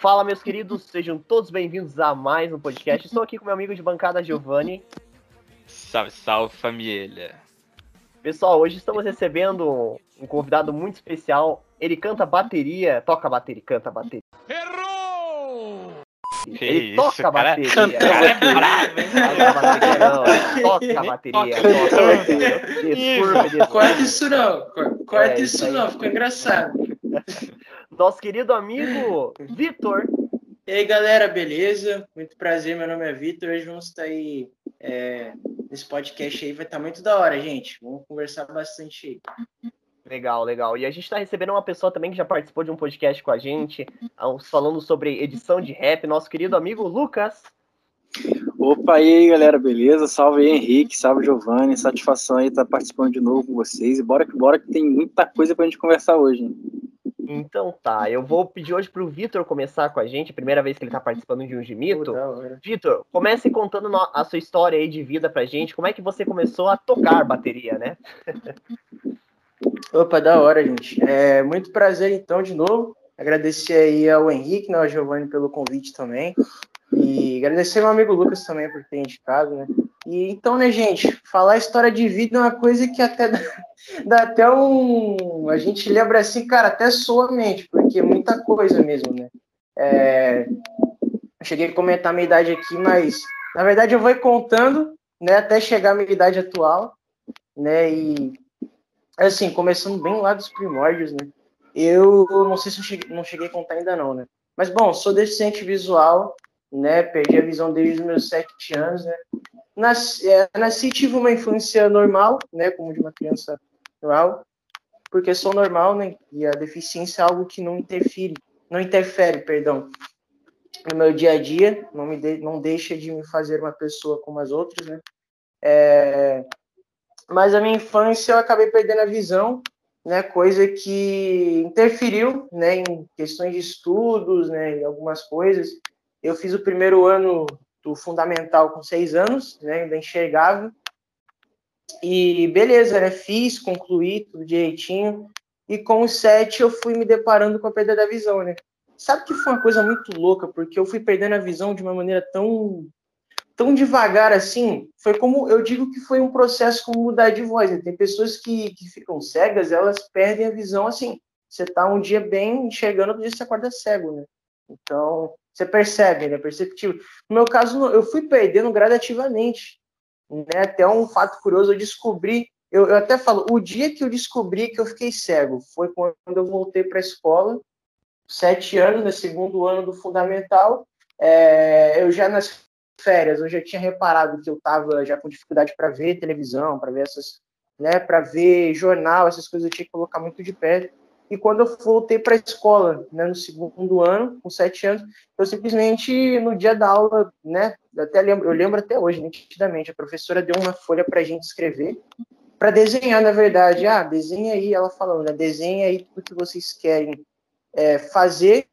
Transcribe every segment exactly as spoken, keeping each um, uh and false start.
Fala, meus queridos, sejam todos bem-vindos a mais um podcast. Estou aqui com meu amigo de bancada, Giovanni. Salve, salve, família. Pessoal, hoje estamos recebendo um convidado muito especial. Ele canta bateria, toca bateria, canta bateria. Errou! Que Ele isso, toca cara? bateria. Canta cara é bravo, hein? Toca bateria, não. Ele toca bateria. Toca bateria. Desculpa, desculpa. Corta isso não, corta É, isso isso aí. não, ficou engraçado. Nosso querido amigo, Vitor. E aí, galera, beleza? Muito prazer, meu nome é Vitor. Hoje vamos estar aí é, nesse podcast aí, vai estar muito da hora, gente. Vamos conversar bastante aí. Legal, legal. E a gente tá recebendo uma pessoa também que já participou de um podcast com a gente, falando sobre edição de rap, nosso querido amigo Lucas. Opa, e aí, galera, beleza? Salve aí, Henrique, salve, Giovanni. Satisfação aí estar participando de novo com vocês. E bora que bora, que tem muita coisa pra gente conversar hoje, hein? Então tá, eu vou pedir hoje pro Vitor começar com a gente, primeira vez que ele tá participando de um Gimito. Vitor, comece contando a sua história aí de vida pra gente, como é que você começou a tocar bateria, né? Opa, da hora, gente. É, muito prazer, então, de novo. Agradecer aí ao Henrique, né, ao Giovanni pelo convite também. E agradecer ao meu amigo Lucas também por ter indicado, né? E então, né, gente, falar a história de vida é uma coisa que até dá, dá até um... A gente lembra assim, cara, até soa a mente, porque é muita coisa mesmo, né? É... Eu cheguei a comentar a minha idade aqui, mas, na verdade, eu vou ir contando, né, até chegar à minha idade atual, né, e, assim, começando bem lá dos primórdios, né? Eu não sei se eu cheguei, não cheguei a contar ainda não, né? Mas, bom, sou deficiente visual, né, perdi a visão desde os meus sete anos, né? Nasci, é, nasci tive uma infância normal, né, como de uma criança normal, porque sou normal, né, e a deficiência é algo que não interfere, não interfere, perdão, no meu dia a dia, não me de, não deixa de me fazer uma pessoa como as outras, né? É, mas a minha infância eu acabei perdendo a visão, né, coisa que interferiu, né, em questões de estudos, né, e algumas coisas. Eu fiz o primeiro ano do fundamental com seis anos, né, ainda enxergava, e beleza, né, fiz, concluí tudo direitinho, e com os sete eu fui me deparando com a perda da visão, né. Sabe que foi uma coisa muito louca, porque eu fui perdendo a visão de uma maneira tão, tão devagar assim, foi como, eu digo que foi um processo como mudar de voz, né, tem pessoas que, que ficam cegas, elas perdem a visão assim, você tá um dia bem enxergando, outro dia você acorda cego, né, então... Você percebe, né? Perceptível. No meu caso, eu fui perdendo gradativamente, né? Até um fato curioso, eu descobri, eu, eu até falo, o dia que eu descobri que eu fiquei cego foi quando eu voltei para a escola, sete anos, no segundo ano do fundamental, é, eu já nas férias, eu já tinha reparado que eu estava já com dificuldade para ver televisão, para ver essas, né? Para ver jornal, essas coisas eu tinha que colocar muito de perto. E quando eu voltei para a escola, né, no segundo ano, com sete anos, eu simplesmente, no dia da aula, né, eu até lembro, eu lembro até hoje, nitidamente, a professora deu uma folha para a gente escrever, para desenhar, na verdade. Ah, desenha aí, ela falando, né, desenha aí tudo que vocês querem é, fazer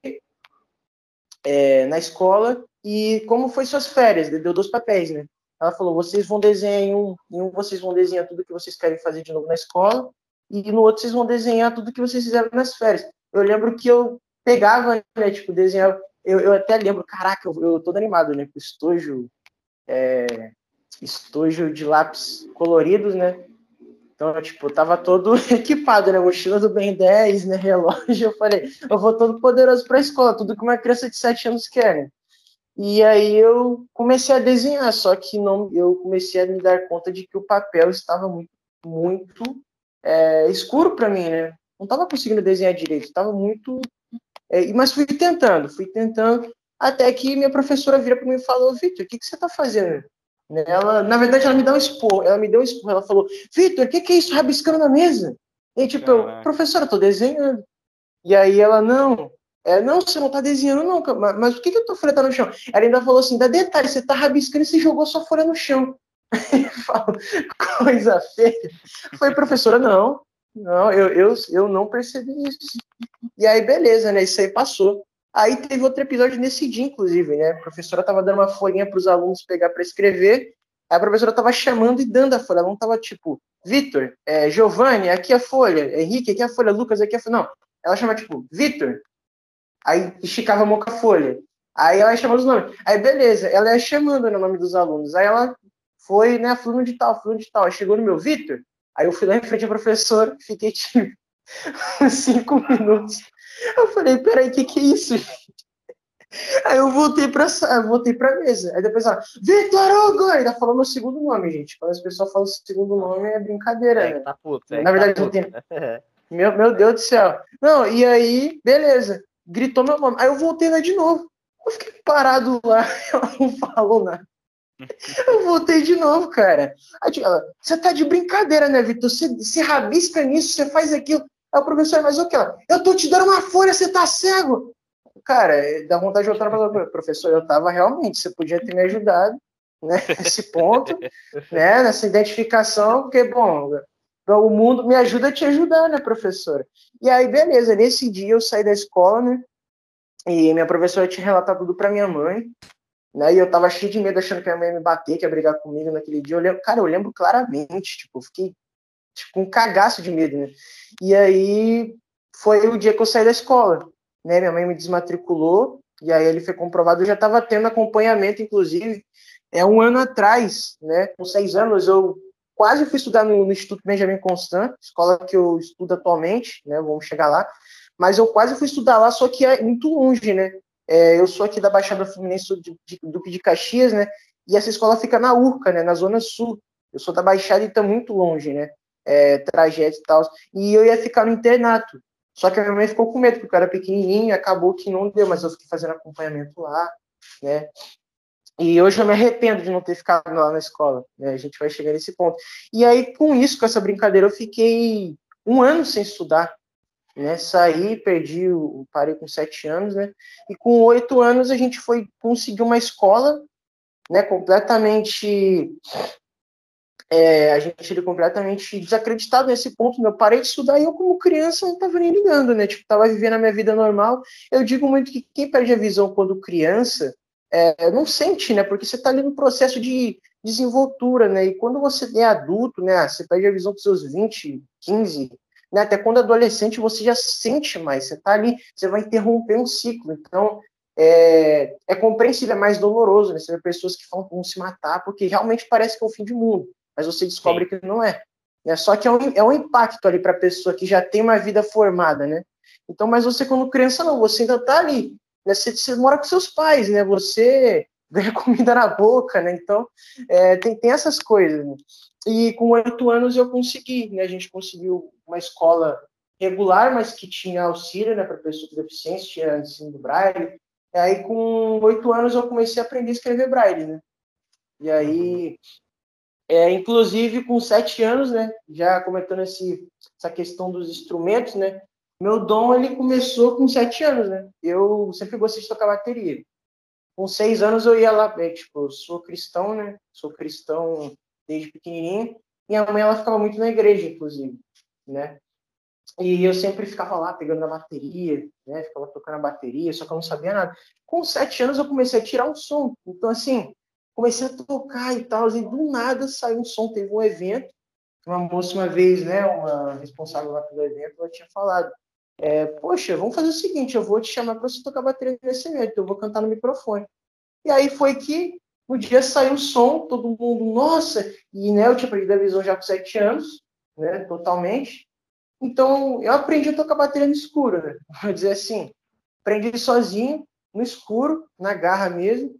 é, na escola e como foi suas férias, deu dois papéis, né. Ela falou, vocês vão desenhar em um, em um vocês vão desenhar tudo que vocês querem fazer de novo na escola, e no outro vocês vão desenhar tudo que vocês fizeram nas férias. Eu lembro que eu pegava, né, tipo, desenhava, eu, eu até lembro, caraca, eu, eu todo animado, né, com estojo, é, estojo de lápis coloridos, né, então, tipo, eu tava todo equipado, né, mochila do Ben dez, né, relógio, eu falei, eu vou todo poderoso pra escola, tudo que uma criança de sete anos quer, né. E aí eu comecei a desenhar, só que não, eu comecei a me dar conta de que o papel estava muito, muito É, escuro para mim, né? Não estava conseguindo desenhar direito, estava muito... É, mas fui tentando, fui tentando, até que minha professora vira para mim e falou, Vitor, o que, que você está fazendo? Ela, na verdade, ela me deu um esporro, ela me deu um esporro, ela falou, Vitor, o que, que é isso rabiscando na mesa? E tipo, eu, professora, eu tô desenhando. E aí ela, não, é, não, você não tá desenhando não, mas, mas por que, que a tua folha tá no chão? Ela ainda falou assim, dá detalhe, você tá rabiscando e você jogou sua folha no chão. Falo, coisa feia. Foi, professora, não, não, eu, eu, eu não percebi isso. E aí, beleza, né? Isso aí passou. Aí teve outro episódio nesse dia, inclusive, né? A professora tava dando uma folhinha para os alunos pegar para escrever. Aí a professora tava chamando e dando a folha. Ela não tava tipo, Vitor, é, Giovanni, aqui a folha. Henrique, aqui a folha. Lucas, aqui a folha. Não. Ela chama tipo, Vitor, Aí esticava a mão com a folha. Aí ela ia chamando os nomes. Aí beleza, ela ia chamando o nome dos alunos. Aí ela foi, né, fulano de tal, fulano de tal. Aí chegou no meu Vitor. Aí eu fui lá em frente à professora, fiquei tipo uns cinco minutos. Eu falei, peraí, o que que é isso? Aí eu voltei pra, eu voltei pra mesa. Aí depois ela, Vitor Hugo! Ainda falou meu segundo nome, gente. Quando as pessoas falam o segundo nome é brincadeira, É, né? tá puto, é Na verdade, tá não puto, tem. né? Meu, meu Deus do céu. Não, e aí, beleza. Gritou meu nome. Aí eu voltei lá de novo. Eu fiquei parado lá, ela não falou nada. Eu voltei de novo, cara. Aí ela, você tá de brincadeira, né, Vitor? Você, você rabisca nisso, você faz aquilo. Aí o professor, mas o que? Ela, eu tô te dando uma folha, você tá cego. Cara, dá vontade de voltar e falar, professor, eu tava realmente, você podia ter me ajudado, né, nesse ponto, né, nessa identificação, porque, bom, o mundo me ajuda a te ajudar, né, professora? E aí, beleza, nesse dia eu saí da escola, né, e minha professora tinha relatado tudo pra minha mãe, né, e eu tava cheio de medo, achando que a minha mãe ia me bater, que ia brigar comigo naquele dia. Eu lembro, cara, eu lembro claramente, tipo, eu fiquei tipo, com um cagaço de medo, né? E aí foi o dia que eu saí da escola, né? Minha mãe me desmatriculou, e aí ele foi comprovado, eu já estava tendo acompanhamento, inclusive, é um ano atrás, né? Com seis anos, eu quase fui estudar no, no Instituto Benjamin Constant, escola que eu estudo atualmente, né? Vamos chegar lá. Mas eu quase fui estudar lá, só que é muito longe, né? É, eu sou aqui da Baixada Fluminense, sou de, de, Duque de Caxias, né? E essa escola fica na Urca, né? Na Zona Sul. Eu sou da Baixada e está muito longe, né? É, trajeto e tal. E eu ia ficar no internato. Só que a minha mãe ficou com medo, porque eu era pequenininho, acabou que não deu, mas eu fiquei fazendo acompanhamento lá, né? E hoje eu me arrependo de não ter ficado lá na escola, né? A gente vai chegar nesse ponto. E aí, com isso, com essa brincadeira, eu fiquei um ano sem estudar, né? Saí, perdi, parei com sete anos, né? E com oito anos a gente foi conseguir uma escola, né? Completamente É, a gente ele completamente desacreditado nesse ponto, né? Eu parei de estudar e eu, como criança, não estava nem ligando, né? Tipo, tava vivendo a minha vida normal. Eu digo muito que quem perde a visão quando criança é, não sente, né? Porque você está ali no processo de desenvoltura, né? E quando você é adulto, né? Você perde a visão com seus vinte, quinze, né? Até quando adolescente você já sente mais. Você está ali, você vai interromper um ciclo. Então, é, é compreensível, é mais doloroso, né? Você vê pessoas que vão, vão se matar porque realmente parece que é o fim do mundo. Mas você descobre Sim. que não é. Né? Só que é um, é um impacto ali para a pessoa que já tem uma vida formada, né? Então, mas você, quando criança, não, você ainda está ali. Né? Você, você mora com seus pais, né? Você ganha comida na boca, né? Então, é, tem, tem essas coisas. Né? E com oito anos eu consegui, né? A gente conseguiu uma escola regular, mas que tinha auxílio, né, para pessoas com deficiência, tinha ensino do Braille. E aí, com oito anos, eu comecei a aprender a escrever Braille, né? E aí... É, inclusive, com sete anos, né, já comentando esse, essa questão dos instrumentos, né, meu dom ele começou com sete anos, né, eu sempre gostei de tocar bateria. Com seis anos eu ia lá, é, tipo, eu sou cristão, né, sou cristão desde pequenininho, minha mãe ela ficava muito na igreja, inclusive, né, e eu sempre ficava lá pegando na bateria, né, ficava tocando a bateria, só que eu não sabia nada. Com sete anos eu comecei a tirar um som, então assim, comecei a tocar e tal, e do nada saiu um som, teve um evento, uma moça uma vez, né, uma responsável lá pelo evento, ela tinha falado, é, poxa, vamos fazer o seguinte, eu vou te chamar para você tocar bateria nesse evento, eu vou cantar no microfone. E aí foi que no dia saiu o som, todo mundo, nossa, e né, eu tinha perdido a visão já com sete anos, né, totalmente. Então eu aprendi a tocar bateria no escuro, né, vou dizer assim, aprendi sozinho, no escuro, na garra mesmo,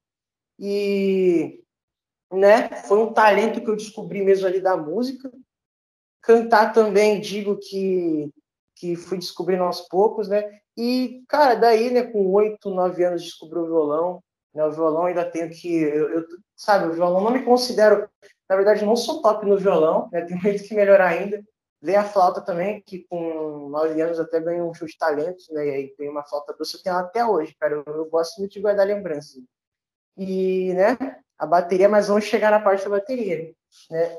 e né, foi um talento que eu descobri mesmo ali da música. Cantar também, digo que, que fui descobrindo aos poucos, né? E, cara, daí, né, com oito, nove anos, descobri o violão. Né? O violão ainda tenho que... Eu, eu, sabe, o violão não me considero... Na verdade, não sou top no violão, né? Tem muito que melhorar ainda. Veio a flauta também, que com nove anos até ganhei um show de talentos, né? E aí tem uma flauta doce, eu tenho ela até hoje, cara. Eu, eu gosto muito de guardar lembranças. E, né, a bateria, mas vamos chegar na parte da bateria, né?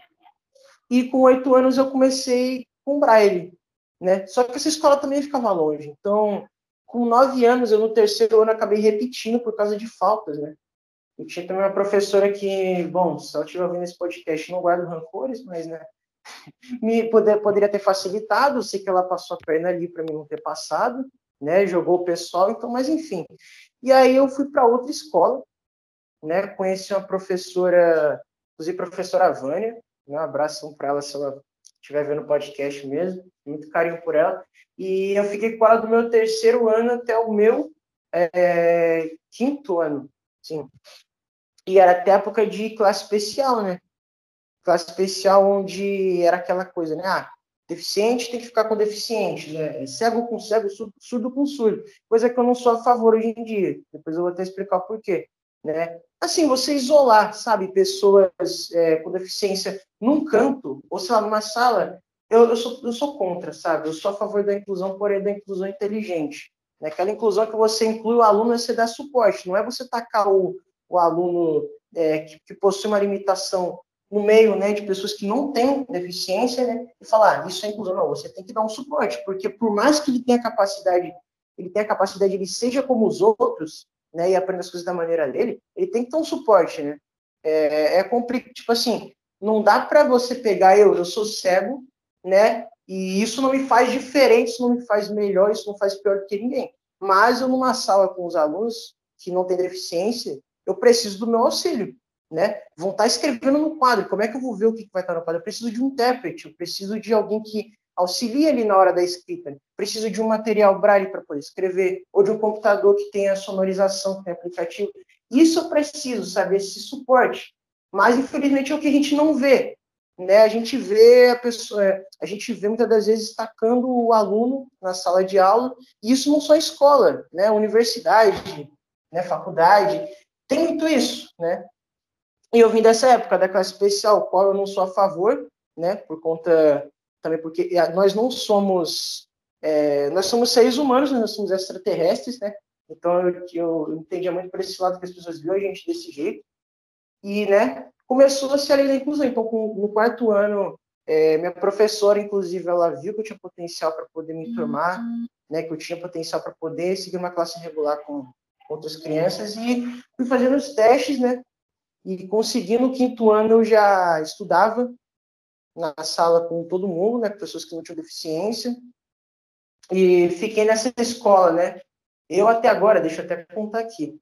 E com oito anos eu comecei com Braille, né? Só que essa escola também ficava longe. Então, com nove anos, eu no terceiro ano acabei repetindo por causa de faltas, né? Eu tinha também uma professora que, bom, se ela estiver ouvindo esse podcast, não guardo rancores, mas, né, me poder, poderia ter facilitado. Eu sei que ela passou a perna ali para mim não ter passado, né? Jogou o pessoal, então, mas enfim. E aí eu fui para outra escola, né? Conheci uma professora, inclusive a professora Vânia, né? Um abração para ela se ela estiver vendo o podcast mesmo, muito carinho por ela. E eu fiquei com ela do meu terceiro ano até o meu é, quinto ano, sim. E era até época de classe especial, né? Classe especial onde era aquela coisa, né? Ah, deficiente tem que ficar com deficiente, né? Cego com cego, surdo com surdo. Coisa que eu não sou a favor hoje em dia. Depois eu vou até explicar o porquê, né? Assim, você isolar, sabe, pessoas é, com deficiência num canto, ou sei lá, numa sala, eu, eu, sou, eu sou contra, sabe? Eu sou a favor da inclusão, porém da inclusão inteligente. Né? Aquela inclusão que você inclui o aluno é você dar suporte, não é você tacar o, o aluno é, que, que possui uma limitação no meio, né, de pessoas que não têm deficiência, né, e falar, ah, isso é inclusão. Não, você tem que dar um suporte, porque por mais que ele tenha capacidade, ele tenha capacidade, ele seja como os outros, né, e aprenda as coisas da maneira dele, ele tem que ter um suporte, né. É, é complicado, tipo assim, não dá para você pegar, eu, eu sou cego, né, e isso não me faz diferente, isso não me faz melhor, isso não faz pior que ninguém. Mas eu, numa sala com os alunos que não têm deficiência, eu preciso do meu auxílio, né? Vão estar escrevendo no quadro. Como é que eu vou ver o que vai estar no quadro? Eu preciso de um intérprete, eu preciso de alguém que auxilie ali na hora da escrita. Preciso de um material braille para poder escrever, ou de um computador que tenha sonorização, que tenha aplicativo. Isso eu preciso, saber esse suporte. Mas, infelizmente, é o que a gente não vê. Né? A gente vê a pessoa, a gente vê muitas das vezes destacando o aluno na sala de aula, e isso não só escola, né? Universidade, né? Faculdade, tem muito isso, né? E eu vim dessa época da classe especial, qual eu não sou a favor, né? Por conta também porque nós não somos, é, nós somos seres humanos, nós somos extraterrestres, né? Então eu, eu entendia muito por esse lado que as pessoas viam a gente desse jeito. E, né? Começou a se além da inclusão. Então, com, no quarto ano, é, minha professora, inclusive, ela viu que eu tinha potencial para poder me formar, uhum. né? Que eu tinha potencial para poder seguir uma classe regular com outras crianças e fui fazendo os testes, né? E consegui no quinto ano, eu já estudava na sala com todo mundo, né, com pessoas que não tinham deficiência, e fiquei nessa escola, né. Eu até agora, deixa eu até contar aqui,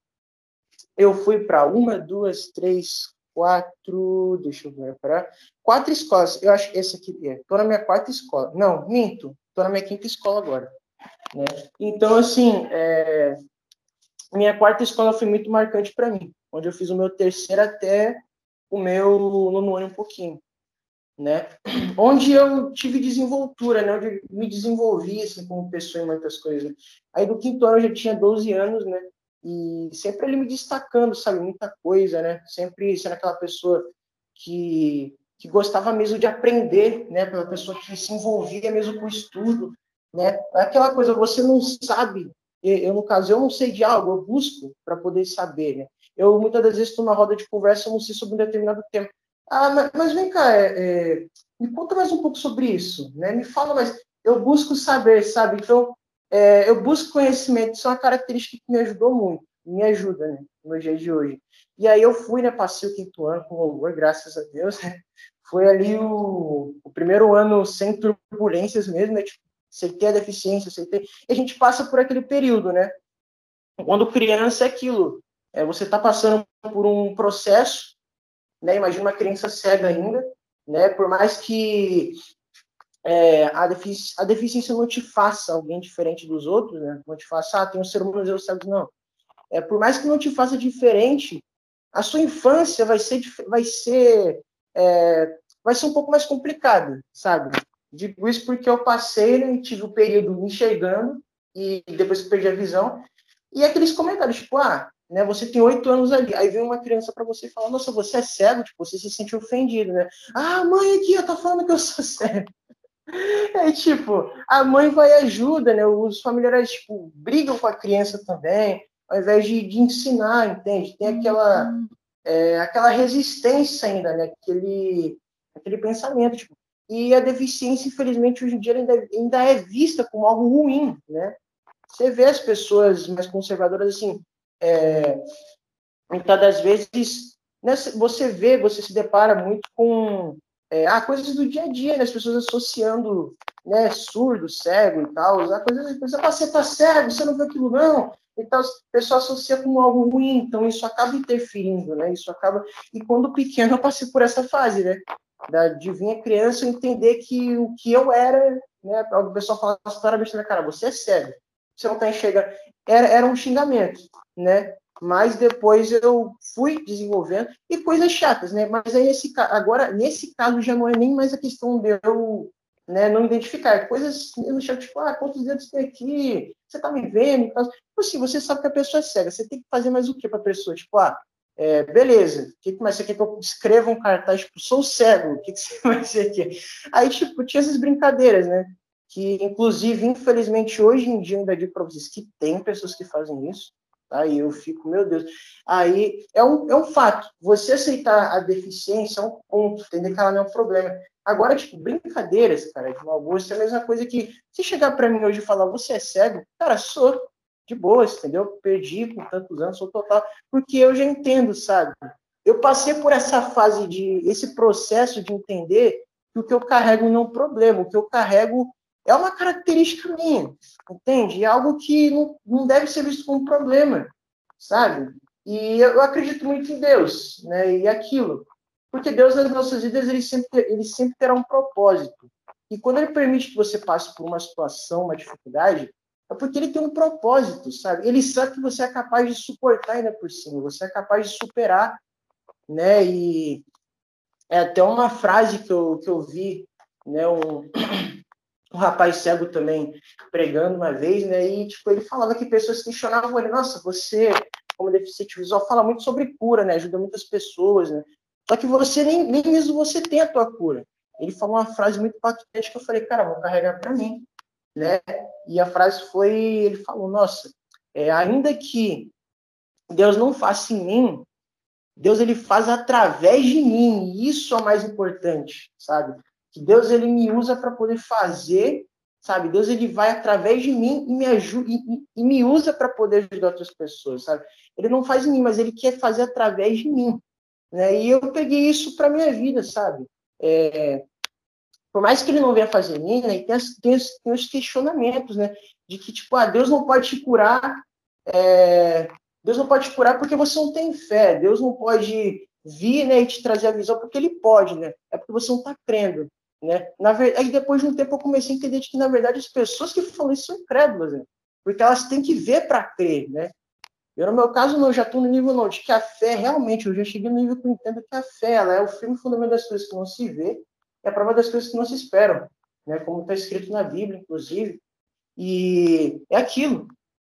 eu fui para uma, duas, três, quatro, deixa eu ver, para quatro escolas, eu acho que essa aqui, estou na minha quarta escola, não, minto, estou na minha quinta escola agora, né. Então, assim, é, minha quarta escola foi muito marcante para mim, onde eu fiz o meu terceiro até o meu nono ano um pouquinho, né? Onde eu tive desenvoltura, né? Onde eu me desenvolvi assim, como pessoa em muitas coisas. Aí do quinto ano eu já tinha doze anos, né? E sempre ele me destacando, sabe? Muita coisa, né? Sempre sendo aquela pessoa que, que gostava mesmo de aprender, né? Aquela pessoa que se envolvia mesmo com o estudo, né? Aquela coisa, você não sabe, eu no caso, eu não sei de algo, eu busco para poder saber, né? Eu muitas das vezes estou na roda de conversa, eu não sei sobre um determinado tema. Ah, mas, mas vem cá, é, é, me conta mais um pouco sobre isso, né? Me fala mais. Eu busco saber, sabe? Então, é, eu busco conhecimento, isso é uma característica que me ajudou muito, me ajuda, né? No dia de hoje. E aí eu fui, né? Passei o quinto ano com louvor, graças a Deus, né? Foi ali o, o primeiro ano sem turbulências mesmo, né? Tipo, aceitei a deficiência, aceitei. E a gente passa por aquele período, né? Quando criança é aquilo. É, você está passando por um processo, né? Imagina uma criança cega ainda, né? Por mais que é, a, defici a deficiência não te faça alguém diferente dos outros, né? Não te faça, ah, tem um ser humano e eu cego, não. É, por mais que não te faça diferente, a sua infância vai ser, vai ser, é, vai ser um pouco mais complicada, sabe? Digo isso porque eu passei, né, tive o um período enxergando e depois que perdi a visão, e aqueles comentários, tipo, ah, né, você tem oito anos ali, aí vem uma criança para você e fala, nossa, você é cego, tipo, você se sente ofendido, né? Ah, mãe aqui, eu tô falando que eu sou cego. É tipo, a mãe vai e ajuda, né? Os familiares, tipo, brigam com a criança também, ao invés de, de ensinar, entende? Tem aquela, é, aquela resistência ainda, né? Aquele, aquele pensamento, tipo. E a deficiência, infelizmente, hoje em dia ainda, ainda é vista como algo ruim, né? Você vê as pessoas mais conservadoras, assim, é, muitas das vezes, né, você vê, você se depara muito com é, ah, coisas do dia a dia, né? As pessoas associando né, surdo, cego e tal, a coisa, a coisa, você tá cego, você não vê aquilo não, e tal, o pessoal associa como algo ruim, então isso acaba interferindo, né, isso acaba, e quando pequeno eu passei por essa fase, né, da, de vir a criança entender que o que eu era, né, o pessoal fala claramente na cara, você é cego, você não tá enxergando, era, era um xingamento, né, mas depois eu fui desenvolvendo, e coisas chatas, né, mas aí nesse, agora, nesse caso já não é nem mais a questão de eu, né, não identificar, coisas no chat, tipo, ah, quantos dedos tem aqui? Você tá me vendo? Então, tipo assim, você sabe que a pessoa é cega, você tem que fazer mais o que para a pessoa? Tipo, ah, é, beleza, que que mais você quer que eu escreva um cartaz, tipo, sou cego, o que, que você vai dizer aqui? Aí, tipo, tinha essas brincadeiras, né, que, inclusive, infelizmente, hoje em dia, eu ainda digo para vocês que tem pessoas que fazem isso, aí eu fico, meu Deus, aí é um, é um fato, você aceitar a deficiência é um ponto, entender que ela não é um problema. Agora, tipo, brincadeiras, cara, de mau gosto, é a mesma coisa que, se chegar pra mim hoje e falar, você é cego? Cara, sou, de boa, entendeu? Perdi com tantos anos, sou total, porque eu já entendo, sabe? Eu passei por essa fase de, esse processo de entender que o que eu carrego não é um problema, o que eu carrego é uma característica minha, entende? É algo que não, não deve ser visto como um problema, sabe? E eu acredito muito em Deus, né? E aquilo. Porque Deus, nas nossas vidas, ele sempre, ele sempre terá um propósito. E quando ele permite que você passe por uma situação, uma dificuldade, é porque ele tem um propósito, sabe? Ele sabe que você é capaz de suportar ainda por cima, você é capaz de superar, né? E é até uma frase que eu, que eu vi, né? Um, um rapaz cego também pregando uma vez, né? E tipo, ele falava que pessoas questionavam ele, nossa, você, como deficiente visual, fala muito sobre cura, né? Ajuda muitas pessoas, né? Só que você nem, nem mesmo você tem a tua cura. Ele falou uma frase muito impactante que eu falei, cara, vou carregar para mim, né? E a frase foi, ele falou, nossa, é, ainda que Deus não faça em mim, Deus ele faz através de mim, e isso é o mais importante, sabe? Que Deus ele me usa para poder fazer, sabe? Deus ele vai através de mim e me ajuda e, e me usa para poder ajudar outras pessoas, sabe? Ele não faz em mim, mas ele quer fazer através de mim, né? E eu peguei isso para minha vida, sabe? É, por mais que ele não venha fazer em mim, né? Tem, as, tem, os, tem os questionamentos, né? De que tipo, ah, Deus não pode te curar. É, Deus não pode te curar porque você não tem fé. Deus não pode vir, né, e te trazer a visão porque ele pode, né? É porque você não está crendo, né? Na verdade, aí depois de um tempo eu comecei a entender que na verdade as pessoas que falam isso são incrédulas, né? Porque elas têm que ver para crer, né? Eu no meu caso não, já estou no nível não de que a fé realmente, eu já cheguei no nível que eu entendo que a fé, ela é o firme fundamento das coisas que não se vê, é a prova das coisas que não se esperam, né? Como está escrito na Bíblia, inclusive. E é aquilo.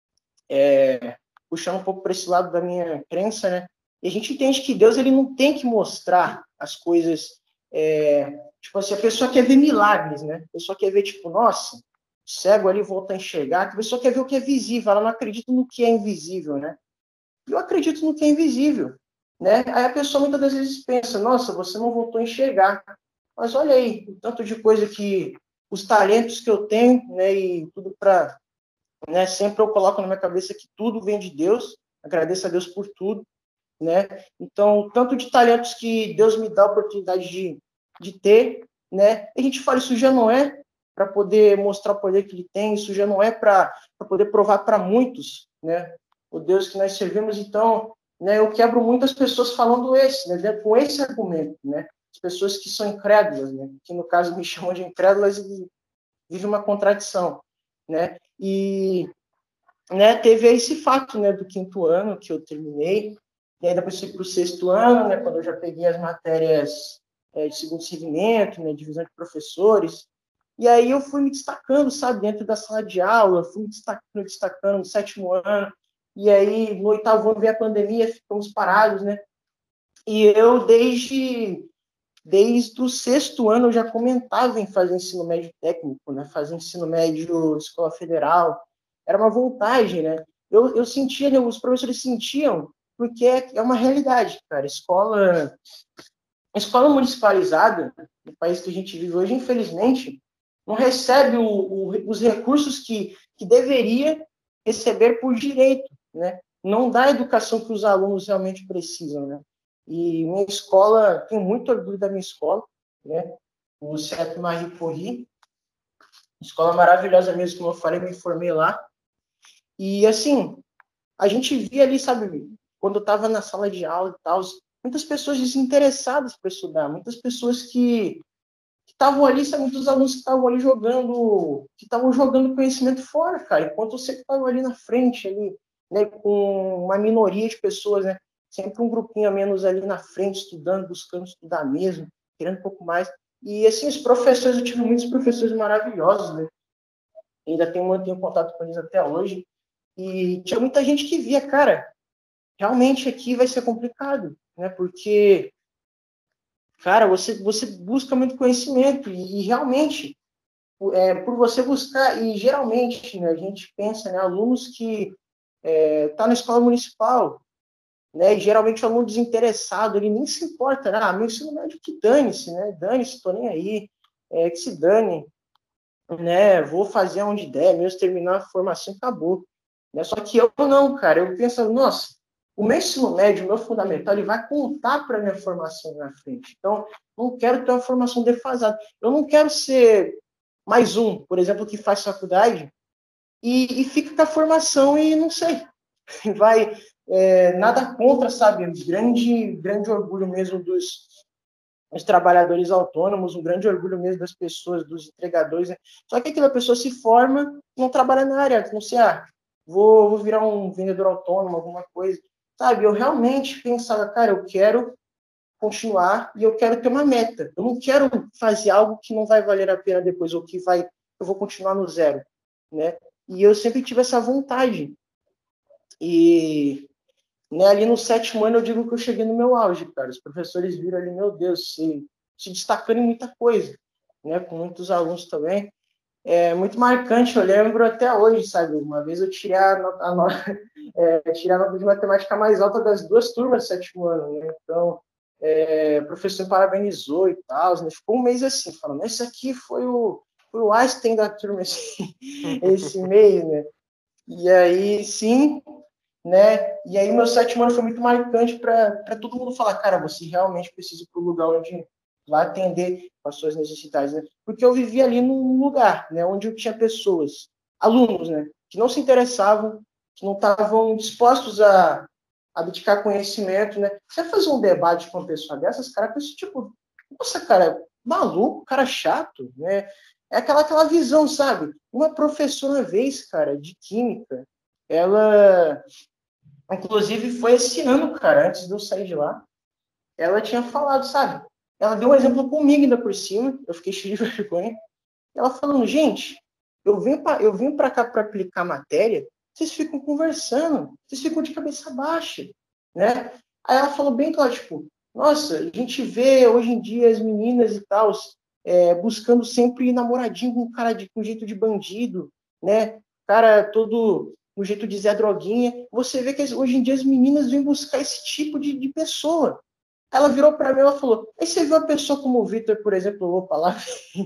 É, puxando um pouco para esse lado da minha crença, né? E a gente entende que Deus ele não tem que mostrar as coisas. É, tipo assim, a pessoa quer ver milagres, né? A pessoa quer ver, tipo, nossa, o cego ali volta a enxergar. A pessoa quer ver o que é visível, ela não acredita no que é invisível, né? Eu acredito no que é invisível, né? Aí a pessoa muitas das vezes pensa, nossa, você não voltou a enxergar. Mas olha aí, o tanto de coisa que os talentos que eu tenho, né? E tudo para né? Sempre eu coloco na minha cabeça que tudo vem de Deus, agradeço a Deus por tudo, né? Então, tanto de talentos que Deus me dá a oportunidade de, de ter, né? A gente fala, isso já não é para poder mostrar o poder que ele tem, isso já não é para poder provar para muitos, né? O Deus que nós servimos, então, né? Eu quebro muitas pessoas falando esse, né? Com esse argumento, né? As pessoas que são incrédulas, né? Que no caso me chamam de incrédulas e vive uma contradição, né? E né, teve esse fato, né, do quinto ano que eu terminei, e aí depois fui para o sexto ano, né, quando eu já peguei as matérias é, de segundo segmento, né, divisão de professores, e aí eu fui me destacando, sabe, dentro da sala de aula, fui me destacando, me destacando no sétimo ano, e aí no oitavo ano veio a pandemia, ficamos parados, né, e eu desde desde o sexto ano eu já comentava em fazer ensino médio técnico, né? Fazer ensino médio escola federal. Era uma vontade, né? Eu, eu sentia, né? Os professores sentiam, porque é, é uma realidade, cara. Escola, escola municipalizada, no país que a gente vive hoje, infelizmente, não recebe o, o, os recursos que, que deveria receber por direito, né? Não dá a educação que os alunos realmente precisam, né? E minha escola, tenho muito orgulho da minha escola, né? O C E P Marie Curie, Escola maravilhosa mesmo, como eu falei, me formei lá. E, assim, a gente via ali, sabe, quando eu estava na sala de aula e tal, muitas pessoas desinteressadas para estudar, muitas pessoas que estavam ali, sabe, muitos alunos que estavam ali jogando, que estavam jogando conhecimento fora, cara, enquanto você que estava ali na frente, ali, né, com uma minoria de pessoas, né, sempre um grupinho a menos ali na frente, estudando, buscando estudar mesmo, querendo um pouco mais. E, assim, os professores, eu tive muitos professores maravilhosos, né, ainda tenho, mantenho contato com eles até hoje, e tinha muita gente que via, cara, realmente aqui vai ser complicado, né, porque, cara, você, você busca muito conhecimento, e, e realmente, é, por você buscar, e geralmente, né, a gente pensa, né, alunos que é, tá na escola municipal, né, e geralmente o aluno desinteressado, ele nem se importa, né, ah, meu ensino médio que dane-se, né, dane-se, tô nem aí, é, que se dane, né, vou fazer onde der, mesmo terminar a formação, acabou. Né? Só que eu não, cara, eu penso, nossa, o meu ensino médio, o meu fundamental, ele vai contar para a minha formação na frente. Então, não quero ter uma formação defasada. Eu não quero ser mais um, por exemplo, que faz faculdade e, e fica com a formação e não sei, vai, é, nada contra, sabe, grande, grande orgulho mesmo dos, os trabalhadores autônomos, um grande orgulho mesmo das pessoas, dos entregadores, né? Só que aquela pessoa se forma, não trabalha na área, não sei, ah, vou, vou virar um vendedor autônomo, alguma coisa, sabe? Eu realmente pensava, cara, eu quero continuar e eu quero ter uma meta. Eu não quero fazer algo que não vai valer a pena depois, ou que vai, eu vou continuar no zero, né? E eu sempre tive essa vontade. E né, ali no sétimo ano eu digo que eu cheguei no meu auge, cara. Os professores viram ali, meu Deus, se, se destacando em muita coisa, né, com muitos alunos também. É muito marcante, eu lembro até hoje, sabe? Uma vez eu tirei a nota, a nota, é, tirei a nota de matemática mais alta das duas turmas do sétimo ano, né? Então, é, o professor me parabenizou e tal, né? Ficou um mês assim, falando, esse aqui foi o, foi o Einstein da turma, esse, esse mês, né? E aí, sim, né? E aí, meu sétimo ano foi muito marcante para todo mundo falar, cara, você realmente precisa ir para o lugar onde vai atender as suas necessidades, né? Porque eu vivia ali num lugar, né, onde eu tinha pessoas, alunos, né, que não se interessavam, que não estavam dispostos a, a dedicar conhecimento, né? Você fazer um debate com uma pessoa dessas, cara, pensa, tipo, nossa, cara, maluco, cara chato, né? É aquela, aquela visão, sabe? Uma professora, uma vez, cara, de química, ela inclusive, foi esse ano, cara, antes de eu sair de lá, ela tinha falado, sabe? Ela deu um exemplo comigo ainda por cima, eu fiquei cheio de vergonha. Ela falando, gente, eu vim pra, eu vim para cá para aplicar matéria, vocês ficam conversando, vocês ficam de cabeça baixa, né? Aí ela falou bem claro, tipo, nossa, a gente vê hoje em dia as meninas e tal, é, buscando sempre namoradinho com um cara de, com jeito de bandido, né? Cara todo um jeito de Zé Droguinha. Você vê que hoje em dia as meninas vêm buscar esse tipo de, de pessoa. Ela virou para mim e falou, aí você vê uma pessoa como o Vitor, por exemplo, eu vou falar,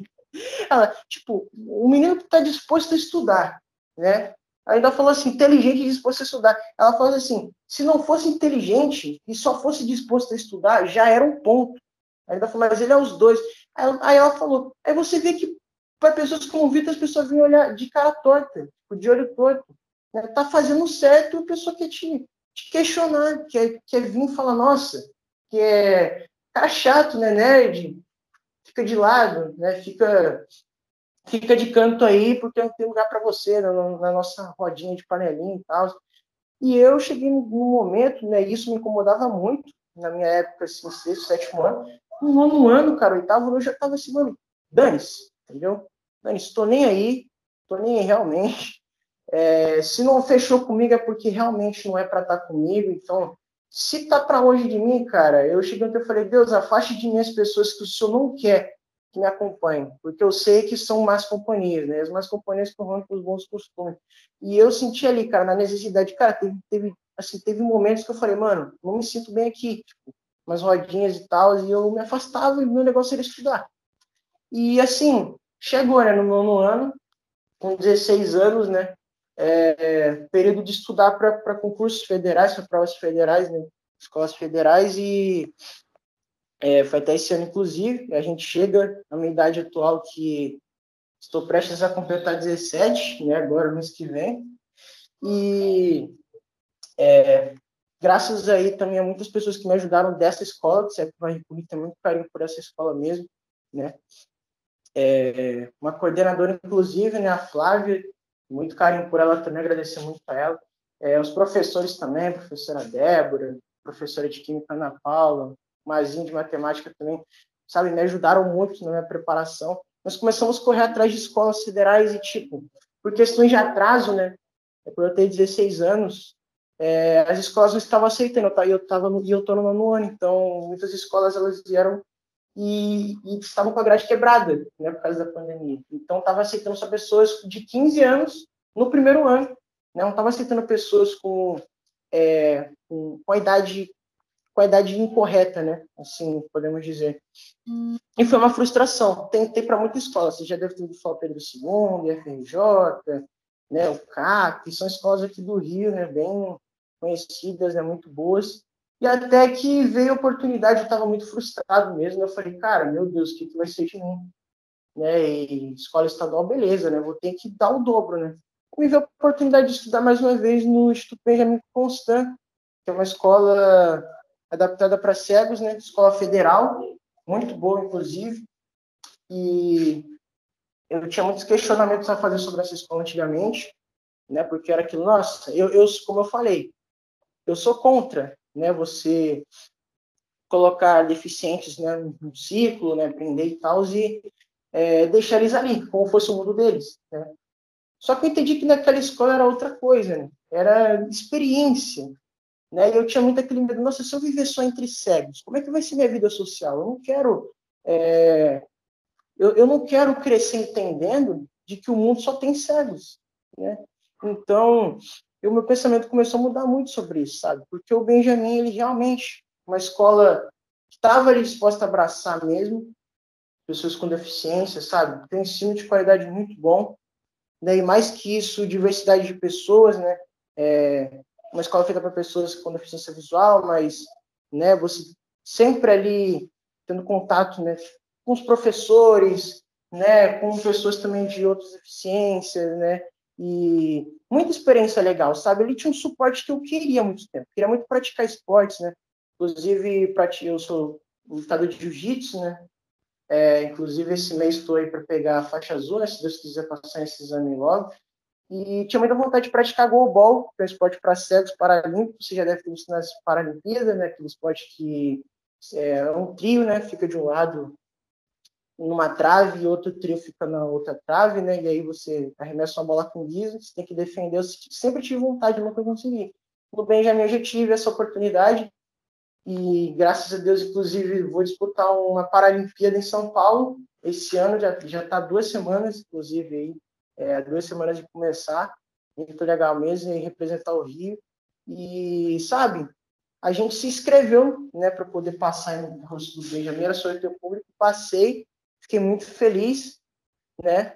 ela, tipo, o menino que está disposto a estudar, né? Ainda falou assim, inteligente e disposto a estudar. Ela falou assim, se não fosse inteligente e só fosse disposto a estudar, já era um ponto. Ainda falou, mas ele é os dois. Aí, aí ela falou, aí você vê que para pessoas como o Vitor, as pessoas vêm olhar de cara torta, de olho torto. Né? Tá fazendo certo e a pessoa quer te, te questionar, quer, quer vir e falar, nossa, que é cara chato, né, nerd, fica de lado, né, fica, fica de canto aí, porque não tem lugar para você né, na nossa rodinha de panelinha e tal. E eu cheguei num momento, né, isso me incomodava muito, na minha época, assim, sexto, sétimo ano, no nono ano, cara, oitavo, eu já tava assim, mano, dane-se, entendeu? Dane-se, tô nem aí, tô nem aí realmente. É, se não fechou comigo é porque realmente não é para estar comigo, então se tá para longe de mim, cara, eu cheguei e falei, Deus, afaste de mim as pessoas que o Senhor não quer que me acompanhem, porque eu sei que são más companhias, né? As más companhias que rompem os bons costumes. E eu senti ali, cara, na necessidade, cara, teve, teve, assim, teve momentos que eu falei, mano, não me sinto bem aqui, tipo, umas rodinhas e tal, e eu me afastava e meu negócio era estudar. E assim, chegou, né, no nono ano, com dezesseis anos, né, é, período de estudar para concursos federais, para provas federais, né, escolas federais, e é, foi até esse ano, inclusive, a gente chega na minha idade atual que Estou prestes a completar dezessete, né, agora, mês que vem. E é, graças aí também a muitas pessoas que me ajudaram dessa escola, que sempre vai ter muito carinho por essa escola mesmo, né? É, uma coordenadora, inclusive, né, a Flávia, muito carinho por ela também, agradecer muito a ela. É, os professores também, a professora Débora, professora de Química Ana Paula, Mazinho de Matemática também, sabe, me ajudaram muito na minha preparação. Nós começamos a correr atrás de escolas federais e, tipo, por questões de atraso, né, por eu ter dezesseis anos, é, as escolas não estavam aceitando, e eu estava no, e eu estou no nono ano, então muitas escolas elas vieram e, e estavam com a grade quebrada, né, por causa da pandemia. Então, estava aceitando só pessoas de quinze anos no primeiro ano, né, não estava aceitando pessoas com, é, com, com a idade com a idade incorreta, né, assim, podemos dizer. Hum. E foi uma frustração. Tentei para muita escola, você já deve ter ouvido falar Pedro segundo, F R J, né, o C A C, que são escolas aqui do Rio, né, bem conhecidas, né, muito boas. E até que veio a oportunidade, eu estava muito frustrado mesmo. Eu falei, cara, meu Deus, o que, que vai ser de mim? Né? E escola estadual, beleza, né? Vou ter que dar o dobro, né? Me veio a oportunidade de estudar mais uma vez no Instituto Benjamin Constant, que é uma escola adaptada para cegos, né? Escola federal, muito boa, inclusive. E eu tinha muitos questionamentos a fazer sobre essa escola antigamente, né? Porque era aquilo, nossa, eu, eu como eu falei, eu sou contra, né, você colocar deficientes, né, no ciclo, né, aprender e tal, e é, deixar eles ali, como fosse o mundo deles, né. Só que eu entendi que naquela escola era outra coisa, né, era experiência, né, e eu tinha muito aquele medo, nossa, se eu viver só entre cegos, como é que vai ser minha vida social? Eu não quero, é, eu, eu não quero crescer entendendo de que o mundo só tem cegos, né, então... E o meu pensamento começou a mudar muito sobre isso, sabe? Porque o Benjamin, ele realmente, uma escola que estava ali disposta a abraçar mesmo pessoas com deficiência, sabe? Tem um ensino de qualidade muito bom, né? E mais que isso, diversidade de pessoas, né? É uma escola feita para pessoas com deficiência visual, mas, né? Você sempre ali tendo contato, né? Com os professores, né? Com pessoas também de outras deficiências, né? E muita experiência legal, sabe? Ele tinha um suporte que eu queria há muito tempo. Queria muito praticar esportes, né? Inclusive, eu sou lutador de jiu-jitsu, né? É, inclusive, esse mês estou aí para pegar a faixa azul, né? Se Deus quiser passar esse exame logo. E tinha muita vontade de praticar goalball, que é um esporte para cegos paralímpicos. Você já deve ter visto nas Paralimpíadas, né? Aquele esporte que é um trio, né? Fica de um lado numa trave e outro trio fica na outra trave, né? E aí você arremessa uma bola com guiso, você tem que defender. Eu sempre tive vontade, nunca consegui. No Benjamin eu já tive essa oportunidade e, graças a Deus, inclusive, vou disputar uma Paralimpíada em São Paulo esse ano, já já está duas semanas, inclusive, aí, é, duas semanas de começar, muito legal mesmo, e representar o Rio. E, sabe, a gente se inscreveu, né, para poder passar no rosto do Benjamin, era sorteio público, passei, fiquei muito feliz, né?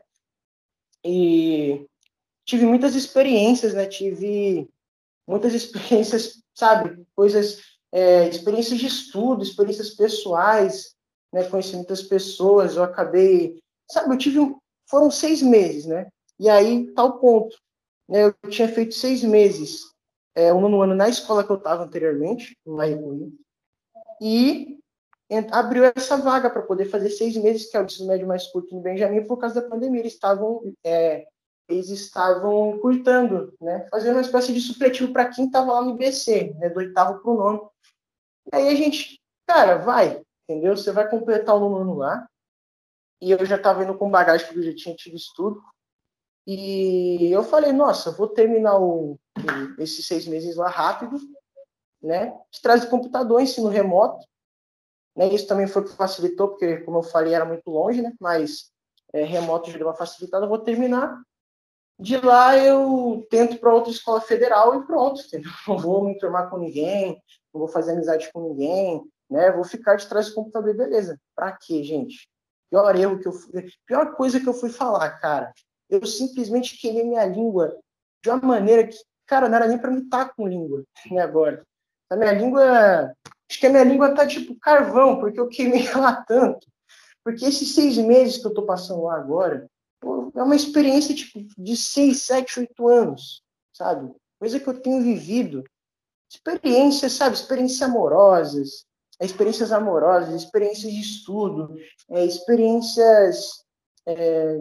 E tive muitas experiências, né? Tive muitas experiências, sabe? Coisas, é, experiências de estudo, experiências pessoais, né? Conheci muitas pessoas, eu acabei... Sabe, eu tive... Foram seis meses, né? E aí, tal ponto, né? Eu tinha feito seis meses, é, um nono ano na escola que eu estava anteriormente, lá em Rio, e abriu essa vaga para poder fazer seis meses, que é o ensino médio mais curto no Benjamin, por causa da pandemia. Eles estavam, é, eles estavam curtando, né? Fazendo uma espécie de supletivo para quem estava lá no I B C, né? Do oitavo para o nono. E aí a gente, cara, vai, entendeu? Você vai completar o nono ano lá. E eu já estava indo com bagagem, porque eu já tinha tido estudo. E eu falei, nossa, vou terminar o, o, esses seis meses lá rápido, né? Traz o computador, ensino remoto. Né, isso também foi o que facilitou, porque, como eu falei, era muito longe, né? Mas é, remoto já deu uma facilitada. Eu vou terminar. De lá eu tento para outra escola federal e pronto. Entendeu? Não vou me enturmar com ninguém, não vou fazer amizade com ninguém, né? Vou ficar de trás do computador e beleza. Pra quê, gente? Pior erro que eu fui... Pior coisa que eu fui falar, cara. Eu simplesmente queimei minha língua de uma maneira que, cara, não era nem para me estar com língua, né, agora. A minha língua... Acho que a minha língua tá tipo carvão, porque eu queimei ela tanto. Porque esses seis meses que eu tô passando lá agora, pô, é uma experiência tipo, de seis, sete, oito anos, sabe? Coisa que eu tenho vivido. Experiências, sabe? Experiências amorosas, experiências amorosas, experiências de estudo, é, experiências é,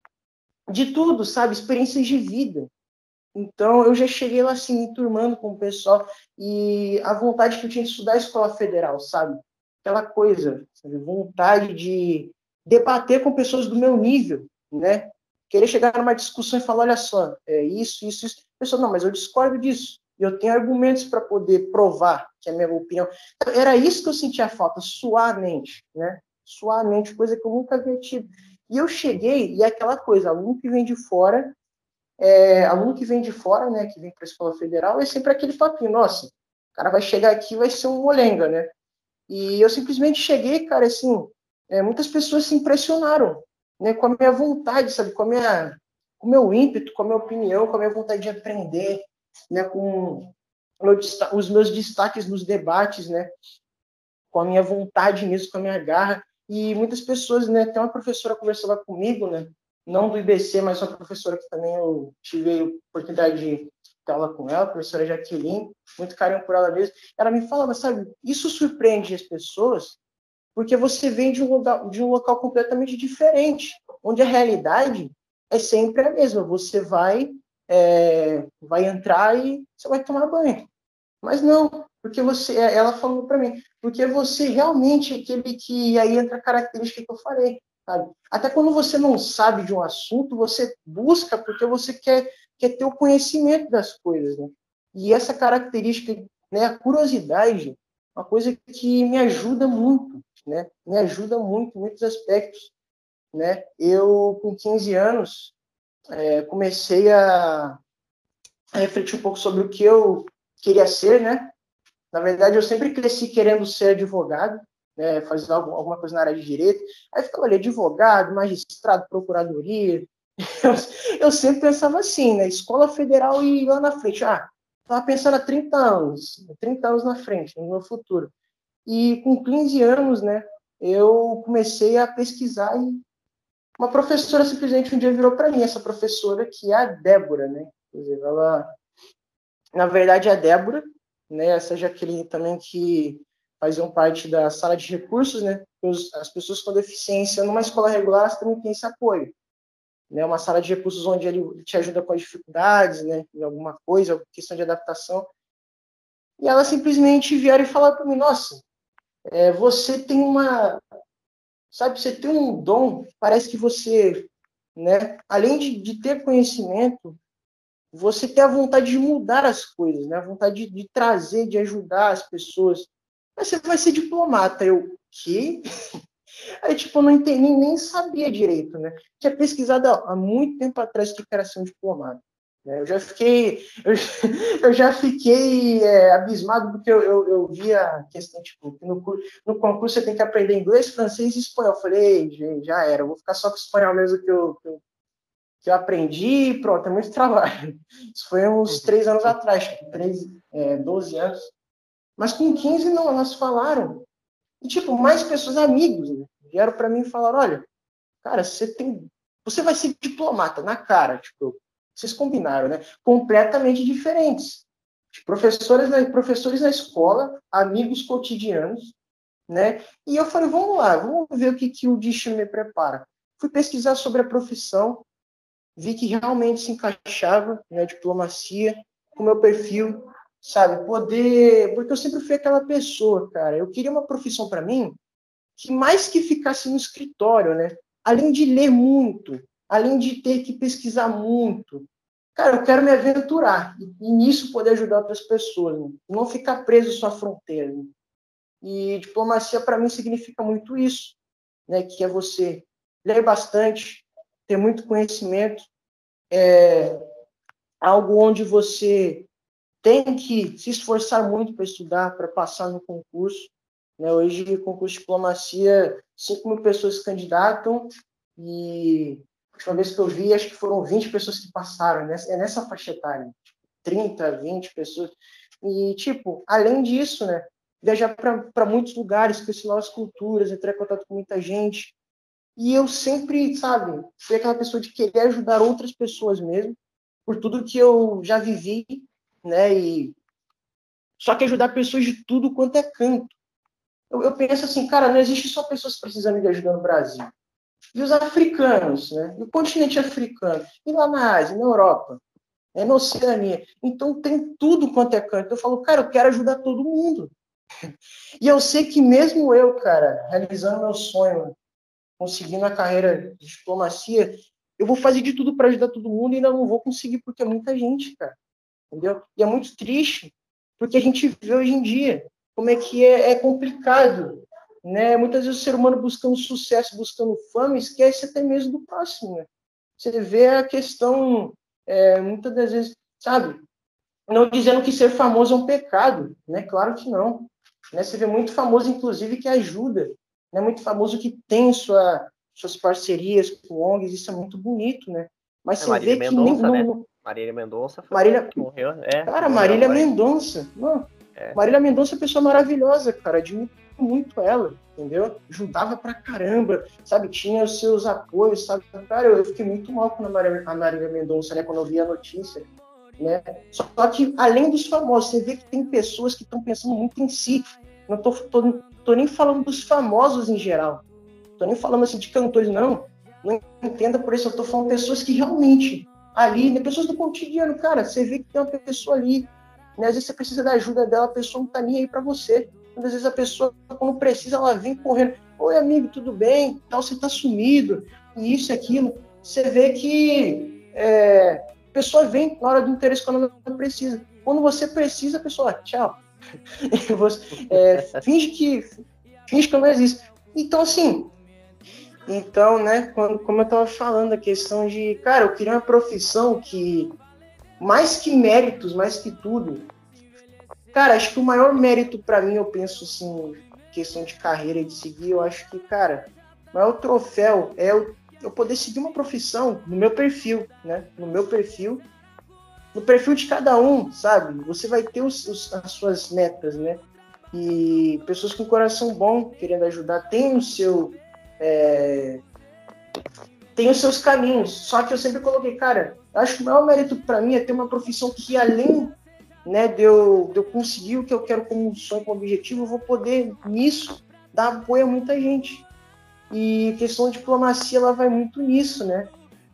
de tudo, sabe? Experiências de vida. Então, eu já cheguei lá, assim, me turmando com o pessoal e a vontade que eu tinha de estudar a escola federal, sabe? Aquela coisa, sabe? Vontade de debater com pessoas do meu nível, né? Querer chegar numa discussão e falar, olha só, é isso, isso, isso. A pessoa, não, mas eu discordo disso. E eu tenho argumentos para poder provar que é a minha opinião. Era isso que eu sentia falta, suar a mente, né? Suar a mente, coisa que eu nunca havia tido. E eu cheguei, e é aquela coisa, aluno que vem de fora, é, aluno que vem de fora, né, que vem para a escola federal, é sempre aquele papinho, nossa, o cara vai chegar aqui e vai ser um molenga, né? E eu simplesmente cheguei, cara, assim, é, muitas pessoas se impressionaram, né, com a minha vontade, sabe, com a minha, com o meu ímpeto, com a minha opinião, com a minha vontade de aprender, né, com meu, os meus destaques nos debates, né, com a minha vontade nisso, com a minha garra. E muitas pessoas, né, tem uma professora que conversava comigo, né, não do I B C, mas uma professora que também eu tive a oportunidade de ter aula com ela, a professora Jaqueline, muito carinho por ela mesmo. Ela me falava, sabe, isso surpreende as pessoas, porque você vem de um local, de um local completamente diferente, onde a realidade é sempre a mesma. Você vai, é, vai entrar e você vai tomar banho. Mas não, porque você, ela falou para mim, porque você realmente é aquele que, aí entra a característica que eu falei, sabe? Até quando você não sabe de um assunto, você busca porque você quer, quer ter o conhecimento das coisas, né? E essa característica, né, a curiosidade, uma coisa que me ajuda muito, né? Me ajuda muito em muitos aspectos, né? Eu, com quinze anos, é, comecei a, a refletir um pouco sobre o que eu queria ser, né? Na verdade, eu sempre cresci querendo ser advogado, né, fazer alguma coisa na área de direito. Aí ficava ali, advogado, magistrado, procuradoria. Eu, eu sempre pensava assim, né? Escola federal e lá na frente. Ah, estava pensando há trinta anos, trinta anos na frente, no meu futuro. E com quinze anos, né, eu comecei a pesquisar e uma professora simplesmente um dia virou para mim, essa professora que é a Débora, né? Quer dizer, ela, na verdade, é a Débora, né, essa Jaqueline também que faziam parte da sala de recursos, né, as pessoas com deficiência numa escola regular elas também têm esse apoio, né, uma sala de recursos onde ele te ajuda com as dificuldades, né, em alguma coisa, questão de adaptação, e ela simplesmente vieram e falaram para mim, nossa, é, você tem uma, sabe, você tem um dom, parece que você, né, além de, de ter conhecimento, você tem a vontade de mudar as coisas, né? A vontade de, de trazer, de ajudar as pessoas. Mas você vai ser diplomata. Eu, que? Aí, tipo, eu não entendi, nem, nem sabia direito, né? Tinha pesquisado há muito tempo atrás o que era ser um diplomata. Né? Eu já fiquei, eu, eu já fiquei é, abismado porque eu, eu, eu via a questão, tipo, que no, no concurso você tem que aprender inglês, francês e espanhol. Eu falei, gente, já era, eu vou ficar só com o espanhol mesmo que eu, que eu que eu aprendi e pronto, é muito trabalho. Isso foi uns três anos atrás, treze, é, doze anos. Mas com quinze, não, elas falaram. E, tipo, mais pessoas, amigos, né, vieram para mim e falaram, olha, cara, você tem... Você vai ser diplomata, na cara, tipo, vocês combinaram, né? Completamente diferentes. Professores na, professores na escola, amigos cotidianos, né? E eu falei, vamos lá, vamos ver o que, que o destino me prepara. Fui pesquisar sobre a profissão, vi que realmente se encaixava na diplomacia, com o meu perfil, sabe? Poder... Porque eu sempre fui aquela pessoa, cara. Eu queria uma profissão para mim que mais que ficasse no escritório, né? Além de ler muito, além de ter que pesquisar muito, cara, eu quero me aventurar e nisso poder ajudar outras pessoas, né? Não ficar preso só à fronteira. Né? E diplomacia para mim significa muito isso, né? Que é você ler bastante, ter muito conhecimento, é algo onde você tem que se esforçar muito para estudar, para passar no concurso. Né? Hoje, concurso de diplomacia, cinco mil pessoas se candidatam e a última vez que eu vi, acho que foram vinte pessoas que passaram. Né? É nessa faixa etária, trinta, vinte pessoas. E, tipo, além disso, né, viajar para muitos lugares, conhecer novas culturas, entrar em contato com muita gente, E eu sempre, sabe, fui aquela pessoa de querer ajudar outras pessoas mesmo, por tudo que eu já vivi, né? E só que ajudar pessoas de tudo quanto é canto. Eu, eu penso assim, cara, não existe só pessoas precisando de ajuda no Brasil. E os africanos, né? E o continente africano, e lá na Ásia, na Europa, né? Na Oceania. Então tem tudo quanto é canto. Eu falo, cara, eu quero ajudar todo mundo. E eu sei que mesmo eu, cara, realizando meu sonho, conseguindo a carreira de diplomacia, eu vou fazer de tudo para ajudar todo mundo e ainda não vou conseguir porque é muita gente, cara. Entendeu? E é muito triste, porque a gente vê hoje em dia como é que é, é complicado, né? Muitas vezes o ser humano buscando sucesso, buscando fama, esquece até mesmo do próximo, né? Você vê a questão, é, muitas das vezes, sabe? Não dizendo que ser famoso é um pecado, né? Claro que não. Né? Você vê muito famoso, inclusive, que ajuda, né? Muito famoso que tem sua, suas parcerias com O N Gs, isso é muito bonito, né? Mas É você Marília vê que nem... Mendonça, né? Não, Marília Mendonça foi Marília... que morreu, é, Cara, morreu Marília agora. Mendonça, mano, É. Marília Mendonça é uma pessoa maravilhosa, cara, admiro muito ela, entendeu? Ajudava pra caramba, sabe? Tinha os seus apoios, sabe? Cara, eu fiquei muito mal com a Marília, a Marília Mendonça, né? Quando eu vi a notícia, né? Só que, além dos famosos, você vê que tem pessoas que estão pensando muito em si. Não tô, tô, tô nem falando dos famosos em geral. Tô nem falando assim de cantores, não. Não entenda por isso, eu tô falando de pessoas que realmente ali, né, pessoas do cotidiano, cara, você vê que tem uma pessoa ali, né, às vezes você precisa da ajuda dela, a pessoa não tá nem aí pra você. Às vezes a pessoa, quando precisa, ela vem correndo. Oi, amigo, tudo bem? Tal, você tá sumido, e isso e aquilo. Você vê que é, a pessoa vem na hora do interesse quando ela precisa. Quando você precisa, a pessoa, tchau. você, é, finge que finge que não existe. Então, assim, então, né, quando, como eu estava falando, a questão de, cara, eu queria uma profissão que, mais que méritos, mais que tudo, cara, acho que o maior mérito para mim, eu penso assim, questão de carreira e de seguir, eu acho que, cara, o maior troféu é eu, eu poder seguir uma profissão no meu perfil, né, no meu perfil, no perfil de cada um, sabe? Você vai ter os, os, as suas metas, né? E pessoas com coração bom, querendo ajudar, tem o seu... É, tem os seus caminhos, só que eu sempre coloquei, cara, acho que o maior mérito para mim é ter uma profissão que, além, né, de eu, de eu conseguir o que eu quero como sonho, como objetivo, eu vou poder, nisso, dar apoio a muita gente. E a questão de diplomacia, ela vai muito nisso, né?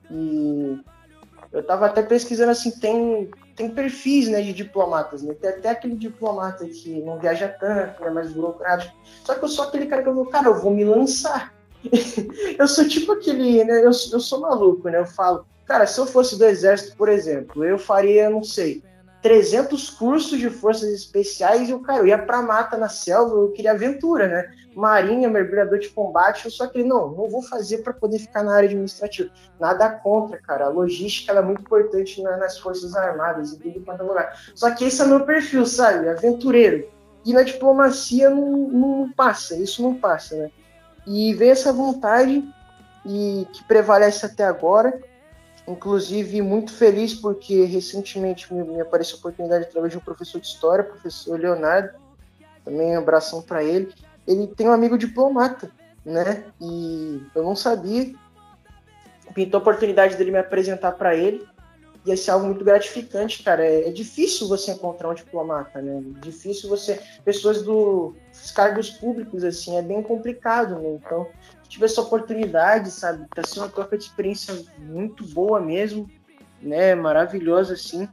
E eu estava até pesquisando, assim, tem, tem perfis, né, de diplomatas, né? Tem até aquele diplomata que não viaja tanto, é mais burocrático. Só que eu sou aquele cara que eu vou, cara, eu vou me lançar. Eu sou tipo aquele, né? Eu, eu sou maluco, né? Eu falo, cara, se eu fosse do exército, por exemplo, eu faria, não sei, trezentos cursos de forças especiais e eu, cara, eu ia pra mata na selva, eu queria aventura, né? Marinha, mergulhador de combate, eu só que não, não vou fazer para poder ficar na área administrativa. Nada contra, cara. A logística ela é muito importante na, nas forças armadas e tudo quanto é lugar. Só que esse é meu perfil, sabe? Aventureiro. E na diplomacia não, não passa, isso não passa, né? E veio essa vontade e que prevalece até agora. Inclusive, muito feliz porque recentemente me, me apareceu a oportunidade através de um professor de história, professor Leonardo, também um abração para ele. Ele tem um amigo diplomata, né? E eu não sabia. Pintou a oportunidade dele me apresentar para ele. E esse é algo muito gratificante, cara. É, é difícil você encontrar um diplomata, né? É difícil você... Pessoas dos cargos públicos, assim, é bem complicado, né? Então, tive essa oportunidade, sabe? Tá sendo uma troca de experiência muito boa mesmo, né? Maravilhosa, assim.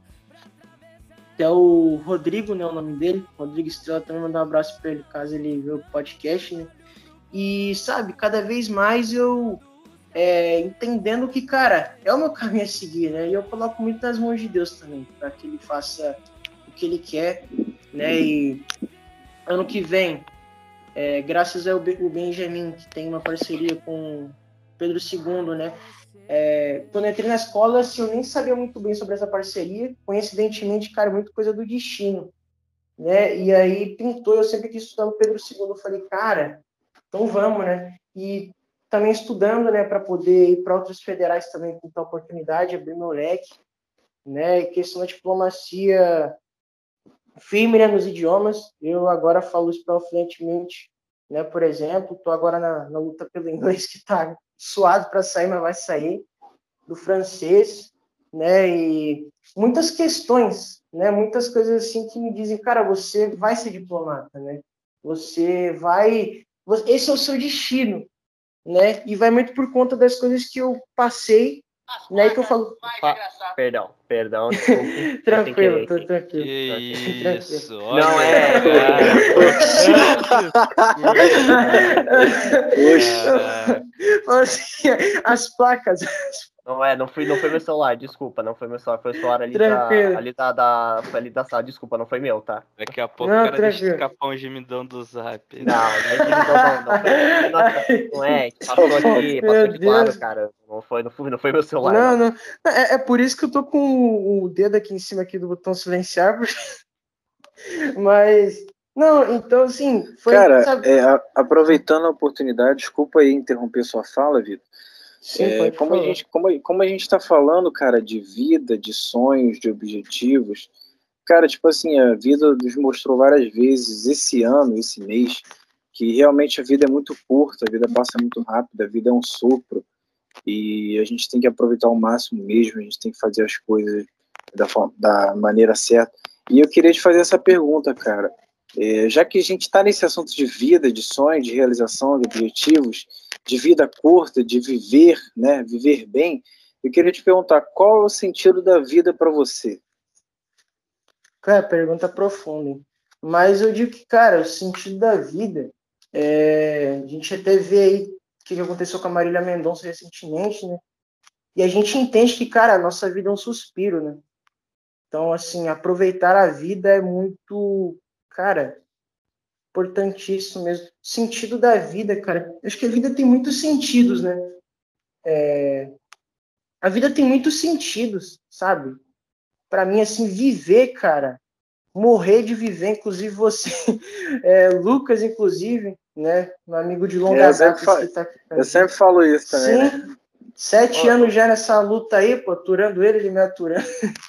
Até o Rodrigo, né? O nome dele. Rodrigo Estrela, também mandar um abraço para ele, caso ele vê o podcast, né? E, sabe, cada vez mais eu... É, entendendo que, cara, é o meu caminho a seguir, né? E eu coloco muito nas mãos de Deus também, para que ele faça o que ele quer, né? E ano que vem, é, graças ao Benjamin, que tem uma parceria com Pedro segundo, né? É, quando eu entrei na escola, assim, eu nem sabia muito bem sobre essa parceria. Coincidentemente, cara, muita coisa do destino, né? E aí pintou, eu sempre quis estudar no Pedro segundo. Eu falei, cara, então vamos, né? E também estudando, né, para poder ir para outras federais também com a oportunidade, abrir meu leque, né, e questão da diplomacia firme, né, nos idiomas. Eu agora falo isso fluentemente, né, por exemplo, estou agora na, na luta pelo inglês, que está suado para sair, mas vai sair, do francês, né? E muitas questões, né? Muitas coisas assim que me dizem, cara, você vai ser diplomata, né? Você vai, esse é o seu destino, né? E vai muito por conta das coisas que eu passei, né? E que eu falo, ah, perdão, perdão, desculpe. tranquilo, tô tranquilo. Que isso, Não olha, é. cara. Assim, as placas. Não é, não foi, não foi meu celular, desculpa, não foi meu celular, foi o celular ali Tranquilo. da, ali da, da, foi ali da sala, desculpa, não foi meu, tá? Daqui a pouco Não, o cara deixa tranquilo. escapar um gemidão do zap. Não, não é gemidão, não, não foi, não, não é, passou aqui, passou aqui do lado, cara, não foi, não foi, não foi meu celular, Não, não. não. É, é por isso que eu tô com o dedo aqui em cima aqui do botão silenciar, porque... mas não, então assim, foi, Cara, sabe? é, a- aproveitando a oportunidade, desculpa aí interromper sua fala, Vitor. Sim, É, pode como a falar. gente, como, como a gente está falando, cara, de vida, de sonhos, de objetivos, cara, tipo assim, a vida nos mostrou várias vezes esse ano, esse mês, que realmente a vida é muito curta, a vida passa muito rápido, a vida é um sopro e a gente tem que aproveitar ao máximo mesmo, a gente tem que fazer as coisas da, forma- da maneira certa. E eu queria te fazer essa pergunta, cara. É, já que a gente está nesse assunto de vida, de sonho, de realização, de objetivos, de vida curta, de viver, né, viver bem, eu queria te perguntar, qual é o sentido da vida para você? Cara, pergunta profunda, hein? Mas eu digo que, cara, o sentido da vida, é... a gente até vê aí o que aconteceu com a Marília Mendonça recentemente, né? E a gente entende que, cara, a nossa vida é um suspiro, né? Então, assim, aproveitar a vida é muito, cara, importantíssimo mesmo. Sentido da vida, cara. Eu acho que a vida tem muitos sentidos, né? É... A vida tem muitos sentidos, sabe? Para mim, assim, viver, cara, morrer de viver, inclusive você, é, Lucas, inclusive, né? Um amigo de longa É, eu, sempre data fa- que tá aqui. eu sempre falo isso também, né? Sim, sete Ó, anos já nessa luta aí, pô, aturando ele, ele me aturando.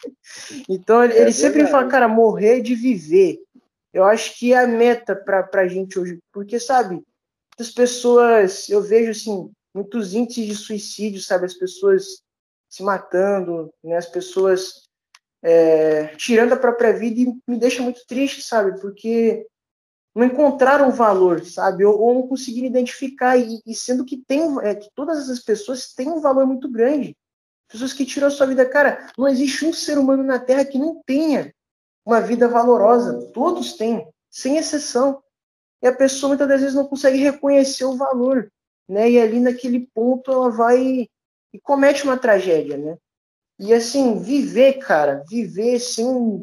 Então, ele, É ele sempre verdade. fala, cara, morrer de viver. Eu acho que é a meta pra, pra gente hoje, porque, sabe, as pessoas, eu vejo, assim, muitos índices de suicídio, sabe, as pessoas se matando, né, as pessoas é, tirando a própria vida e me deixa muito triste, sabe, porque não encontraram valor, sabe, ou, ou não conseguiram identificar, e, e sendo que tem, é, que todas essas pessoas têm um valor muito grande, pessoas que tiram a sua vida, cara, não existe um ser humano na Terra que não tenha uma vida valorosa, todos têm, sem exceção, e a pessoa muitas das vezes não consegue reconhecer o valor, né, e ali naquele ponto ela vai e comete uma tragédia, né, e assim, viver, cara, viver assim,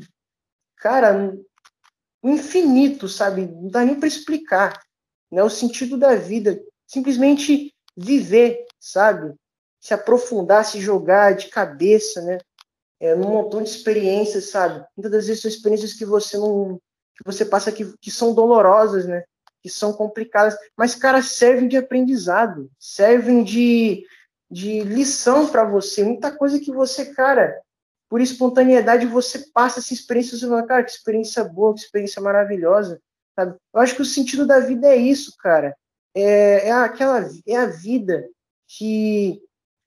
cara, o infinito, sabe? Não dá nem para explicar, né? O sentido da vida, simplesmente viver, sabe? Se aprofundar, se jogar de cabeça, né? É, num montão de experiências, sabe? Muitas das vezes são experiências que você não, que você passa que, que são dolorosas, né? Que são complicadas, mas cara, servem de aprendizado, servem de, de lição para você. Muita coisa que você, cara, por espontaneidade, você passa essa experiência, você fala, cara, que experiência boa, que experiência maravilhosa, sabe? Eu acho que o sentido da vida é isso, cara. É, é aquela, é a vida que,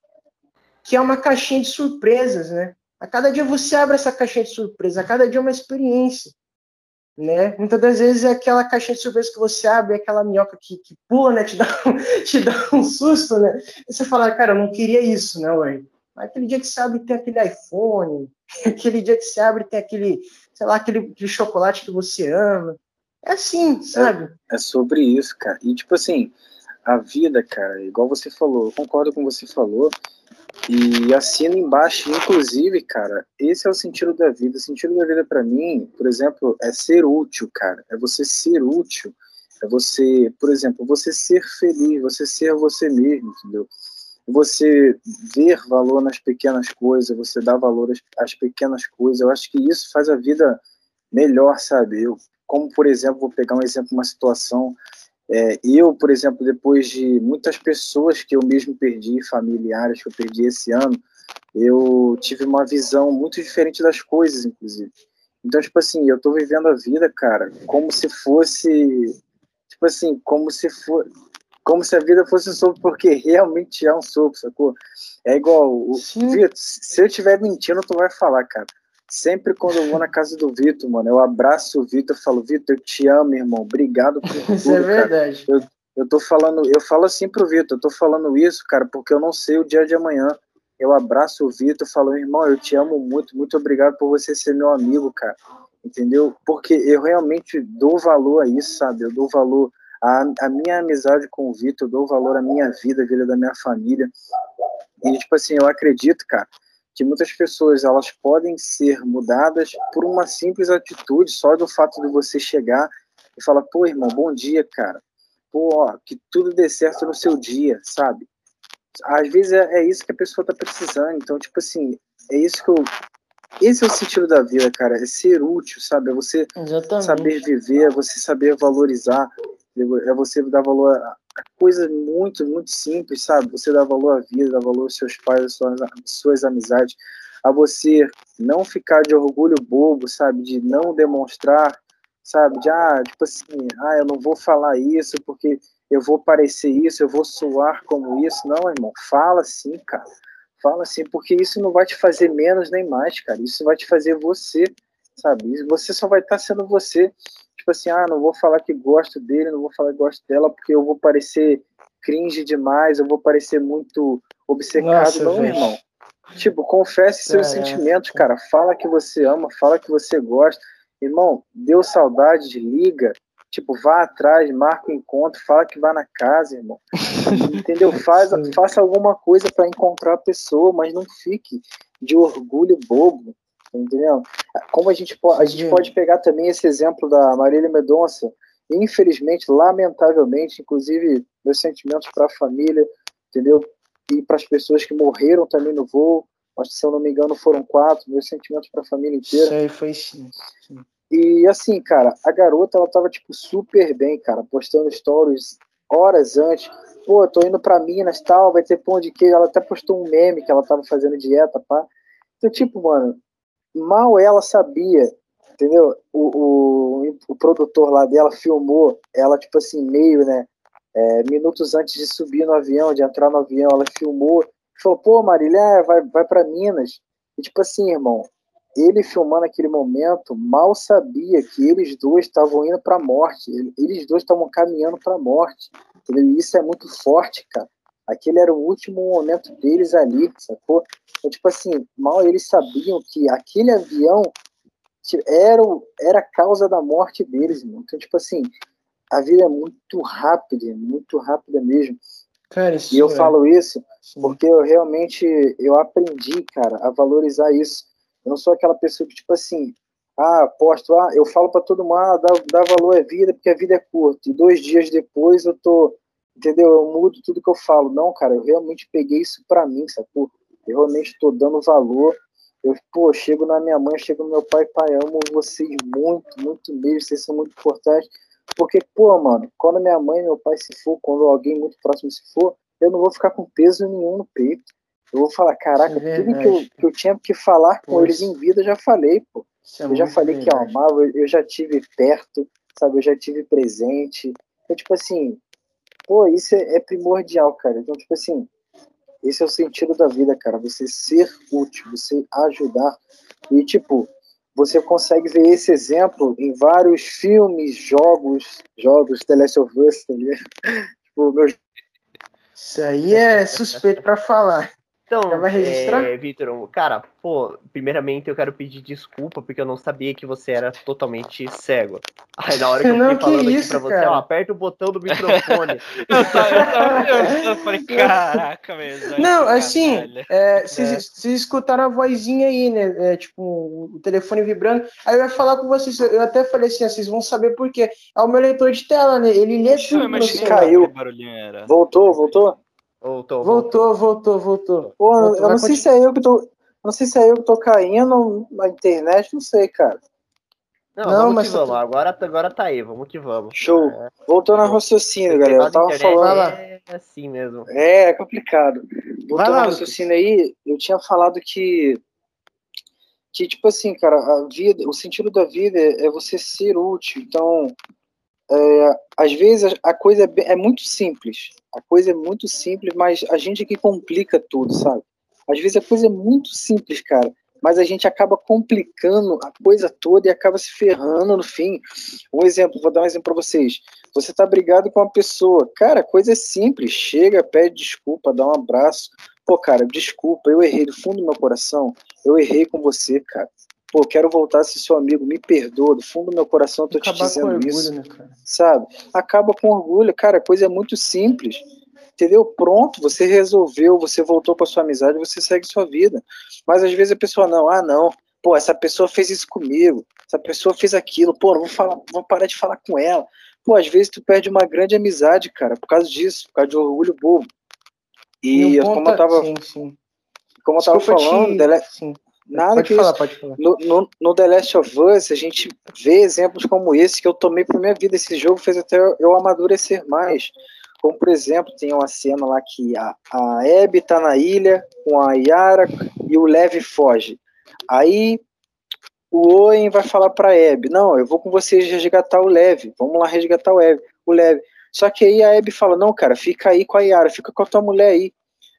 que é uma caixinha de surpresas, né? A cada dia você abre essa caixinha de surpresa, a cada dia é uma experiência, né? Muitas das vezes é aquela caixinha de surpresa que você abre, é aquela minhoca que, que pula, né? Te dá, um, te dá um susto, né? E você fala, cara, eu não queria isso, né, ué? Aquele dia que você abre tem aquele iPhone, aquele dia que você abre tem aquele, sei lá, aquele, aquele chocolate que você ama. É assim, sabe? É, é sobre isso, cara. E tipo assim, a vida, cara, igual você falou, eu concordo com o que você falou, e assina embaixo, inclusive, cara, esse é o sentido da vida. O sentido da vida para mim, por exemplo, é ser útil, cara. É você ser útil. É você, por exemplo, você ser feliz, você ser você mesmo, entendeu? Você ver valor nas pequenas coisas, você dar valor às, às pequenas coisas. Eu acho que isso faz a vida melhor, sabe? Eu, como, por exemplo, vou pegar um exemplo, uma situação. É, eu, por exemplo, depois de muitas pessoas que eu mesmo perdi, familiares que eu perdi esse ano, eu tive uma visão muito diferente das coisas, inclusive. Então, tipo assim, eu tô vivendo a vida, cara, como se fosse, tipo assim, como se for, como se a vida fosse um sopro, porque realmente é um sopro, sacou? É igual, o Vitor, se eu estiver mentindo, tu vai falar, cara. Sempre quando eu vou na casa do Vitor, mano, eu abraço o Vitor e falo, Vitor, eu te amo, irmão, obrigado por tudo, isso é verdade. Cara. Eu, eu tô falando, eu falo assim pro Vitor, eu tô falando isso, cara, porque eu não sei o dia de amanhã. Eu abraço o Vitor e falo, irmão, eu te amo muito, muito obrigado por você ser meu amigo, cara, entendeu? Porque eu realmente dou valor a isso, sabe? Eu dou valor à, à minha amizade com o Vitor, eu dou valor à minha vida, à vida da minha família. E, tipo assim, eu acredito, cara, que muitas pessoas, elas podem ser mudadas por uma simples atitude, só do fato de você chegar e falar, pô, irmão, bom dia, cara. Pô, ó, que tudo dê certo no seu dia, sabe? Às vezes é, é isso que a pessoa tá precisando. Então, tipo assim, é isso que eu... Esse é o sentido da vida, cara, é ser útil, sabe? É você Exatamente. saber viver, é você saber valorizar, é você dar valor a coisas muito, muito simples, sabe? Você dá valor à vida, dá valor aos seus pais, às suas, às suas amizades, a você não ficar de orgulho bobo, sabe? De não demonstrar, sabe? De, ah, tipo assim, ah, eu não vou falar isso porque eu vou parecer isso, eu vou soar como isso. Não, irmão, fala sim, cara. Fala assim, porque isso não vai te fazer menos nem mais, cara. Isso vai te fazer você, sabe? Você só vai estar sendo você. Tipo assim, ah, não vou falar que gosto dele, não vou falar que gosto dela, porque eu vou parecer cringe demais, eu vou parecer muito obcecado. Nossa, não, véio. Irmão. Tipo, confesse seus Caraca. sentimentos, cara. Fala que você ama, fala que você gosta. Irmão, deu saudade, liga. Tipo, vá atrás, marca o encontro, fala que vai na casa, irmão. Entendeu? Faz, faça alguma coisa para encontrar a pessoa, mas não fique de orgulho bobo, entendeu? Como a gente, pode, a gente pode pegar também esse exemplo da Marília Mendonça, infelizmente, lamentavelmente, inclusive meus sentimentos para a família, entendeu? E para as pessoas que morreram também no voo, acho que, se eu não me engano, foram quatro, meus sentimentos para a família inteira. Isso aí foi sim. sim. E assim, cara, a garota, ela tava, tipo, super bem, cara, postando stories horas antes. Pô, tô indo pra Minas, tal, vai ter pão de queijo. Ela até postou um meme que ela tava fazendo dieta, pá. Então, tipo, mano, mal ela sabia, entendeu? O, o, o produtor lá dela filmou ela, tipo assim, meio, né, é, minutos antes de subir no avião, de entrar no avião, ela filmou. Falou, pô, Marília, vai, vai pra Minas. E, tipo assim, irmão, ele filmando aquele momento, mal sabia que eles dois estavam indo para a morte. Eles dois estavam caminhando para a morte. Entendeu? E isso é muito forte, cara. Aquele era o último momento deles ali, sacou? Então, tipo assim, mal eles sabiam que aquele avião era, era a causa da morte deles, irmão. Então, tipo assim, a vida é muito rápida, muito rápida mesmo. Cara, isso e eu é. falo isso Sim. porque eu realmente eu aprendi, cara, a valorizar isso. Eu não sou aquela pessoa que, tipo assim, ah, aposto, ah, eu falo pra todo mundo, ah, dá, dá valor à vida, porque a vida é curta. E dois dias depois eu tô, entendeu? Eu mudo tudo que eu falo. Não, cara, eu realmente peguei isso pra mim, sacou? Eu realmente tô dando valor. Eu, pô, chego na minha mãe, chego no meu pai, pai, amo vocês muito, muito mesmo, vocês são muito importantes. Porque, pô, mano, quando minha mãe e meu pai se for, quando alguém muito próximo se for, eu não vou ficar com peso nenhum no peito. Eu vou falar, caraca, é tudo que eu, que eu tinha que falar com pois. eles em vida, eu já falei, pô. É eu já falei verdade. que eu amava, eu já tive perto, sabe? Eu já tive presente. Então, tipo assim, pô, isso é, é primordial, cara. Então, tipo assim, esse é o sentido da vida, cara. Você ser útil, você ajudar. E, tipo, você consegue ver esse exemplo em vários filmes, jogos, jogos, The Last of Us, tá ligado? Tipo, meus... Isso aí é suspeito pra falar. Então, é, Vitor, cara, pô, primeiramente eu quero pedir desculpa porque eu não sabia que você era totalmente cego. Aí na hora que eu fiquei não, falando isso, aqui pra você, cara. ó, aperta o botão do microfone. eu, tava, eu, tava, eu, eu falei, caraca, mesmo. Não, assim, vocês é, escutaram a vozinha aí, né? É, tipo, o telefone vibrando. Aí eu ia falar com vocês, eu até falei assim, vocês vão saber por quê. É o meu leitor de tela, né? Ele lê tudo no celular. Caiu. Voltou, voltou? Voltou, voltou, voltou, voltou. Pô, voltou. eu não sei se é eu que tô. Não sei se é eu que tô caindo na internet, não sei, cara. Não, não vamos mas que vamos. Tá... Agora, agora tá aí, vamos que vamos. Show. É, Voltando ao raciocínio, galera. Eu tava falando. É assim mesmo. É, é complicado. Voltando ao raciocínio aí, eu tinha falado que. Que, tipo assim, cara, a vida, o sentido da vida é você ser útil. Então, é, às vezes a coisa é, bem, é muito simples. A coisa é muito simples, mas a gente é que complica tudo, sabe? Às vezes a coisa é muito simples, cara, mas a gente acaba complicando a coisa toda e acaba se ferrando no fim. Um exemplo, vou dar um exemplo para vocês. Você tá brigado com uma pessoa, cara, a coisa é simples. Chega, pede desculpa, dá um abraço. Pô, cara, desculpa, eu errei do fundo do meu coração. Eu errei com você, cara. Pô, quero voltar a ser seu amigo, me perdoa, do fundo do meu coração eu tô te dizendo orgulho, isso, né, cara? sabe? Acaba com orgulho, cara, a coisa é muito simples, entendeu? Pronto, você resolveu, você voltou pra sua amizade, você segue sua vida. Mas às vezes a pessoa não, ah não, pô, essa pessoa fez isso comigo, essa pessoa fez aquilo, pô, não vou, falar, vou parar de falar com ela. Pô, às vezes tu perde uma grande amizade, cara, por causa disso, por causa de orgulho bobo. E, e um como eu tava, sim, sim. Como eu tava Desculpa falando, te... dele... sim. Nada pode que falar, isso. Pode falar. No, no, no The Last of Us, a gente vê exemplos como esse que eu tomei pra minha vida. Esse jogo fez até eu amadurecer mais. Como, por exemplo, tem uma cena lá que a, a Abby tá na ilha com a Yara e o Levi foge. Aí o Owen vai falar pra Abby, não, eu vou com vocês resgatar o Levi. Vamos lá resgatar o Abby, o Levi. Só que aí a Abby fala, não, cara, fica aí com a Yara, fica com a tua mulher aí.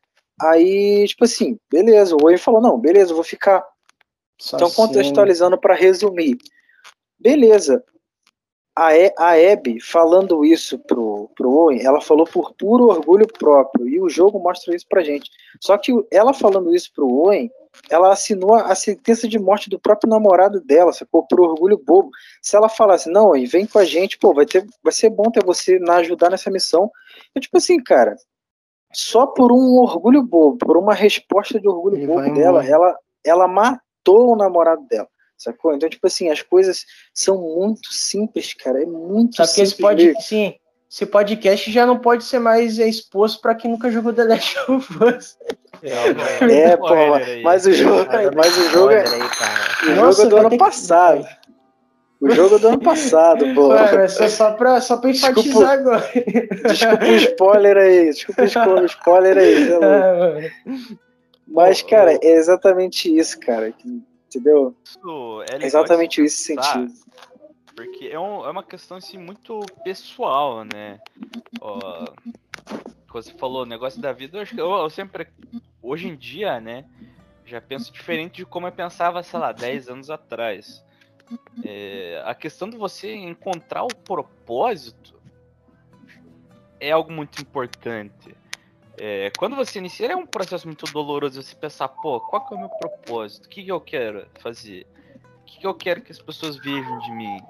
Aí, tipo assim, beleza, o Owen falou, não, beleza, eu vou ficar. Só então, contextualizando para resumir. Beleza, a, e, a Abby falando isso pro, pro Owen, ela falou por puro orgulho próprio, e o jogo mostra isso pra gente. Só que ela falando isso pro Owen, ela assinou a sentença de morte do próprio namorado dela, sacou? Por orgulho bobo. Se ela falasse, não, Owen, vem com a gente, pô, vai, ter, vai ser bom ter você na ajudar nessa missão. Eu, tipo assim, cara, só por um orgulho bobo, por uma resposta de orgulho Ele bobo dela, ela, ela matou o namorado dela, sacou? Então, tipo assim, as coisas são muito simples, cara, é muito Só simples. Só que esse, pod... Sim, esse podcast já não pode ser mais exposto para quem nunca jogou The Last of Us. É, é pô, mas o jogo, mas o jogo é, aí, cara. O Nossa, jogo é do ano passado. Que... O jogo do ano passado, pô. Ué, é só, só, pra, só pra enfatizar desculpa, agora. Desculpa o spoiler aí. Desculpa o spoiler aí. É Mas, cara, é exatamente isso, cara. Entendeu? Isso é é exatamente isso sentido. Porque é, um, é uma questão assim, muito pessoal, né? Ó, você falou, o negócio da vida, eu, acho que eu, eu sempre, hoje em dia, né, já penso diferente de como eu pensava, sei lá, dez anos atrás. É, a questão de você encontrar o propósito é algo muito importante. É, quando você inicia, é um processo muito doloroso você pensar, pô, qual que é o meu propósito? O que, que eu quero fazer? O que, que eu quero que as pessoas vejam de mim?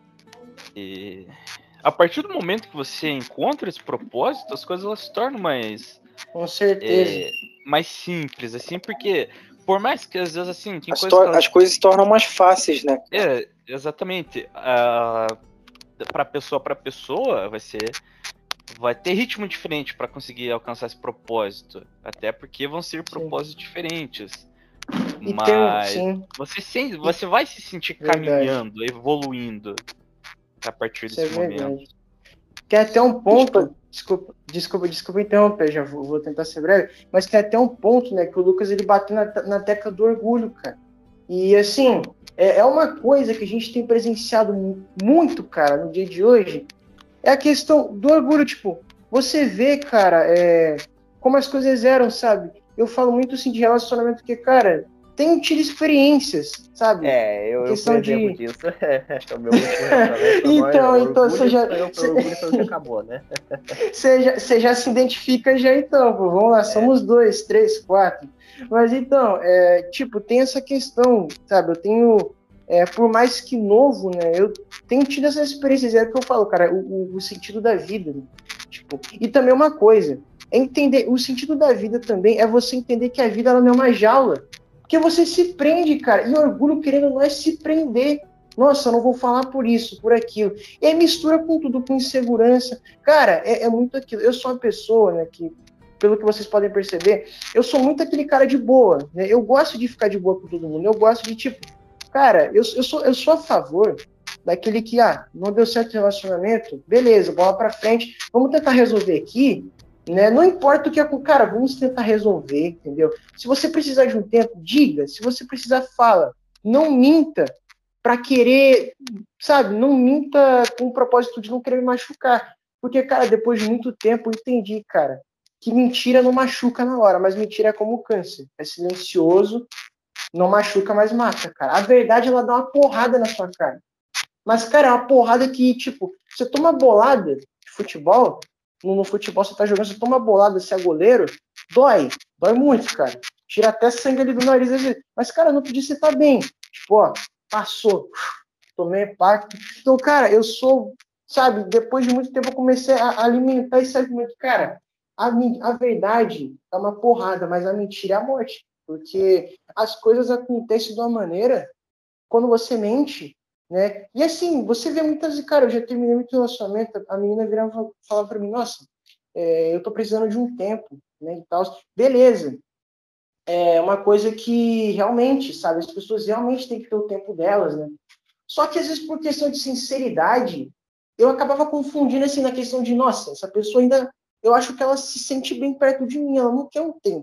E a partir do momento que você encontra esse propósito, as coisas elas se tornam mais... Com certeza. É, mais simples, assim, porque... Por mais que às vezes assim. Tem as, coisas to- elas... as coisas se tornam mais fáceis, né? É, exatamente. Uh, pra pessoa para pessoa vai ser. Vai ter ritmo diferente para conseguir alcançar esse propósito. Até porque vão ser propósitos sim. diferentes. E Mas tem, você, se, você vai se sentir verdade. caminhando, evoluindo a partir Isso desse é momento. Verdade. Tem até um ponto. Desculpa, desculpa, desculpa interromper, já vou, vou tentar ser breve, mas tem até um ponto, né, que o Lucas ele bateu na, na tecla do orgulho, cara. E assim, é, é uma coisa que a gente tem presenciado muito, cara, no dia de hoje, é a questão do orgulho, tipo, você vê, cara, é, como as coisas eram, sabe? Eu falo muito assim de relacionamento que, cara, tem tido experiências, sabe? É, eu, eu questão de... exemplo disso. É, o meu então, então você já... Você acabou, né? Você já, você já se identifica já então, pô. Vamos lá, é. somos dois, três, quatro. Mas então, é, tipo, tem essa questão, sabe? Eu tenho, é, por mais que novo, né? Eu tenho tido essas experiências, é o que eu falo, cara, o, o sentido da vida, né? Tipo, e também uma coisa, é entender, o sentido da vida também é você entender que a vida ela não é uma jaula. Porque você se prende, cara. E orgulho, querendo não é se prender. Nossa, eu não vou falar por isso, por aquilo. E aí mistura com tudo, com insegurança. Cara, é, é muito aquilo. Eu sou uma pessoa, né, que, pelo que vocês podem perceber, eu sou muito aquele cara de boa. Né? Eu gosto de ficar de boa com todo mundo. Eu gosto de, tipo... Cara, eu, eu, sou, eu sou a favor daquele que, ah, não deu certo o relacionamento. Beleza, bola pra frente. Vamos tentar resolver aqui. Né? Não importa o que é com cara, vamos tentar resolver, entendeu? Se você precisar de um tempo, diga. Se você precisar, fala. Não minta, para querer, sabe, não minta com o propósito de não querer me machucar. Porque, cara, depois de muito tempo eu entendi, cara, que mentira não machuca na hora, mas mentira é como câncer. É silencioso, não machuca, mas mata, cara. A verdade, ela dá uma porrada na sua cara. Mas, cara, é uma porrada que, tipo, você toma bolada de futebol, no, no futebol você tá jogando, você toma bolada, você é goleiro, dói, dói muito, cara. Tira até sangue ali do nariz às vezes. Mas, cara, no outro dia você tá bem. Tipo, ó, passou, tomei impacto. Então, cara, eu sou, sabe, depois de muito tempo eu comecei a alimentar esse argumento. Cara, a, a verdade é uma porrada, mas a mentira é a morte. Porque as coisas acontecem de uma maneira, quando você mente, né? E assim, você vê muitas... Cara, eu já terminei muito relacionamento, a menina virava e falava pra mim, nossa, é, eu tô precisando de um tempo, né, e tal. Beleza. É uma coisa que realmente, sabe, as pessoas realmente têm que ter o tempo delas, né? Só que às vezes por questão de sinceridade, eu acabava confundindo assim na questão de, nossa, essa pessoa ainda, eu acho que ela se sente bem perto de mim, ela não quer um tempo.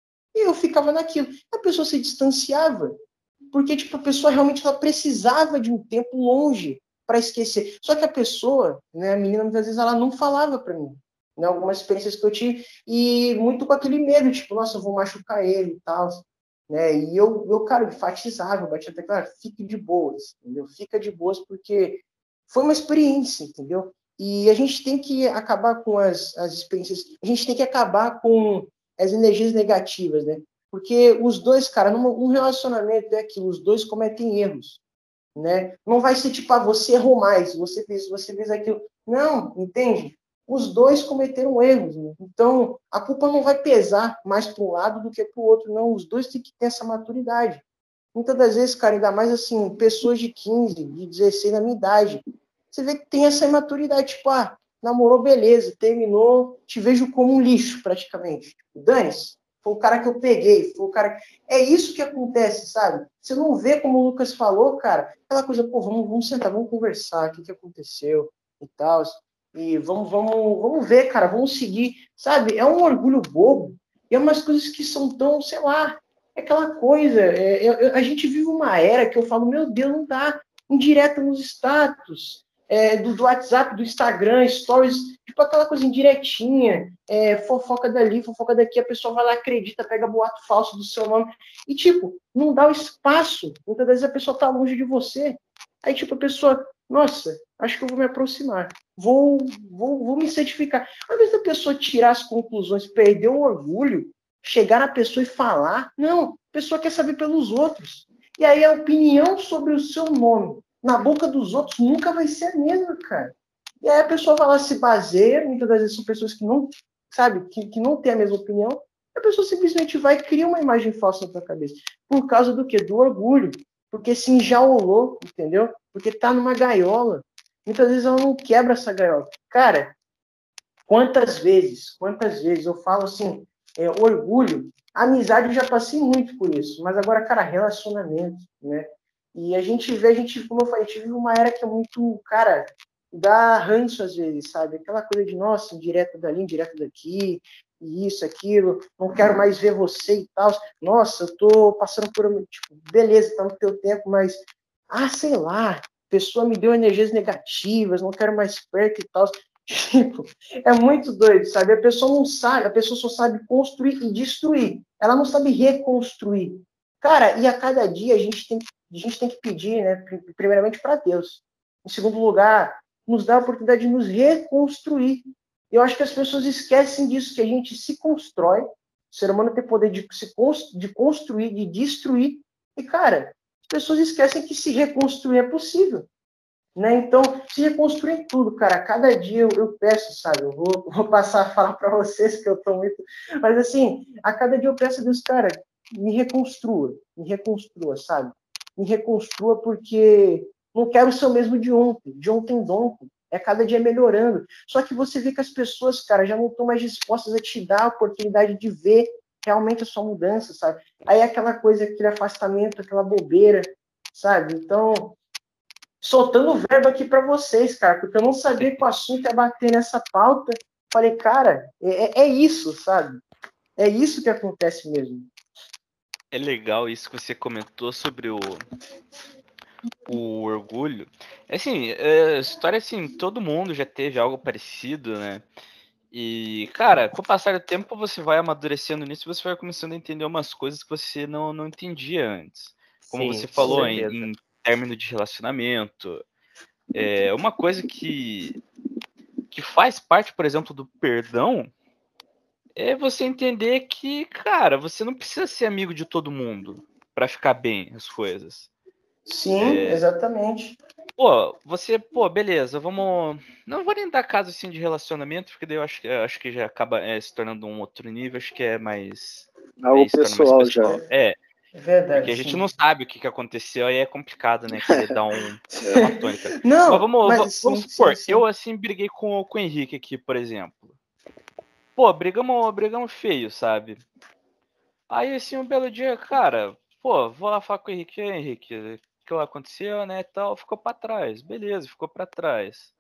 E eu ficava naquilo. A pessoa se distanciava, porque tipo, a pessoa realmente ela precisava de um tempo longe para esquecer. Só que a pessoa, né, a menina muitas vezes ela não falava para mim, né, algumas experiências que eu tive, e muito com aquele medo, tipo, nossa, eu vou machucar ele e tal, né, e eu, eu cara, enfatizava, eu batia até, claro, fique de boas, entendeu? Fica de boas porque foi uma experiência, entendeu? E a gente tem que acabar com as, as experiências, a gente tem que acabar com as energias negativas, né? Porque os dois, cara, num relacionamento é aquilo, os dois cometem erros, né? Não vai ser tipo, ah, você errou mais, você fez, você fez aquilo. Não, entende? Os dois cometeram erros, né? Então a culpa não vai pesar mais para um lado do que para o outro, não. Os dois têm que ter essa maturidade. Muitas das vezes, cara, ainda mais assim, pessoas de quinze, de dezesseis, na minha idade, você vê que tem essa imaturidade, tipo, ah, namorou, beleza, terminou, te vejo como um lixo, praticamente. Dane-se, foi o cara que eu peguei, foi o cara... É isso que acontece, sabe? Você não vê, como o Lucas falou, cara, aquela coisa, pô, vamos, vamos sentar, vamos conversar, o que, que aconteceu e tal, e vamos, vamos, vamos ver, cara, vamos seguir, sabe? É um orgulho bobo, e é umas coisas que são tão, sei lá, é aquela coisa, é, é, a gente vive uma era que eu falo, meu Deus, não dá, indireta nos status, é, do, do WhatsApp, do Instagram, stories, tipo aquela coisa indiretinha, é, fofoca dali, fofoca daqui, a pessoa vai lá, acredita, pega boato falso do seu nome, e tipo, não dá o espaço, muitas vezes a pessoa tá longe de você, aí tipo, a pessoa, nossa, acho que eu vou me aproximar, vou, vou, vou me certificar, às vezes a pessoa tirar as conclusões, perder o orgulho, chegar na pessoa e falar, não, a pessoa quer saber pelos outros, e aí a opinião sobre o seu nome na boca dos outros nunca vai ser a mesma, cara. E aí a pessoa vai lá, se baseia, muitas das vezes são pessoas que não, sabe, que, que não têm a mesma opinião, a pessoa simplesmente vai e cria uma imagem falsa na tua cabeça. Por causa do quê? Do orgulho. Porque se enjaulou, entendeu? Porque tá numa gaiola. Muitas vezes ela não quebra essa gaiola. Cara, quantas vezes, quantas vezes eu falo assim, é, orgulho, amizade eu já passei muito por isso, mas agora, cara, relacionamento, né? E a gente vê, a gente, como eu falei, a gente vive uma era que é muito, cara, dá ranço às vezes, sabe? Aquela coisa de, nossa, direto dali, direto daqui, e isso, aquilo, não quero mais ver você e tal. Nossa, eu tô passando por, tipo, beleza, tá no teu tempo, mas, ah, sei lá, a pessoa me deu energias negativas, não quero mais perto e tal. Tipo, é muito doido, sabe? A pessoa não sabe, a pessoa só sabe construir e destruir. Ela não sabe reconstruir. Cara, e a cada dia a gente tem, a gente tem que pedir, né? Primeiramente para Deus. Em segundo lugar, nos dá a oportunidade de nos reconstruir. Eu acho que as pessoas esquecem disso, que a gente se constrói, o ser humano tem poder de, se, de construir, de destruir. E, cara, as pessoas esquecem que se reconstruir é possível. Né? Então, se reconstruir tudo, cara. Cada dia eu, eu peço, sabe? Eu vou, vou passar a falar para vocês que eu tô muito. Mas, assim, a cada dia eu peço a Deus, cara, me reconstrua, me reconstrua, sabe? Me reconstrua porque não quero ser o mesmo de ontem, de ontem de ontem. É cada dia melhorando. Só que você vê que as pessoas, cara, já não estão mais dispostas a te dar a oportunidade de ver realmente a sua mudança, sabe? Aí é aquela coisa, aquele afastamento, aquela bobeira, sabe? Então, soltando verbo aqui para vocês, cara, porque eu não sabia que o assunto ia bater nessa pauta. Falei, cara, é, é isso, sabe? É isso que acontece mesmo. É legal isso que você comentou sobre o o orgulho. Assim, é, história assim, todo mundo já teve algo parecido, né? E, cara, com o passar do tempo você vai amadurecendo nisso e você vai começando a entender umas coisas que você não, não entendia antes. Como Sim, você com falou, em, certeza. em término de relacionamento. É uma coisa que, que faz parte, por exemplo, do perdão é você entender que, cara, você não precisa ser amigo de todo mundo pra ficar bem as coisas. Sim, exatamente. Pô, você, pô, beleza, vamos. Não vou nem dar caso assim de relacionamento, porque daí eu acho, que- eu acho que já acaba é, se tornando um outro nível, acho que é mais. Algo Aí se torna mais pessoal já. pessoal. É, É verdade, porque a gente sim. não sabe o que, que aconteceu, aí é complicado, né? Querer dar um, uma tônica. Mas Não, vamos, va- mas vamos sim, sim, supor, sim. eu assim briguei com, com o Henrique aqui, por exemplo. Pô, brigamos, brigamos feio, sabe? Aí assim, um belo dia, cara, pô, vou lá falar com o Henrique, e aí, Henrique, o que lá aconteceu, né, e tal, ficou pra trás, beleza, ficou pra trás.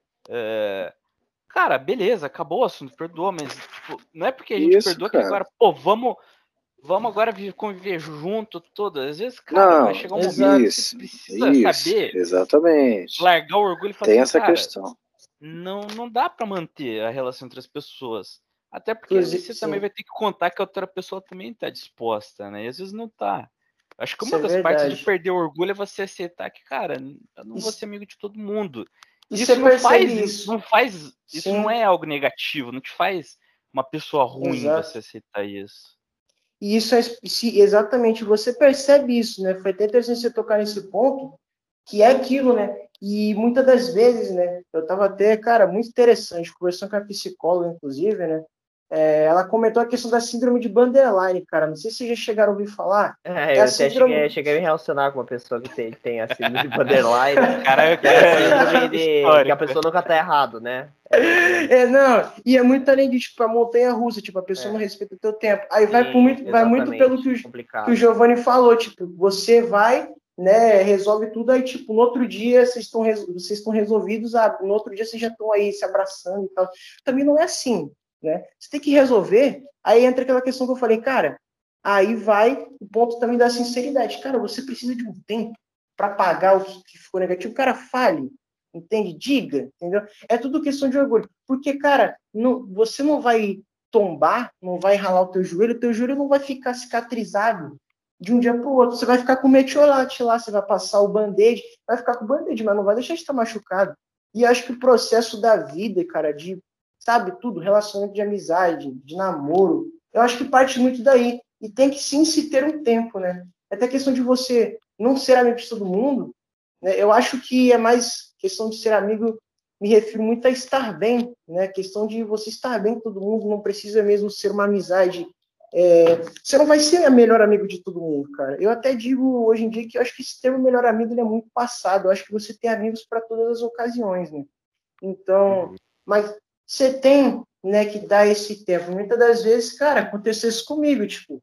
É, cara, beleza, acabou o assunto, perdoa, mas tipo, não é porque a gente Isso, perdoa que cara. agora, pô, vamos, vamos agora vi- conviver junto, todas. Às vezes, cara, vai Não, chegar um momento que Exato. você isso, precisa isso, saber exatamente. largar o orgulho e falar Tem assim, essa cara, questão. não, não dá pra manter a relação entre as pessoas. Até porque Inclusive, você também sim, vai ter que contar que a outra pessoa também tá disposta, né? E às vezes não tá. Acho que isso uma é das partes de verdade. perder o orgulho é você aceitar que, cara, eu não E, vou ser amigo de todo mundo. e você Isso não percebe faz, isso. não faz, isso não Sim, é algo negativo, não te faz uma pessoa ruim você exato. aceitar isso. E isso é se, exatamente, você percebe isso, né? Foi até interessante você tocar nesse ponto, que é aquilo, né? E muitas das vezes, né? Eu tava até, cara, muito interessante, conversando com a psicóloga, inclusive, né? É, ela comentou a questão da síndrome de borderline, cara. Não sei se vocês já chegaram a ouvir falar. É, É a eu até cheguei, síndrome. cheguei a me relacionar com uma pessoa que tem, tem a síndrome de borderline, Cara, que é a síndrome de que a histórico. pessoa nunca tá errado, né? É mais ou menos. É, não, e é muito além de, tipo, a montanha russa, tipo, a pessoa não É, respeita o teu tempo. Aí vai, por sim, muito, vai muito pelo exatamente. que o, que o Complicado. Giovanni falou, tipo, você vai, né, resolve tudo, aí, tipo, no outro dia vocês estão vocês estão resolvidos, ah, no outro dia vocês já estão aí se abraçando e tal. Também não é assim, né? Você tem que resolver, aí entra aquela questão que eu falei, cara, aí vai o ponto também da sinceridade. Cara, você precisa de um tempo para pagar o que ficou negativo. Cara, fale, entende? Diga, entendeu? É tudo questão de orgulho. Porque, cara, não, você não vai tombar, não vai ralar o teu joelho, o teu joelho não vai ficar cicatrizado de um dia para o outro. Você vai ficar com metiolate lá, você vai passar o band-aid, vai ficar com o band-aid, mas não vai deixar de estar machucado. E acho que o processo da vida, cara, de, sabe, tudo, relacionamento de amizade, de namoro, eu acho que parte muito daí. E tem que sim se ter um tempo, né? Até questão de você não ser amigo de todo mundo, né? Eu acho que é mais questão de ser amigo, me refiro muito a estar bem, né? Questão de você estar bem com todo mundo, não precisa mesmo ser uma amizade. É, você não vai ser o melhor amigo de todo mundo, cara. Eu até digo hoje em dia que eu acho que esse termo melhor amigo ele é muito passado. Eu acho que você tem amigos para todas as ocasiões, né? Então, Uhum. mas você tem, né, que dar esse tempo. Muitas das vezes, cara, aconteceu isso comigo, tipo,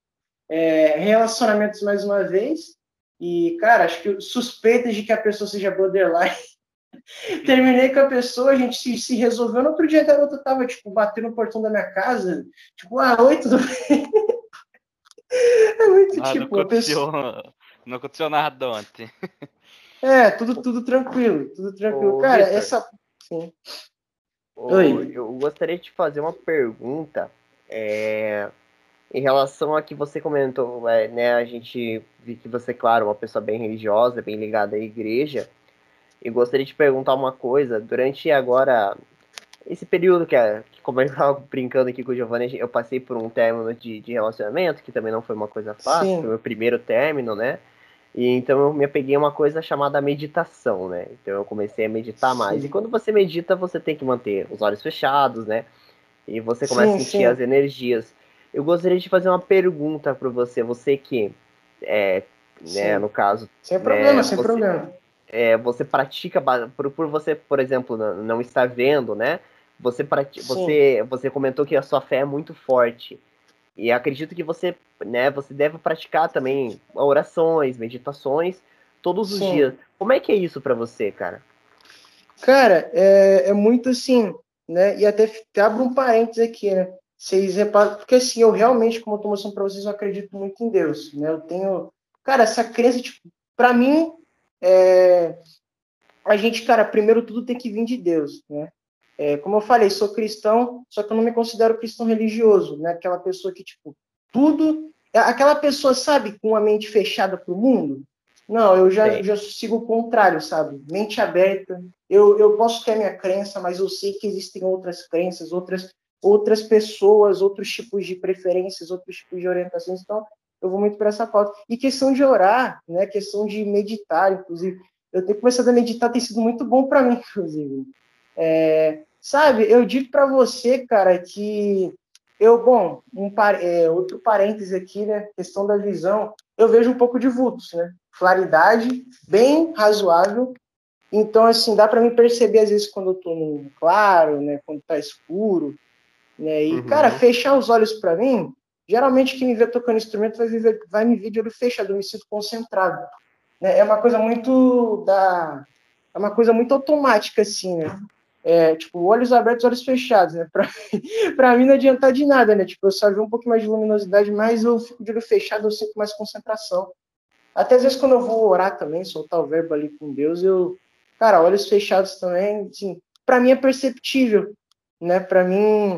é, relacionamentos mais uma vez, e, cara, acho que suspeitas de que a pessoa seja borderline. Terminei com a pessoa, a gente se, se resolveu. No outro dia a garota tava, tipo, batendo no portão da minha casa, tipo, ah, oi, tudo bem? É muito, Ah, não tipo, a pessoa... aconteceu, não aconteceu nada ontem. É, tudo, tudo tranquilo, tudo tranquilo. Ô, Cara, Vitor, essa... Sim. ô, Oi. eu gostaria de te fazer uma pergunta. É, em relação a que você comentou, é, né? A gente viu que você, claro, é uma pessoa bem religiosa, bem ligada à igreja. E gostaria de te perguntar uma coisa. Durante agora, esse período que, é, que como eu estava brincando aqui com o Giovanni, eu passei por um término de, de relacionamento, que também não foi uma coisa fácil, foi o Sim, meu primeiro término, né? E então eu me apeguei a uma coisa chamada meditação, né? Então eu comecei a meditar mais. E sim. quando você medita, você tem que manter os olhos fechados, né? E você começa a Sim, sentir as sim. energias. Eu gostaria de fazer uma pergunta para você, você que é, né, no Sim. caso, Sem né, problema, sem você problema. é, você pratica por, por você, por exemplo, não, não estar vendo, né? Você, prati- Sim, você você comentou que a sua fé é muito forte. E acredito que você, né, você deve praticar também orações, meditações todos os sim. dias. Como é que é isso para você, cara? Cara, é, é muito assim, né? E até, até abro um parênteses aqui, né? Vocês reparam, porque assim, eu realmente, como eu tô mostrando pra vocês, eu acredito muito em Deus, né? Eu tenho, cara, essa crença, tipo, pra mim, é, a gente, cara, primeiro tudo tem que vir de Deus, né? É, como eu falei, sou cristão, só que eu não me considero cristão religioso, né? Aquela pessoa que, tipo, tudo... Aquela pessoa, sabe, com a mente fechada para o mundo? Não, eu já, já sigo o contrário, sabe? Mente aberta. Eu, eu posso ter a minha crença, mas eu sei que existem outras crenças, outras, outras pessoas, outros tipos de preferências, outros tipos de orientações. Então, eu vou muito para essa pauta. E questão de orar, né? Questão de meditar, inclusive. Eu tenho começado a meditar, tem sido muito bom para mim, inclusive. É, sabe, eu digo para você, cara, que eu, bom, um, é, outro parêntese aqui, né? Questão da visão, eu vejo um pouco de vultos, né? Claridade bem razoável. Então, assim, dá para me perceber, às vezes, quando eu tô no claro, né? Quando tá escuro, né? E, uhum. cara, fechar os olhos para mim, geralmente quem me vê tocando instrumento vai, viver, vai me ver de olho fechado, eu me sinto concentrado. Né? É uma coisa muito da... É uma coisa muito automática, assim, né? É, tipo, olhos abertos, olhos fechados, né? Pra, pra mim não adianta de nada, né? Tipo, eu só vi um pouco mais de luminosidade, mas eu fico de olho fechado, eu sinto mais concentração. Até às vezes quando eu vou orar também, soltar o verbo ali com Deus, eu... Cara, olhos fechados também, assim, pra mim é perceptível, né? Pra mim,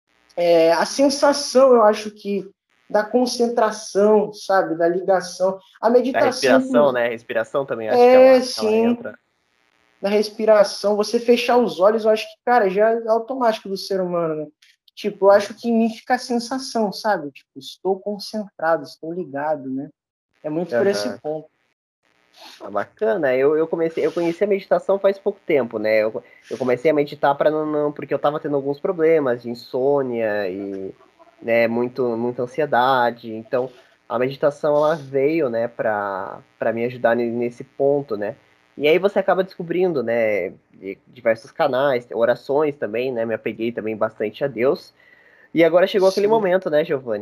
é, a sensação, eu acho que da concentração, sabe? Da ligação. A meditação... Da respiração, né? A respiração também, acho é, que ela, sim. ela entra... Da respiração, você fechar os olhos, eu acho que, cara, já é automático do ser humano, né? Tipo, eu acho que em mim fica a sensação, sabe? Tipo, estou concentrado, estou ligado, né? É muito uhum. por esse ponto. Ah, bacana, eu, eu comecei, eu conheci a meditação faz pouco tempo, né? Eu, eu comecei a meditar para não, não, porque eu tava tendo alguns problemas de insônia e, né, muito, muita ansiedade. Então, a meditação ela veio, né, para para me ajudar nesse ponto, né? E aí você acaba descobrindo, né, diversos canais, orações também, né? Me apeguei também bastante a Deus. E agora chegou Sim. aquele momento, né, Giovanni?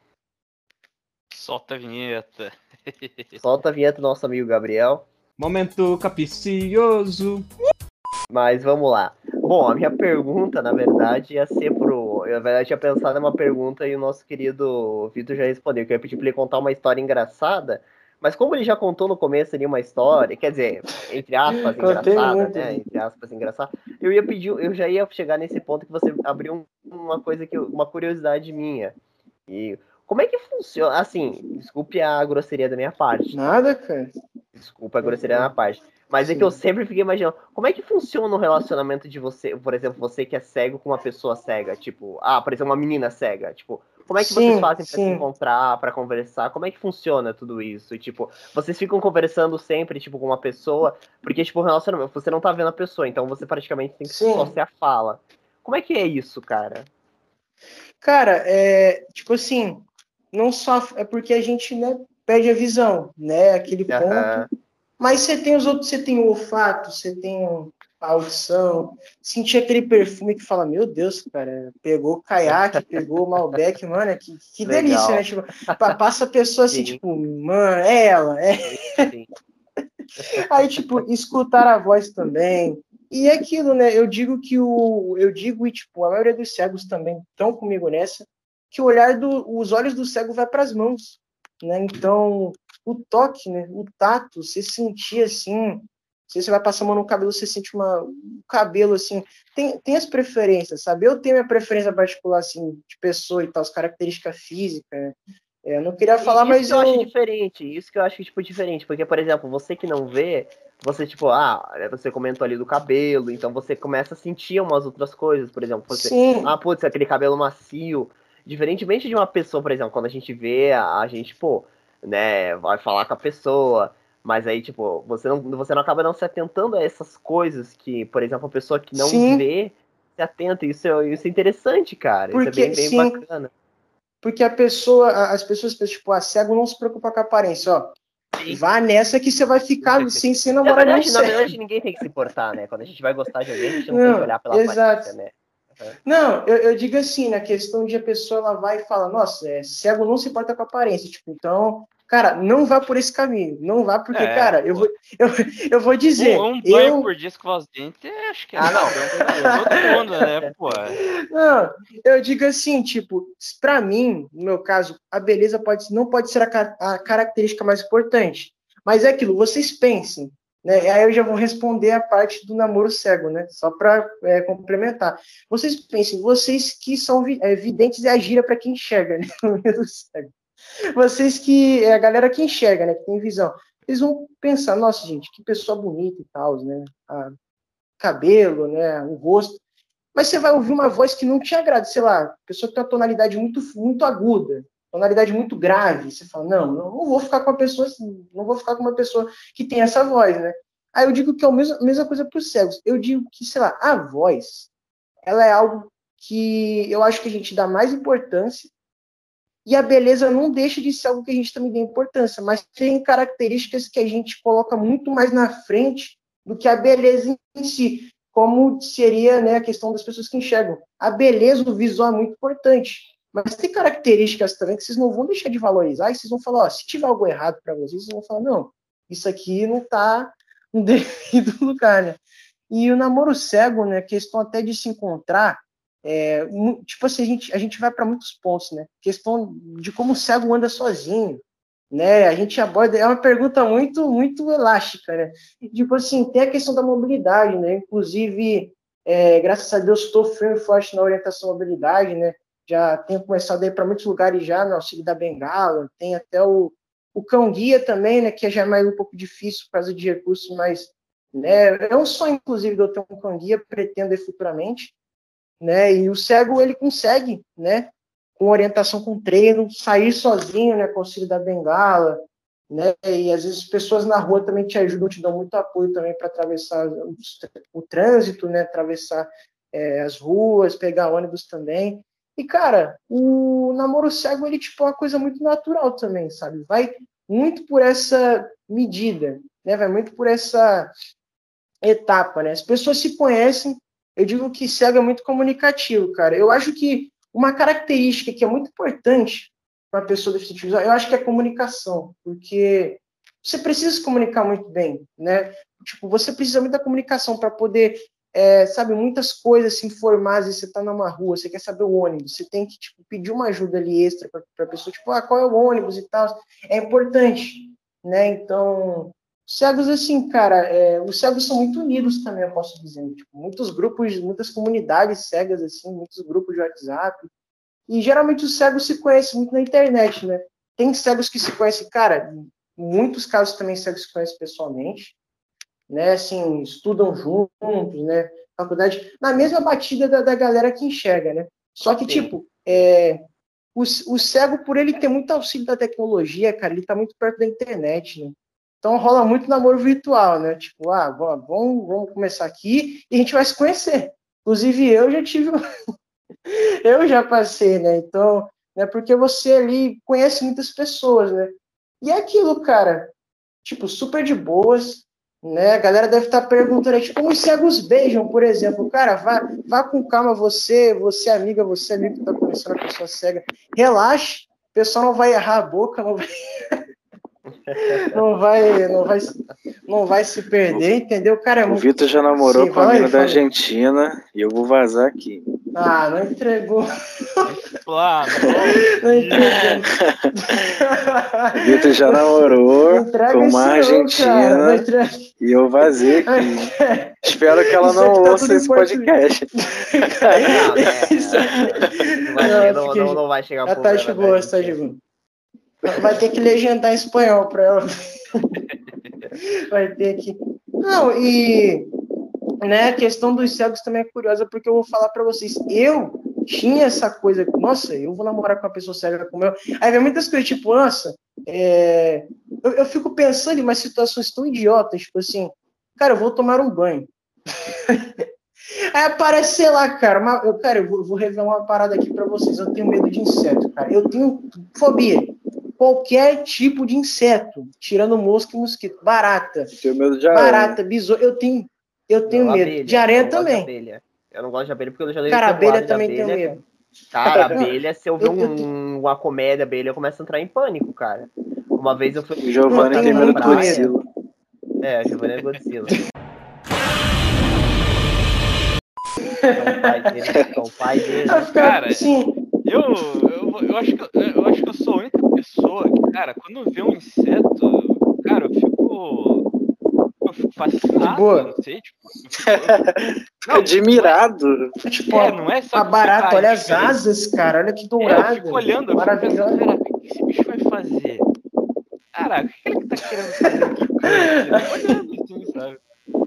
Solta a vinheta. Solta a vinheta do nosso amigo Gabriel. Momento capicioso. Mas vamos lá. Bom, a minha pergunta, na verdade, ia ser pro... Eu, na verdade, tinha pensado numa pergunta e o nosso querido Vitor já respondeu, que eu ia pedir pra ele contar uma história engraçada, mas como ele já contou no começo ali uma história, quer dizer, entre aspas, engraçada, né? Entre aspas, engraçada, eu ia pedir, eu já ia chegar nesse ponto que você abriu uma coisa que, uma curiosidade minha. E como é que funciona? Assim, desculpe a grosseria da minha parte. Nada, cara. Desculpa a grosseria da minha parte. Mas Sim. é que eu sempre fiquei imaginando, como é que funciona o relacionamento de você, por exemplo, você que é cego com uma pessoa cega? Tipo, ah, por exemplo, uma menina cega. Tipo, como é que sim, vocês fazem pra sim. se encontrar, pra conversar? Como é que funciona tudo isso? E, tipo, vocês ficam conversando sempre, tipo, com uma pessoa, porque, tipo, o relacionamento, você não tá vendo a pessoa, então você praticamente tem que sim. só ser a fala. Como é que é isso, cara? Cara, é, tipo assim, não só, é porque a gente, né, perde a visão, né, aquele ponto, uh-huh. mas você tem os outros, você tem o olfato, você tem a audição, sentir aquele perfume que fala, meu Deus, cara, pegou caiaque, pegou Malbec, mano, que, que delícia, né, tipo, passa a pessoa assim, Sim. tipo, mano, é ela, é. Sim. Aí, tipo, escutar a voz também, e é aquilo, né, eu digo que o, eu digo e, tipo, a maioria dos cegos também estão comigo nessa, que o olhar do, os olhos do cego vai para as mãos, né, então, o toque, né, o tato, você sentir assim, se você vai passar a mão no cabelo, você sente uma, um cabelo assim, tem, tem as preferências, sabe, eu tenho minha preferência particular, assim, de pessoa e tal, as características físicas, né? Eu não queria falar, isso mas que eu... eu acho diferente, isso que eu acho, tipo, diferente, porque, por exemplo, você que não vê, você, tipo, ah, você comentou ali do cabelo, então você começa a sentir umas outras coisas, por exemplo, você, Sim. ah, putz, aquele cabelo macio, diferentemente de uma pessoa, por exemplo, quando a gente vê, a, a gente, pô, né, vai falar com a pessoa, mas aí, tipo, você não, você não acaba não se atentando a essas coisas que, por exemplo, a pessoa que não Sim. vê se atenta, isso é, isso é interessante, cara, porque, isso é bem, bem sim. bacana. Porque a pessoa, as pessoas, tipo, a cego não se preocupa com a aparência, ó. Sim. Vá nessa que você vai ficar sem ser namorado. Na verdade, na verdade, ninguém tem que se importar, né? Quando a gente vai gostar de alguém, a gente não, não tem que olhar pela exato. aparência, né? Uhum. Não, eu, eu digo assim, na questão de a pessoa ela vai e fala, nossa, é, cego não se importa com a aparência, tipo, então, cara, não vá por esse caminho, não vá porque, é, cara, eu vou, eu, eu vou dizer, um, um banho eu... por dia escovar os dentes, acho que é ah, não, todo mundo, né, pô. Não, eu digo assim, tipo, pra mim, no meu caso, a beleza pode, não pode ser a, a característica mais importante, Mas é aquilo, vocês pensem, né? Aí eu já vou responder a parte do namoro cego, né? Só para é, complementar. Vocês pensem, vocês que são vi é, videntes e a gíria para quem enxerga, né? No meio do cego. Vocês que, é a galera que enxerga, né? Que tem visão. Eles vão pensar, nossa, gente, que pessoa bonita e tal, né? A cabelo, né? O rosto. Mas você vai ouvir uma voz que não te agrada, sei lá, pessoa que tem uma tonalidade muito, muito aguda, tonalidade muito grave. Você fala, não, não vou ficar com uma pessoa assim, não vou ficar com uma pessoa que tem essa voz, né? Aí eu digo que é a mesma, mesma coisa para os cegos. Eu digo que, sei lá, a voz, ela é algo que eu acho que a gente dá mais importância, e a beleza não deixa de ser algo que a gente também dá importância, mas tem características que a gente coloca muito mais na frente do que a beleza em si, como seria, né, a questão das pessoas que enxergam. A beleza, o visual é muito importante, mas tem características também que vocês não vão deixar de valorizar, e vocês vão falar, ó, se tiver algo errado para vocês, vocês vão falar, não, isso aqui não está no devido lugar, né? E o namoro cego, né, questão até de se encontrar, é, tipo assim, a gente, a gente vai para muitos pontos, né? Questão de como o cego anda sozinho, né? A gente aborda, é uma pergunta muito, muito elástica, né? Tipo assim, tem a questão da mobilidade, né? Inclusive, é, graças a Deus, estou firme e forte na orientação à mobilidade, né? Já tenho começado a ir para muitos lugares já, no auxílio da bengala, tem até o, o cão-guia também, né? Que já é mais um pouco difícil por causa de recursos, mas, né? É um sonho, inclusive, de eu ter um cão-guia, pretendo ir futuramente, né? E o cego, ele consegue, né? Com orientação, com treino, sair sozinho, né, com o auxílio da bengala, né, e às vezes pessoas na rua também te ajudam, te dão muito apoio também para atravessar o, o trânsito, né, atravessar é, as ruas, pegar ônibus também. E, cara, o namoro cego, ele, tipo, é uma coisa muito natural também, sabe? Vai muito por essa medida, né, vai muito por essa etapa, né? As pessoas se conhecem, eu digo que cego é muito comunicativo, cara. Eu acho que uma característica que é muito importante para a pessoa deficiente visual, eu acho que é a comunicação, porque você precisa se comunicar muito bem, né? Tipo, você precisa muito da comunicação para poder, é, sabe, muitas coisas se informar. Às vezes você está numa rua, você quer saber o ônibus, você tem que, tipo, pedir uma ajuda ali extra para a pessoa, tipo, ah, qual é o ônibus e tal. É importante, né? Então, cegos, assim, cara, é, os cegos são muito unidos também, eu posso dizer. Tipo, muitos grupos, muitas comunidades cegas, assim, muitos grupos de WhatsApp. E geralmente os cegos se conhecem muito na internet, né? Tem cegos que se conhecem, cara, em muitos casos também cegos se conhecem pessoalmente, né? Assim, estudam juntos, né? Faculdade, na mesma batida da, da galera que enxerga, né? Só que, Sim. tipo, é, o, o cego, por ele ter muito auxílio da tecnologia, cara, ele tá muito perto da internet, né? Então rola muito namoro virtual, né? Tipo, ah, vamos, vamos começar aqui e a gente vai se conhecer. Inclusive, eu já tive... eu já passei, né? Então, né, porque você ali conhece muitas pessoas, né? E é aquilo, cara, tipo, super de boas, né? A galera deve estar perguntando, tipo, como os cegos beijam, por exemplo. Cara, vá, vá com calma, você, você amiga, você amigo que tá conhecendo a pessoa cega. Relaxe, o pessoal não vai errar a boca, não vai... não vai, não vai, não vai se perder, entendeu? Cara, é o muito... Vitor já namorou Sim, com a menina da fala. Argentina e eu vou vazar aqui. Ah, não entregou. Claro. Não entregou. O Vitor já namorou com uma argentina não, entrega... e eu vazei aqui. Espero que ela não tá ouça esse podcast. Não, não, não, não vai chegar a Tati boa, tá chegando. Vai ter que legendar em espanhol para ela. Vai ter que. Não, e né, a questão dos cegos também é curiosa, porque eu vou falar para vocês. Eu tinha essa coisa, nossa, eu vou namorar com uma pessoa cega como eu. Aí vem muitas coisas, tipo, nossa, é... eu, eu fico pensando em umas situações tão idiotas, tipo assim, cara, eu vou tomar um banho. Aí aparece, sei lá, cara, uma... eu, cara, eu vou, vou revelar uma parada aqui para vocês. Eu tenho medo de inseto, cara. Eu tenho fobia. Qualquer tipo de inseto, tirando mosca e mosquito, barata, eu tenho medo de aranha. barata, besouro, eu tenho, eu tenho não, medo abelha. de aranha eu também. De abelha. Eu não gosto de abelha porque eu já dei cara, abelha também abelha, tenho medo. Cara, abelha, se eu ver um, uma comédia abelha, eu começo a entrar em pânico, cara. Uma vez eu fui. O Giovanni tem medo do Godzilla. É, o Giovanni é Godzilla. É o pai dele, é o pai dele. Cara, eu, eu, eu, acho que, eu acho que eu sou a única pessoa que, cara, quando vê um inseto, cara, eu fico fico. Eu fico fascinado, boa. não sei, tipo. Eu fico, Admirado. Tipo, é, não é só a que barata, ficar olha as diferente. asas, cara, olha que É, dourada. eu fico olhando, eu fico pensando, Maravilhosa. caraca, o que esse bicho vai fazer? Caraca, o que ele tá querendo fazer aqui com ele? Eu fico olhando assim, sabe?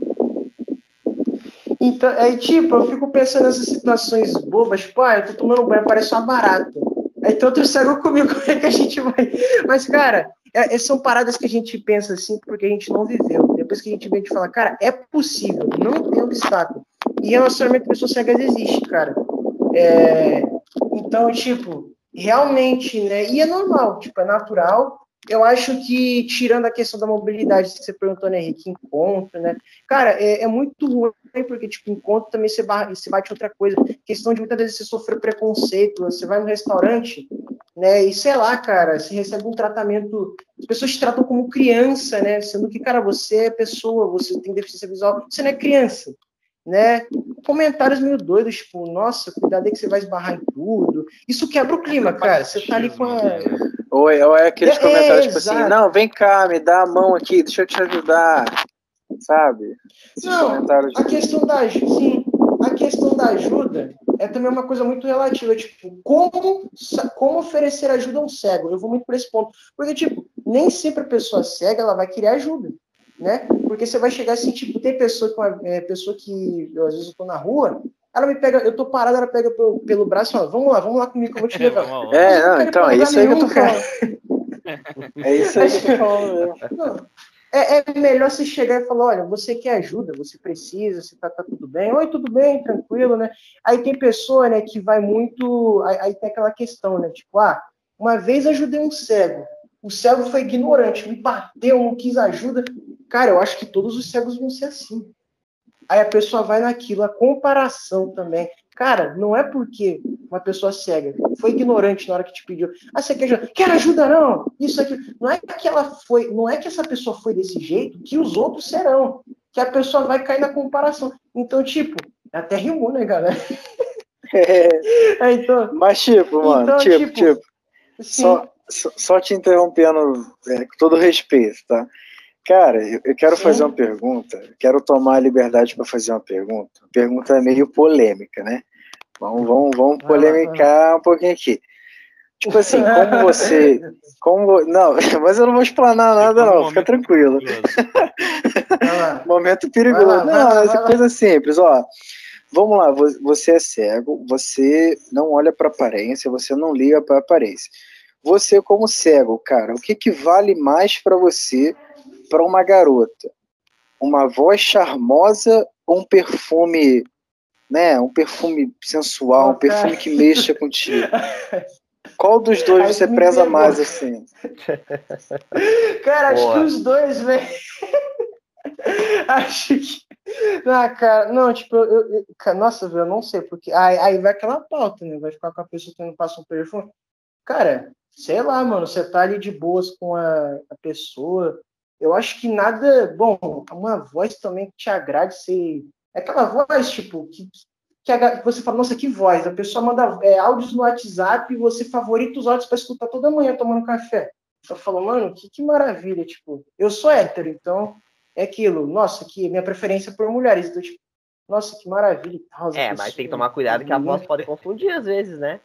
Então, aí, tipo, eu fico pensando nessas situações bobas, tipo, ah, eu tô tomando banho, parece uma barata. Aí tem outro cego comigo, como é que a gente vai? Mas, cara, é, é, são paradas que a gente pensa assim porque a gente não viveu. Depois que a gente vem de falar, cara, é possível, não tem obstáculo. E relacionamento com pessoas cegas existe, cara. É, então, tipo, realmente, né? E é normal, tipo, é natural. Eu acho que, tirando a questão da mobilidade que você perguntou, né, Henrique, encontro, né? Cara, é, é muito ruim, porque, tipo, encontro também você, barra, você bate outra coisa. Questão de muitas vezes você sofrer preconceito, você vai no restaurante, né, e sei lá, cara, você recebe um tratamento, as pessoas te tratam como criança, né, sendo que, cara, você é pessoa, você tem deficiência visual, você não é criança, né? Comentários meio doidos, tipo, nossa, cuidado aí que você vai esbarrar em tudo. Isso quebra o clima, cara. Você tá ali com a... Ou é, ou é aqueles É, comentários é, tipo assim, exato. não, vem cá, me dá a mão aqui, deixa eu te ajudar, sabe? Esses Não, comentários. a questão da ajuda, sim, a questão da ajuda é também uma coisa muito relativa, tipo, como, como oferecer ajuda a um cego? Eu vou muito por esse ponto, porque, tipo, nem sempre a pessoa cega, ela vai querer ajuda, né? Porque você vai chegar assim, tipo, tem pessoa que, uma, é, pessoa que eu, às vezes eu tô na rua, ela me pega, eu tô parado, ela pega pelo, pelo braço e fala, vamos lá, vamos lá comigo que eu vou te levar. É, não, então, é isso aí que eu tô falando. É isso aí que eu tô falando mesmo. Não. É, é melhor você chegar e falar, olha, você quer ajuda, você precisa, você tá, tá tudo bem, oi, tudo bem, tranquilo, né? Aí tem pessoa, né, que vai muito, aí, aí tem aquela questão, né, tipo, ah, uma vez ajudei um cego, o cego foi ignorante, me bateu, não quis ajuda, cara, eu acho que todos os cegos vão ser assim. Aí a pessoa vai naquilo, a comparação também. Cara, não é porque uma pessoa cega foi ignorante na hora que te pediu. Ah, você quer ajuda? Quer ajuda, não? Isso aqui. Não é que ela foi, não é que essa pessoa foi desse jeito que os outros serão. Que a pessoa vai cair na comparação. Então, tipo, até rimou, né, galera? É, é, então, mas, tipo, mano, então, tipo, tipo, tipo, só, só, só te interrompendo, é, com todo respeito, tá? Cara, eu, eu quero Sim. fazer uma pergunta, quero tomar a liberdade para fazer uma pergunta. A pergunta é meio polêmica, né? Vamos, vamos, vamos polemicar um pouquinho aqui. Tipo assim, como você... Como, não, mas eu não vou explanar nada, não, fica tranquilo. Momento perigoso. Lá, não, lá, essa coisa simples, ó. Vamos lá, você é cego, você não olha para aparência, você não liga para aparência. Você como cego, cara, o que, que vale mais para você, para uma garota? Uma voz charmosa ou um perfume, né? Um perfume sensual, oh, um perfume que mexa contigo? Qual dos dois Aí você preza pegou. mais, assim? Cara, acho Boa. que os dois, velho. acho que... Não, cara, não, tipo, eu, eu, cara, nossa, velho, eu não sei, porque aí, aí vai aquela pauta, né? Vai ficar com a pessoa que não passa um perfume. Cara, sei lá, mano, você tá ali de boas com a, a pessoa. Eu acho que nada. Bom, uma voz também que te agrade ser. É aquela voz, tipo, que, que, a, que você fala, nossa, que voz. A pessoa manda é, áudios no WhatsApp e você favorita os áudios pra escutar toda manhã tomando café. Eu falo, mano, que, que maravilha, tipo, eu sou hétero, então é aquilo. Nossa, que minha preferência por mulheres. Então, tipo, nossa, que maravilha e tal. É, mas tem que tomar cuidado que a voz pode confundir às vezes, né?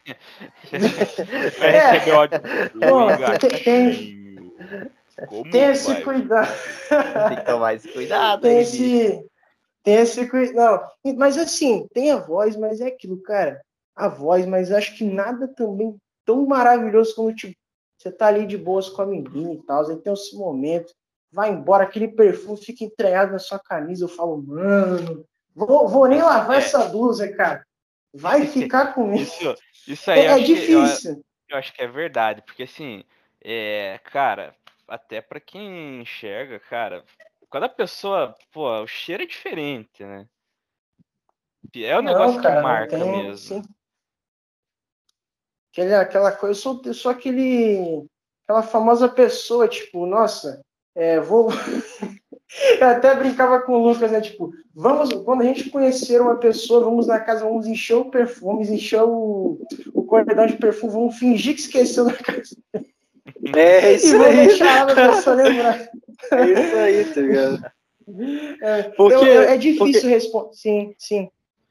Vai receber ódio. Bom, tem, tem, Como tem esse vai? cuidado. Tem que tomar esse cuidado. Tem aí, esse, tem esse cuidado. Mas assim, tem a voz, mas é aquilo, cara. A voz, mas acho que nada também tão maravilhoso como, tipo, você tá ali de boas com a menina e tal, aí tem esse momento, vai embora, aquele perfume fica entranhado na sua camisa, eu falo, mano, vou, vou nem lavar é. essa blusa, cara. Vai ficar comigo. Isso, isso aí é, é difícil. Que, eu, eu acho que é verdade, porque assim, é, cara, até pra quem enxerga, cara, cada pessoa, pô, o cheiro é diferente, né? É um não, negócio cara, que marca tem, mesmo. Sim. Aquela, aquela coisa, eu sou, eu sou aquele, aquela famosa pessoa, tipo, nossa, é, vou... Eu até brincava com o Lucas, né? Tipo, vamos, quando a gente conhecer uma pessoa, vamos na casa, vamos encher o perfume, encher o, o cordão de perfume, vamos fingir que esqueceu na casa. É isso e vamos aí. deixar a pessoa lembrar. É isso aí, tá ligado? É, Porque, então, é difícil porque... responder. Sim, sim.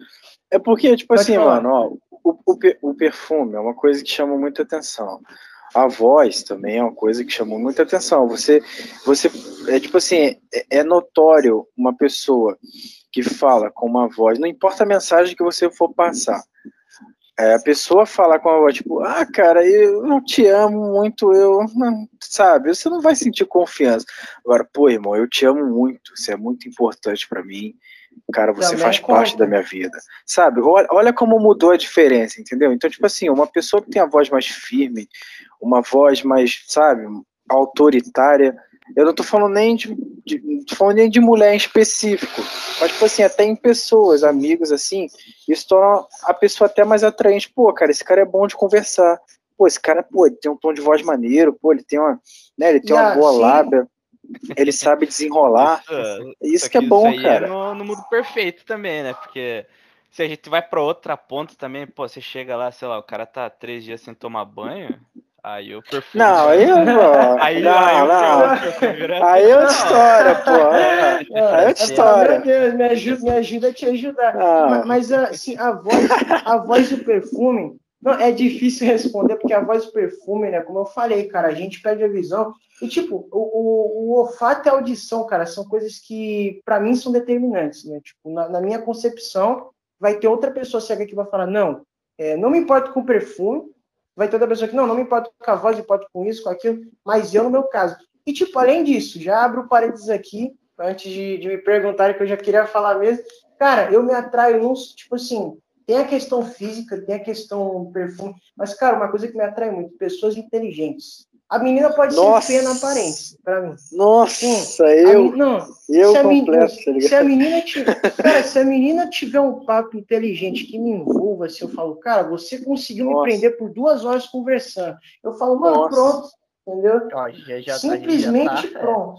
É porque, tipo Pode assim, falar. mano, ó, o, o, o perfume é uma coisa que chama muita atenção. A voz também é uma coisa que chamou muita atenção. Você, você é tipo assim, é, é notório uma pessoa que fala com uma voz, não importa a mensagem que você for passar. É, a pessoa fala com a voz, tipo, ah, cara, eu não te amo muito, eu, não, sabe, você não vai sentir confiança. Agora, pô, irmão, eu te amo muito, você é muito importante pra mim, cara, você Também faz conta. parte da minha vida, sabe? Olha, olha como mudou a diferença, entendeu? Então, tipo assim, uma pessoa que tem a voz mais firme, uma voz mais, sabe, autoritária, eu não tô falando nem de, de, não tô falando nem de mulher em específico, mas, tipo assim, até em pessoas, amigos, assim, isso torna a pessoa até mais atraente. Pô, cara, esse cara é bom de conversar. Pô, esse cara, pô, ele tem um tom de voz maneiro, pô, ele tem uma, né, ele tem uma Yeah, boa sim. lábia, ele sabe desenrolar. Isso, Isso só que é bom, isso aí cara. é no, no mundo perfeito também, né? Porque se a gente vai pra outra ponta também, pô, você chega lá, sei lá, o cara tá três dias sem tomar banho, aí o perfume. Não, já- aí, pô, Aí, não, aí o não. perfume vira Aí é outra atenção. história, pô. Aí é outra É, história. meu Deus, me ajuda, me ajuda a te ajudar. Ah. Ma- Mas, assim, a voz, a voz do perfume, não, é difícil responder, porque a voz do perfume, né, como eu falei, cara, a gente perde a visão. E, tipo, o, o, o olfato e a audição, cara, são coisas que, para mim, são determinantes, né? Tipo, na, na minha concepção, vai ter outra pessoa cega que vai falar, não, é, não me importo com perfume, vai ter outra pessoa que, não, não me importo com a voz, me importo com isso, com aquilo, mas eu, no meu caso. E, tipo, além disso, já abro parênteses aqui, antes de, de me perguntarem, que eu já queria falar mesmo. Cara, eu me atraio nos, tipo assim, tem a questão física, tem a questão perfume, mas, cara, uma coisa que me atrai muito, pessoas inteligentes. A menina pode Nossa. ser feia na aparência, pra mim. Nossa, Sim, eu, meni... não, eu se a completo, menina, tá ligado? se a menina tiver, cara, se a menina tiver um papo inteligente que me envolva, se eu falo, cara, você conseguiu Nossa. me prender por duas horas conversando, eu falo, mano, Nossa. pronto, entendeu? Ó, já, já, Simplesmente a gente já tá, pronto.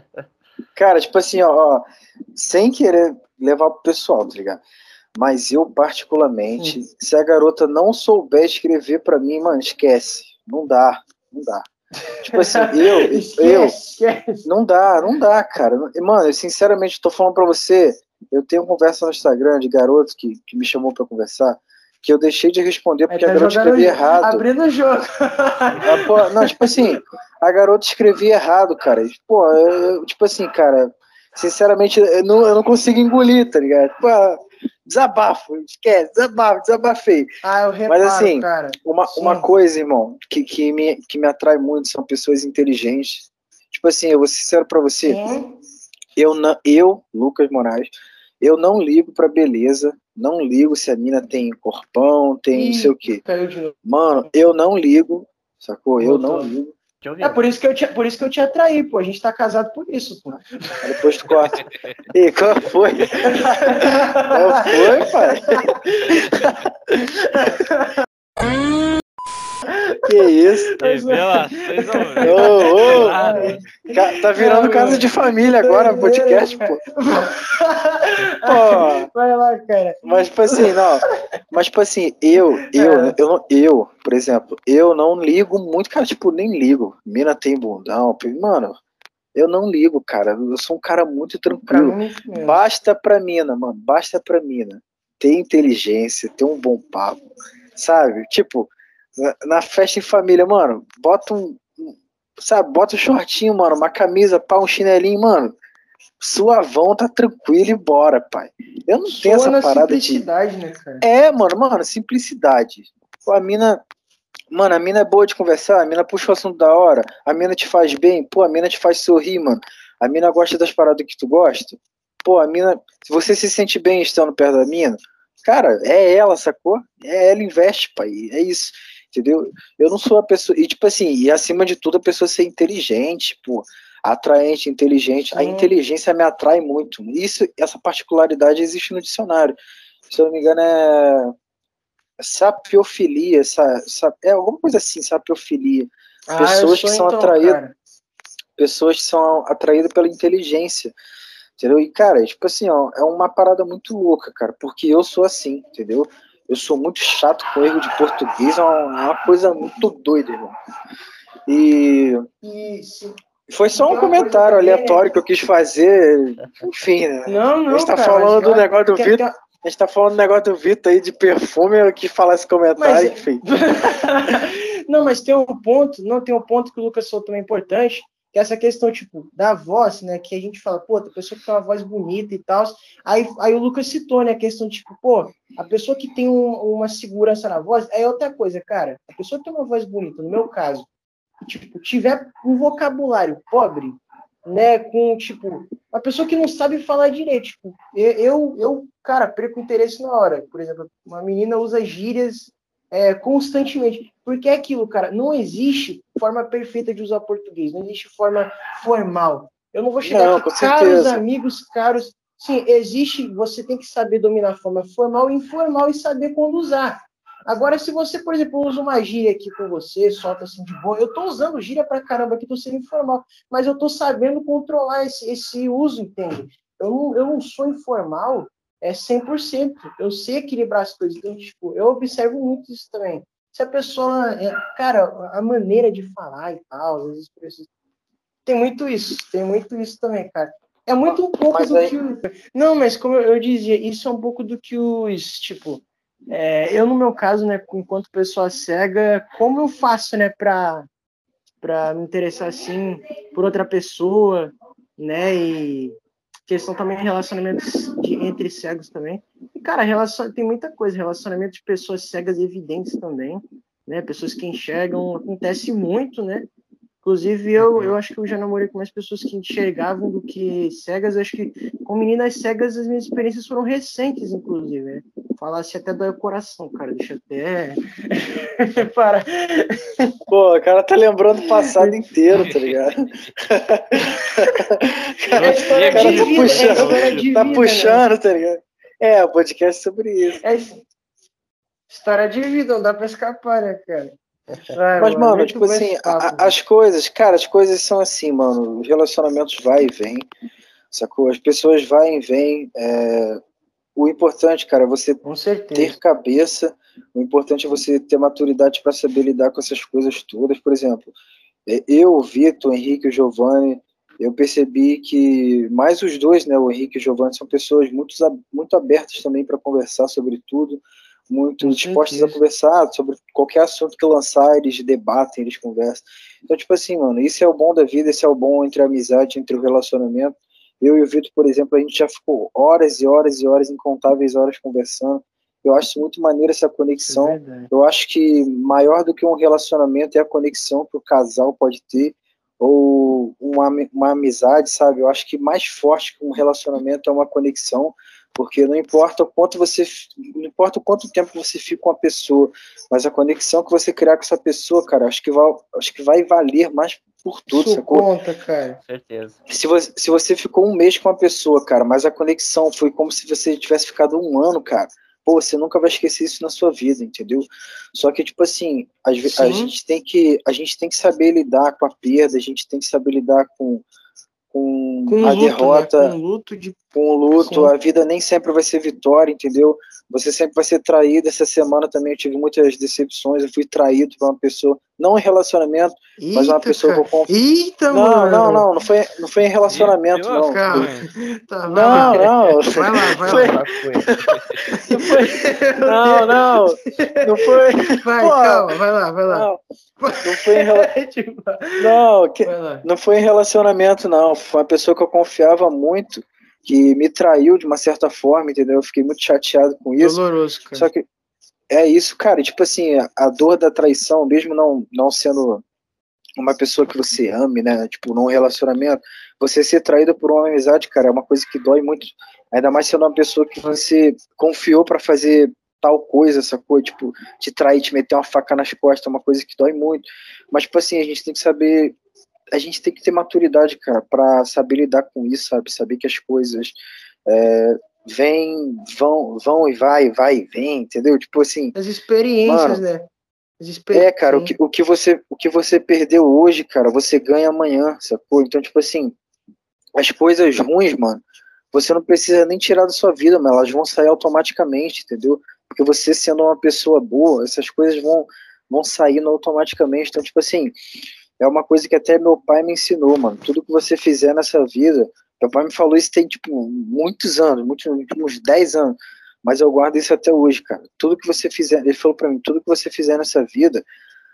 Cara, tipo assim, ó, ó, sem querer levar pro pessoal, tá ligado? Mas eu, particularmente, Sim. se a garota não souber escrever pra mim, mano, esquece. Não dá, não dá. Tipo assim, eu, esquece, eu, esquece. não dá, não dá, cara. Mano, eu sinceramente tô falando pra você, eu tenho conversa no Instagram de garoto que, que me chamou pra conversar, que eu deixei de responder porque Aí tá a garota escrevia jogando, errado. abrindo o jogo. Ah, pô, não, tipo assim, a garota escrevia errado, cara. Pô, eu, tipo assim, cara, sinceramente, eu não, eu não consigo engolir, tá ligado? Pô, desabafo, esquece, desabafo, desabafei. Ah, eu reparo, Mas assim, cara. uma, uma coisa, irmão, que, que, me, que me atrai muito são pessoas inteligentes. Tipo assim, eu vou ser sincero pra você, Sim. eu, não, eu, Lucas Moraes, eu não ligo pra beleza, não ligo se a mina tem corpão, tem não sei o quê. Caiu de novo. Mano, eu não ligo, sacou? Eu não Voltou. ligo. É por isso que eu te, por isso que eu te atraí, pô. A gente tá casado por isso, pô. Aí depois tu corta. E qual foi? Qual foi, pai? Que isso? Revelações ao Ô, ô, nada. ca- tá virando casa de família agora, podcast, pô. Pô, Vai lá, cara. mas tipo assim, não. Mas tipo assim, eu, eu, É. eu, não- eu, por exemplo, eu não ligo muito, cara, tipo, nem ligo. Mina tem bundão, mano, eu não ligo, cara. Eu sou um cara muito Pra tranquilo. mim, mesmo. Basta pra mina, mano, basta pra mina ter inteligência, ter um bom papo, sabe? Tipo, na, na festa em família, mano, bota um, um- sabe, bota um shortinho, mano, uma camisa, pá, um chinelinho, mano, suavão, tá tranquilo e bora, pai. Eu não tenho Soa essa na parada de... simplicidade, né, cara? É, mano, mano, simplicidade. Pô, a mina, mano, a mina é boa de conversar, a mina puxa o assunto da hora, a mina te faz bem, pô, a mina te faz sorrir, mano. A mina gosta das paradas que tu gosta. Pô, a mina, se você se sente bem estando perto da mina, cara, é ela, sacou? É ela, investe, pai, é isso, entendeu? Eu não sou a pessoa, e tipo assim, e acima de tudo a pessoa ser inteligente, pô, atraente, inteligente. A Hum. inteligência me atrai muito. Isso, essa particularidade existe no dicionário. Se eu não me engano, é sapiofilia, essa, essa, é alguma coisa assim, sapiofilia. Ah, Pessoas eu sou que são então, atraídas, cara. pessoas que são atraídas pela inteligência, entendeu? E, cara, tipo assim, ó, é uma parada muito louca, cara, porque eu sou assim, entendeu? Eu sou muito chato com erro de português, é uma, é uma coisa muito doida, irmão. E E se, Foi só um comentário aleatório que eu quis fazer. Enfim, né? Não, não, a gente tá cara, falando do mas, negócio do tem- Vitor. tem- A gente tá falando do negócio do Vitor aí de perfume, eu quis falar esse comentário, Mas- enfim. Não, mas tem um ponto, não tem um ponto que o Lucas falou também importante, que é essa questão, tipo, da voz, né, que a gente fala, pô, tem pessoa que tem uma voz bonita e tal, aí, aí o Lucas citou, né, a questão, tipo, pô, a pessoa que tem um- uma segurança na voz, é outra coisa, cara, a pessoa que tem uma voz bonita, no meu caso, tipo, tiver um vocabulário pobre, né, com, tipo, uma pessoa que não sabe falar direito, tipo, eu, eu, cara, perco interesse na hora, por exemplo, uma menina usa gírias é, constantemente, porque é aquilo, cara, não existe forma perfeita de usar português, não existe forma formal, eu não vou chegar Não, aqui, com caros certeza. amigos, caros, sim, existe, você tem que saber dominar a forma formal e informal e saber quando usar. Agora, se você, por exemplo, usa uma gíria aqui com você, solta assim de boa, eu tô usando gíria pra caramba aqui, tô sendo informal, mas eu tô sabendo controlar esse, esse uso, entende? Eu não, eu não sou informal é cem por cento, eu sei equilibrar as coisas, então, tipo, eu observo muito isso também. Se a pessoa, é, cara, a maneira de falar e tal, as expressões, tem muito isso, tem muito isso também, cara. É muito um pouco Mas do aí- que o... Não, mas como eu dizia, isso é um pouco do que os, tipo, é, eu no meu caso, né, enquanto pessoa cega, como eu faço, né, pra, pra me interessar, assim, por outra pessoa, né, e questão também de relacionamentos de, entre cegos também. E, cara, relacion... tem muita coisa, relacionamento de pessoas cegas evidentes também, né, pessoas que enxergam, acontece muito, né, inclusive, eu, eu acho que eu já namorei com mais pessoas que enxergavam do que cegas. Eu acho que com meninas cegas as minhas experiências foram recentes, inclusive, né? Falasse até dói o coração, cara. Deixa até. Para. Pô, o cara tá lembrando o passado inteiro, tá ligado? É história O cara de tá vida, puxando, é história de tá vida, puxando, tá ligado? É, o podcast é sobre isso. né? É história de vida, não dá pra escapar, né, cara? Vai, Mas, mano, muito tipo bom assim, esse papo, a- as coisas, cara, as coisas são assim, mano. Os relacionamentos vai e vem, sacou? As pessoas vai e vêm. é, O importante, cara, é você com certeza. ter cabeça. O importante é você ter maturidade para saber lidar com essas coisas todas. Por exemplo, é, eu, o Vitor, o Henrique e o Giovanni, eu percebi que mais os dois, né, o Henrique e o Giovanni, são pessoas muito, muito abertas também para conversar sobre tudo, muito Com dispostas certeza. a conversar sobre qualquer assunto que lançar, eles debatem, eles conversam. Então, tipo assim, mano, isso é o bom da vida, esse é o bom entre a amizade, entre o relacionamento. Eu e o Vitor, por exemplo, a gente já ficou horas e horas e horas, incontáveis horas conversando. Eu acho muito maneiro essa conexão. É verdade. Eu acho que maior do que um relacionamento é a conexão que o casal pode ter, ou uma, uma amizade, sabe? Eu acho que mais forte que um relacionamento é uma conexão, porque não importa o quanto você, não importa o quanto tempo você fica com a pessoa, mas a conexão que você criar com essa pessoa, cara, acho que vai, acho que vai valer mais por tudo, Isso sacou? conta, cara. Com certeza. Se você, se você ficou um mês com uma pessoa, cara, mas a conexão foi como se você tivesse ficado um ano, cara, pô, você nunca vai esquecer isso na sua vida, entendeu? Só que, tipo assim, a, a, gente tem que, a gente tem que saber lidar com a perda, a gente tem que saber lidar com, com, Com a luto, derrota, né? Com luto de... com o luto, Sim. a vida nem sempre vai ser vitória, entendeu? Você sempre vai ser traído. Essa semana também eu tive muitas decepções, eu fui traído por uma pessoa, não em relacionamento, Eita, mas uma pessoa cara. que eu confio. Eita, Não, mano. não, não, não foi, não foi em relacionamento, Eu- não. Calma. Foi. Tá, vai Não, lá. não. Vai lá, vai Foi- lá. Não foi. Não, não. Não foi. Vai, Pô, calma, vai lá, vai lá. Não, não foi em rela- Tipo, não, que- vai lá. não foi em relacionamento, não. Foi uma pessoa que eu confiava muito, que me traiu de uma certa forma, entendeu? Eu fiquei muito chateado com isso. Doloroso, cara. Só que é isso, cara. e, Tipo assim, a- a dor da traição, mesmo não, não sendo uma pessoa que você ame, né? Tipo, num relacionamento, você ser traído por uma amizade, cara, é uma coisa que dói muito. Ainda mais sendo uma pessoa que você confiou pra fazer tal coisa, sacou? Tipo, te trair, te meter uma faca nas costas, é uma coisa que dói muito. Mas, tipo assim, a gente tem que saber. A gente tem que ter maturidade, cara, pra saber lidar com isso, sabe? Saber que as coisas é, vêm, vão, vão e vai, vai e vem, entendeu? Tipo assim. As experiências, Mano, né? As experiências. É, cara, o que, o, que você, o que você perdeu hoje, cara, você ganha amanhã, sacou? Então, tipo assim, as coisas ruins, mano, você não precisa nem tirar da sua vida, mas elas vão sair automaticamente, entendeu? Porque você sendo uma pessoa boa, essas coisas vão, vão saindo automaticamente. Então, tipo assim, é uma coisa que até meu pai me ensinou, mano. Tudo que você fizer nessa vida, meu pai me falou isso tem, tipo, muitos anos, muitos, uns dez anos, mas eu guardo isso até hoje, cara. Tudo que você fizer, ele falou pra mim, tudo que você fizer nessa vida,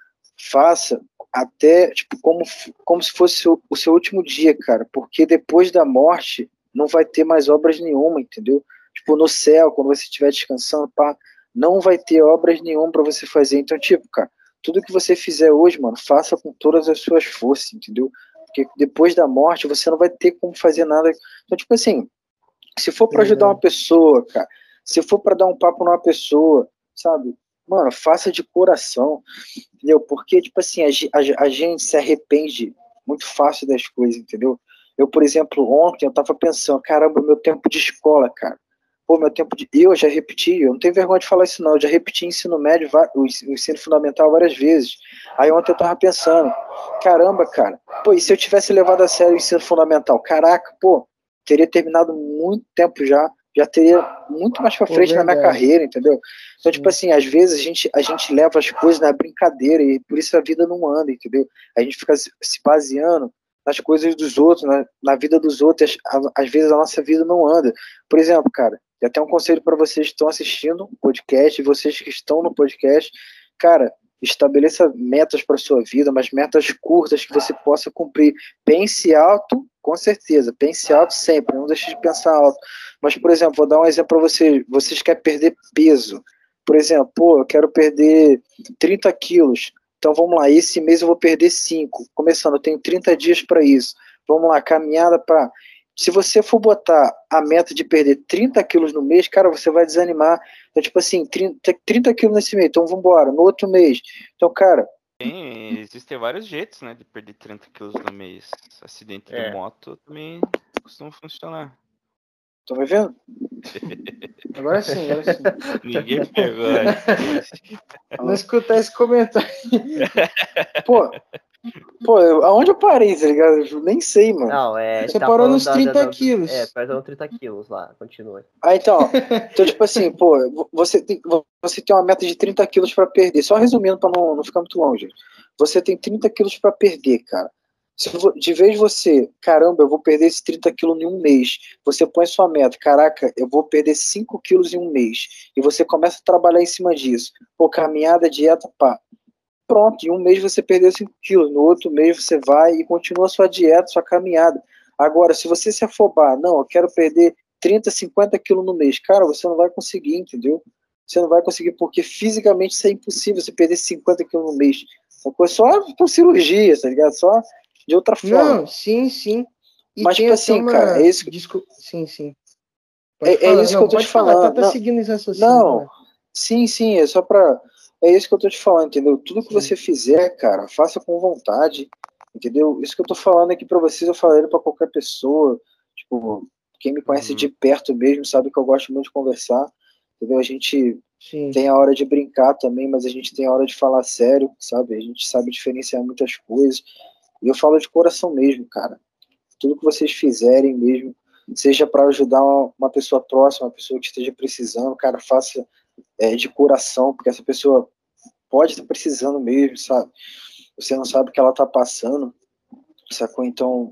faça até, tipo, como, como se fosse o, o seu último dia, cara, porque depois da morte não vai ter mais obras nenhuma, entendeu? Tipo, no céu, quando você estiver descansando, pá, não vai ter obras nenhuma pra você fazer. Então, tipo, cara, tudo que você fizer hoje, mano, faça com todas as suas forças, entendeu? Porque depois da morte você não vai ter como fazer nada. Então, tipo assim, se for pra ajudar uma pessoa, cara, se for pra dar um papo numa pessoa, sabe? Mano, faça de coração, entendeu? Porque, tipo assim, a, a, a gente se arrepende muito fácil das coisas, entendeu? Eu, por exemplo, ontem eu tava pensando, caramba, meu tempo de escola, cara. Pô, meu tempo de... Eu já repeti, eu não tenho vergonha de falar isso não, eu já repeti ensino médio, o ensino fundamental várias vezes. Aí ontem eu tava pensando, caramba, cara, pô, e se eu tivesse levado a sério o ensino fundamental? Caraca, pô, teria terminado muito tempo já, já teria muito mais pra frente na minha carreira, entendeu? Então, tipo assim, às vezes a gente, a gente leva as coisas na brincadeira e por isso a vida não anda, entendeu? A gente fica se baseando nas coisas dos outros, na, na vida dos outros, às vezes a nossa vida não anda. Por exemplo, cara, e até um conselho para vocês que estão assistindo o podcast, e vocês que estão no podcast, cara, estabeleça metas para sua vida, mas metas curtas que você possa cumprir. Pense alto, com certeza, pense alto sempre, não deixe de pensar alto. Mas, por exemplo, vou dar um exemplo para vocês, vocês querem perder peso, por exemplo, pô, eu quero perder trinta quilos, então vamos lá, esse mês eu vou perder cinco, começando, eu tenho trinta dias para isso, vamos lá, caminhada para... Se você for botar a meta de perder trinta quilos no mês, cara, você vai desanimar. Então, tipo assim, trinta, trinta quilos nesse mês, então vamos embora, no outro mês. Então, cara... Tem, existem vários jeitos, né, de perder trinta quilos no mês. Acidente É. de moto também costuma funcionar. Tá me vendo? Agora sim, agora sim. Ninguém pegou essa. Não escutar esse comentário. Pô, pô, eu, aonde eu parei, tá ligado? Eu nem sei, mano. Não, é. Você tá parou falando nos da- trinta da- da- quilos. É, perdão, trinta quilos lá, continua. Ah, então, então, tipo assim, pô, você tem, você tem uma meta de trinta quilos pra perder. Só resumindo pra não, não ficar muito longe, gente. Você tem trinta quilos pra perder, cara. Se, de vez de você, caramba, eu vou perder esses trinta quilos em um mês, você põe sua meta, caraca, eu vou perder cinco quilos em um mês, e você começa a trabalhar em cima disso. Pô, caminhada, dieta, pá. Pronto, em um mês você perdeu cinco quilos, no outro mês você vai e continua a sua dieta, sua caminhada. Agora, se você se afobar, não, eu quero perder trinta, cinquenta quilos no mês, cara, você não vai conseguir, entendeu? Você não vai conseguir, porque fisicamente isso é impossível, você perder cinquenta quilos no mês. Só com cirurgia, tá ligado? Só de outra forma. Não, sim, sim. E Mas, tem tipo até assim, uma... cara, é isso que... Desculpa. Sim, sim. Pode É, é falar. isso Não, que eu tô pode te falar, falando. tá, tá Não, seguindo esse raciocínio. não, Né? sim, sim, é só pra... É isso que eu tô te falando, entendeu? Tudo que Sim. você fizer, cara, faça com vontade, entendeu? Isso que eu tô falando aqui pra vocês, eu falei pra qualquer pessoa, tipo, quem me conhece Uhum. de perto mesmo sabe que eu gosto muito de conversar, entendeu? A gente Sim. tem a hora de brincar também, mas a gente tem a hora de falar sério, sabe? A gente sabe diferenciar muitas coisas, e eu falo de coração mesmo, cara. Tudo que vocês fizerem mesmo, seja para ajudar uma, uma pessoa próxima, uma pessoa que esteja precisando, cara, faça é, de coração, porque essa pessoa pode estar precisando mesmo, sabe? Você não sabe o que ela está passando, sacou? Então,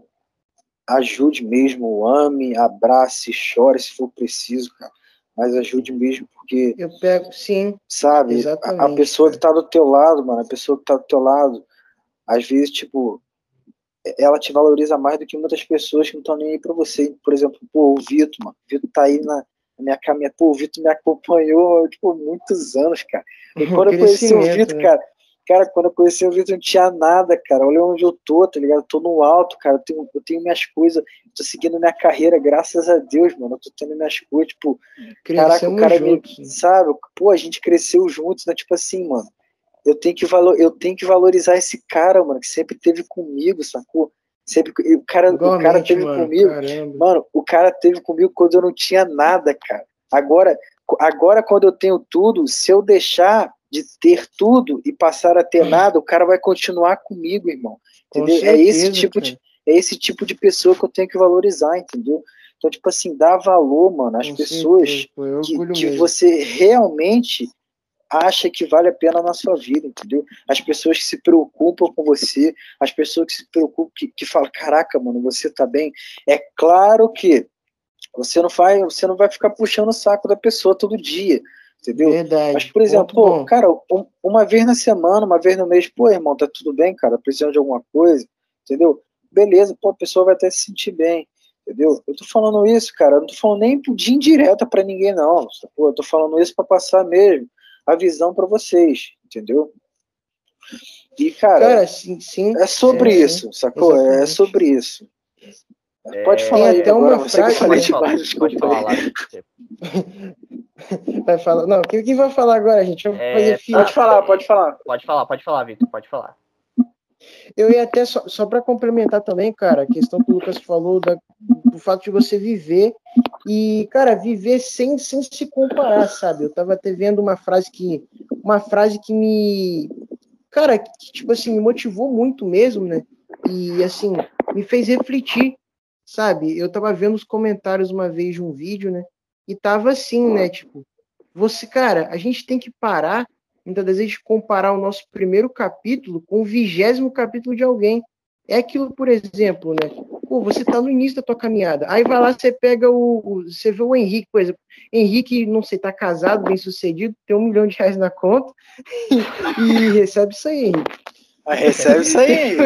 ajude mesmo, ame, abrace, chore se for preciso, cara. Mas ajude mesmo, porque, Eu pego, sim, sabe, a, a exatamente, pessoa cara. que tá do teu lado, mano, a pessoa que tá do teu lado, às vezes, tipo, ela te valoriza mais do que muitas pessoas que não estão nem aí pra você. Por exemplo, pô, o Vitor, mano. O Vitor tá aí na, na minha caminhada. Pô, o Vitor me acompanhou, tipo, muitos anos, cara. E quando eu conheci o Vitor, né? cara, cara, quando eu conheci o Vitor, não tinha nada, cara. Olha onde eu tô, tá ligado? Eu tô no alto, cara. Eu tenho, eu tenho minhas coisas, tô seguindo minha carreira, graças a Deus, mano. Eu tô tendo minhas coisas, tipo, caraca, o cara juntos, me, né? Sabe? Pô, a gente cresceu juntos, né? Tipo assim, mano. Eu tenho, que valor, eu tenho que valorizar esse cara, mano, que sempre teve comigo, sacou? Sempre, o cara, o cara teve mano, comigo. Caramba. Mano, o cara teve comigo quando eu não tinha nada, cara. Agora, agora, quando eu tenho tudo, se eu deixar de ter tudo e passar a ter nada, o cara vai continuar comigo, irmão. Entendeu? Com certeza, é esse tipo de, é esse tipo de pessoa que eu tenho que valorizar, entendeu? Então, tipo assim, dá valor, mano, às Com pessoas certeza, que, que você realmente acha que vale a pena na sua vida, entendeu? As pessoas que se preocupam com você, as pessoas que se preocupam, que, que falam, caraca, mano, você tá bem? É claro que você não vai, você não vai ficar puxando o saco da pessoa todo dia, entendeu? Verdade. Mas, por exemplo, pô, cara, um, uma vez na semana, uma vez no mês, pô, irmão, tá tudo bem, cara, precisando de alguma coisa, entendeu? Beleza, pô, a pessoa vai até se sentir bem, entendeu? Eu tô falando isso, cara, eu não tô falando nem de indireta pra ninguém, não, pô, eu tô falando isso pra passar mesmo a visão pra vocês, entendeu? E, cara, cara sim, sim, é sobre é, isso, sim, sacou? exatamente. É sobre isso. É, pode falar aí, até agora, uma você que eu frase, falei né? demais, desculpa. Pode falar lá. Vai falar, não, quem, quem vai falar agora, gente? Vamos É, fazer fila. Pode falar, pode falar. Pode falar, pode falar, Vitor, pode falar. Eu ia até, só, só para complementar também, cara, a questão que o Lucas falou da, do fato de você viver e, cara, viver sem, sem se comparar, sabe? Eu tava até vendo uma frase que, uma frase que me, cara, que, tipo assim, me motivou muito mesmo, né? E, assim, me fez refletir, sabe? Eu tava vendo os comentários uma vez de um vídeo, né? E tava assim, né? Tipo, você, cara, a gente tem que parar muitas vezes de comparar o nosso primeiro capítulo com o vigésimo capítulo de alguém. É aquilo, por exemplo, né? Pô, você tá no início da tua caminhada. Aí vai lá, você pega o, o. Você vê o Henrique, por exemplo. Henrique, não sei, tá casado, bem sucedido, tem um milhão de reais na conta e, e recebe isso aí, Henrique. Ah, recebe isso aí.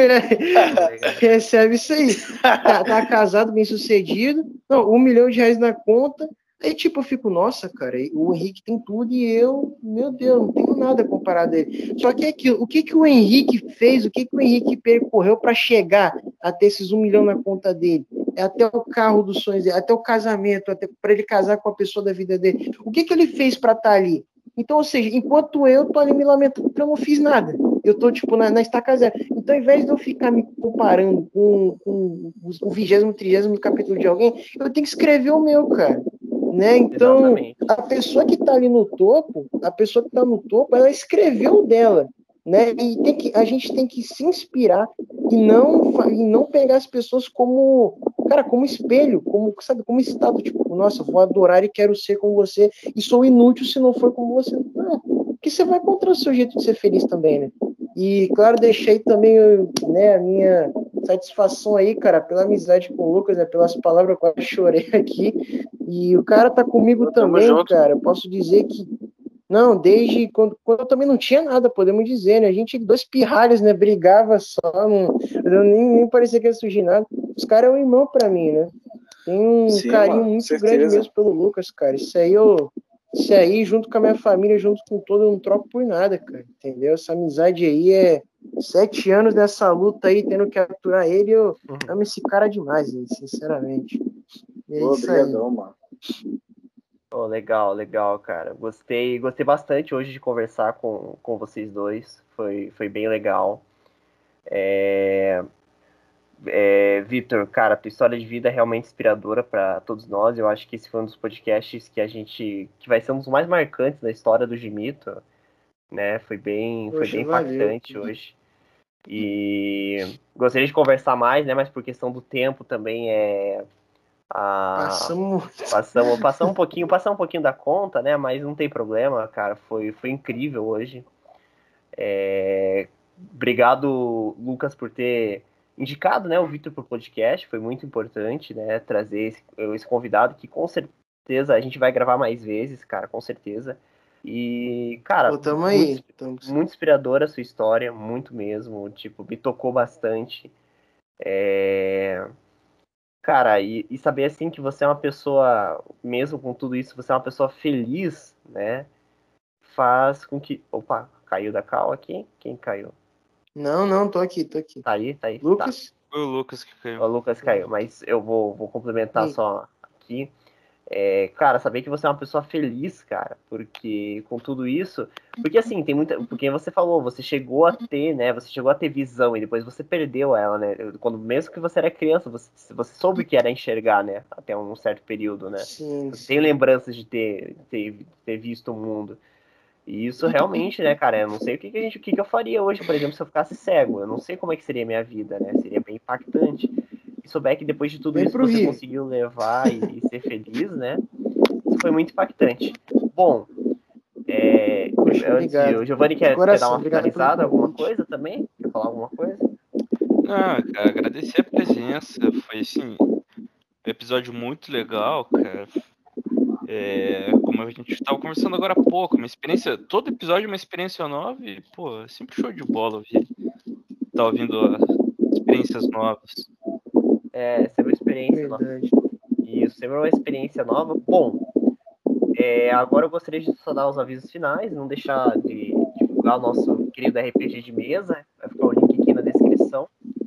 Recebe isso aí. Tá, tá casado, bem sucedido. Não, um milhão de reais na conta. Aí, tipo, eu fico, nossa, cara, o Henrique tem tudo e eu, meu Deus, não tenho nada comparado a ele. Só que é aquilo, o que, que o Henrique fez, o que, que o Henrique percorreu para chegar a ter esses um milhão na conta dele? É até o carro dos sonhos dele, até o casamento, até para ele casar com a pessoa da vida dele. O que, que ele fez para estar ali? Então, ou seja, enquanto eu tô ali me lamentando, eu não fiz nada. Eu tô, tipo, na, na estaca zero. Então, ao invés de eu ficar me comparando com, com o vigésimo, trigésimo capítulo de alguém, eu tenho que escrever o meu, cara. Né? Então, exatamente. A pessoa que está ali no topo, a pessoa que está no topo, ela escreveu dela, né? E tem que, a gente tem que se inspirar e não, e não pegar as pessoas como, cara, como espelho, como, sabe, como estado, tipo, nossa, vou adorar e quero ser como você, e sou inútil se não for como você. Não, porque você vai encontrar o seu jeito de ser feliz também, né? E, claro, deixei também, né, a minha satisfação aí, cara, pela amizade com o Lucas, né, pelas palavras, eu quase chorei aqui. E o cara tá comigo eu também, cara. Eu posso dizer que. Não, desde quando, quando eu também não tinha nada, podemos dizer, né? A gente, dois pirralhos, né? Brigava só, não, nem, nem parecia que ia surgir nada. Os caras é um irmão pra mim, né? Tem um Sim, carinho mano, muito certeza. grande mesmo pelo Lucas, cara. Isso aí, eu, isso aí, junto com a minha família, junto com todo, eu não troco por nada, cara. Entendeu? Essa amizade aí é sete anos dessa luta aí, tendo que aturar ele. Eu uhum. amo esse cara demais, né? Sinceramente. É Obrigadão, mano. Oh, legal, legal, cara. Gostei, gostei bastante hoje de conversar com, com vocês dois. Foi, foi bem legal. É, é, Vitor, cara, tua história de vida é realmente inspiradora para todos nós. Eu acho que esse foi um dos podcasts que a gente, que vai ser um dos mais marcantes da história do Gimito, né? Foi bem, foi Poxa, bem impactante valeu. hoje. E gostaria de conversar mais, né? Mas por questão do tempo também é Ah, passamos... passamos passamos um pouquinho passamos um pouquinho da conta, né, mas não tem problema, cara, foi, foi incrível hoje. É, obrigado, Lucas, por ter indicado, né, o Vitor pro podcast, foi muito importante, né, trazer esse, esse convidado que com certeza a gente vai gravar mais vezes, cara, com certeza. E, cara, Pô, tamo muito, aí, tamo... muito inspiradora a sua história, muito mesmo, tipo, me tocou bastante. É... Cara, e, e saber assim que você é uma pessoa, mesmo com tudo isso, você é uma pessoa feliz, né? Faz com que. Opa, caiu da cal aqui? Quem caiu? Não, não, tô aqui, tô aqui. Tá aí, tá aí. Lucas? Tá. Foi o Lucas que caiu. O Lucas caiu, mas eu vou, vou complementar Sim. só aqui. É, cara, saber que você é uma pessoa feliz, cara, porque com tudo isso, porque assim, tem muita, porque você falou, você chegou a ter, né, você chegou a ter visão e depois você perdeu ela, né, quando, mesmo que você era criança, você, você soube que era enxergar, né, até um certo período, né, Sim, você sim. tem lembranças de ter, ter, ter visto o mundo, e isso realmente, né, cara, eu não sei o que, que, a gente, o que, que eu faria hoje, por exemplo, se eu ficasse cego, eu não sei como é que seria a minha vida, né, seria bem impactante. Souber que depois de tudo Vem isso pro você Rio. conseguiu levar e, e ser feliz, né? Isso foi muito impactante. Bom, é, Poxa, antes, obrigado. o Giovanni quer, quer Coração, dar uma obrigado pelo finalizada, alguma convite. coisa também? Quer falar alguma coisa? Não, cara, agradecer a presença. Foi, assim, um episódio muito legal, cara. É, como a gente estava conversando agora há pouco, uma experiência. Todo episódio é uma experiência nova e, pô, é sempre show de bola ouvir. Tá ouvindo as experiências novas. É, sempre uma experiência nova. Verdade. Isso, sempre uma experiência nova. Bom, é, agora eu gostaria de só dar os avisos finais, não deixar de divulgar o nosso querido R P G de mesa. Vai ficar o link aqui na descrição.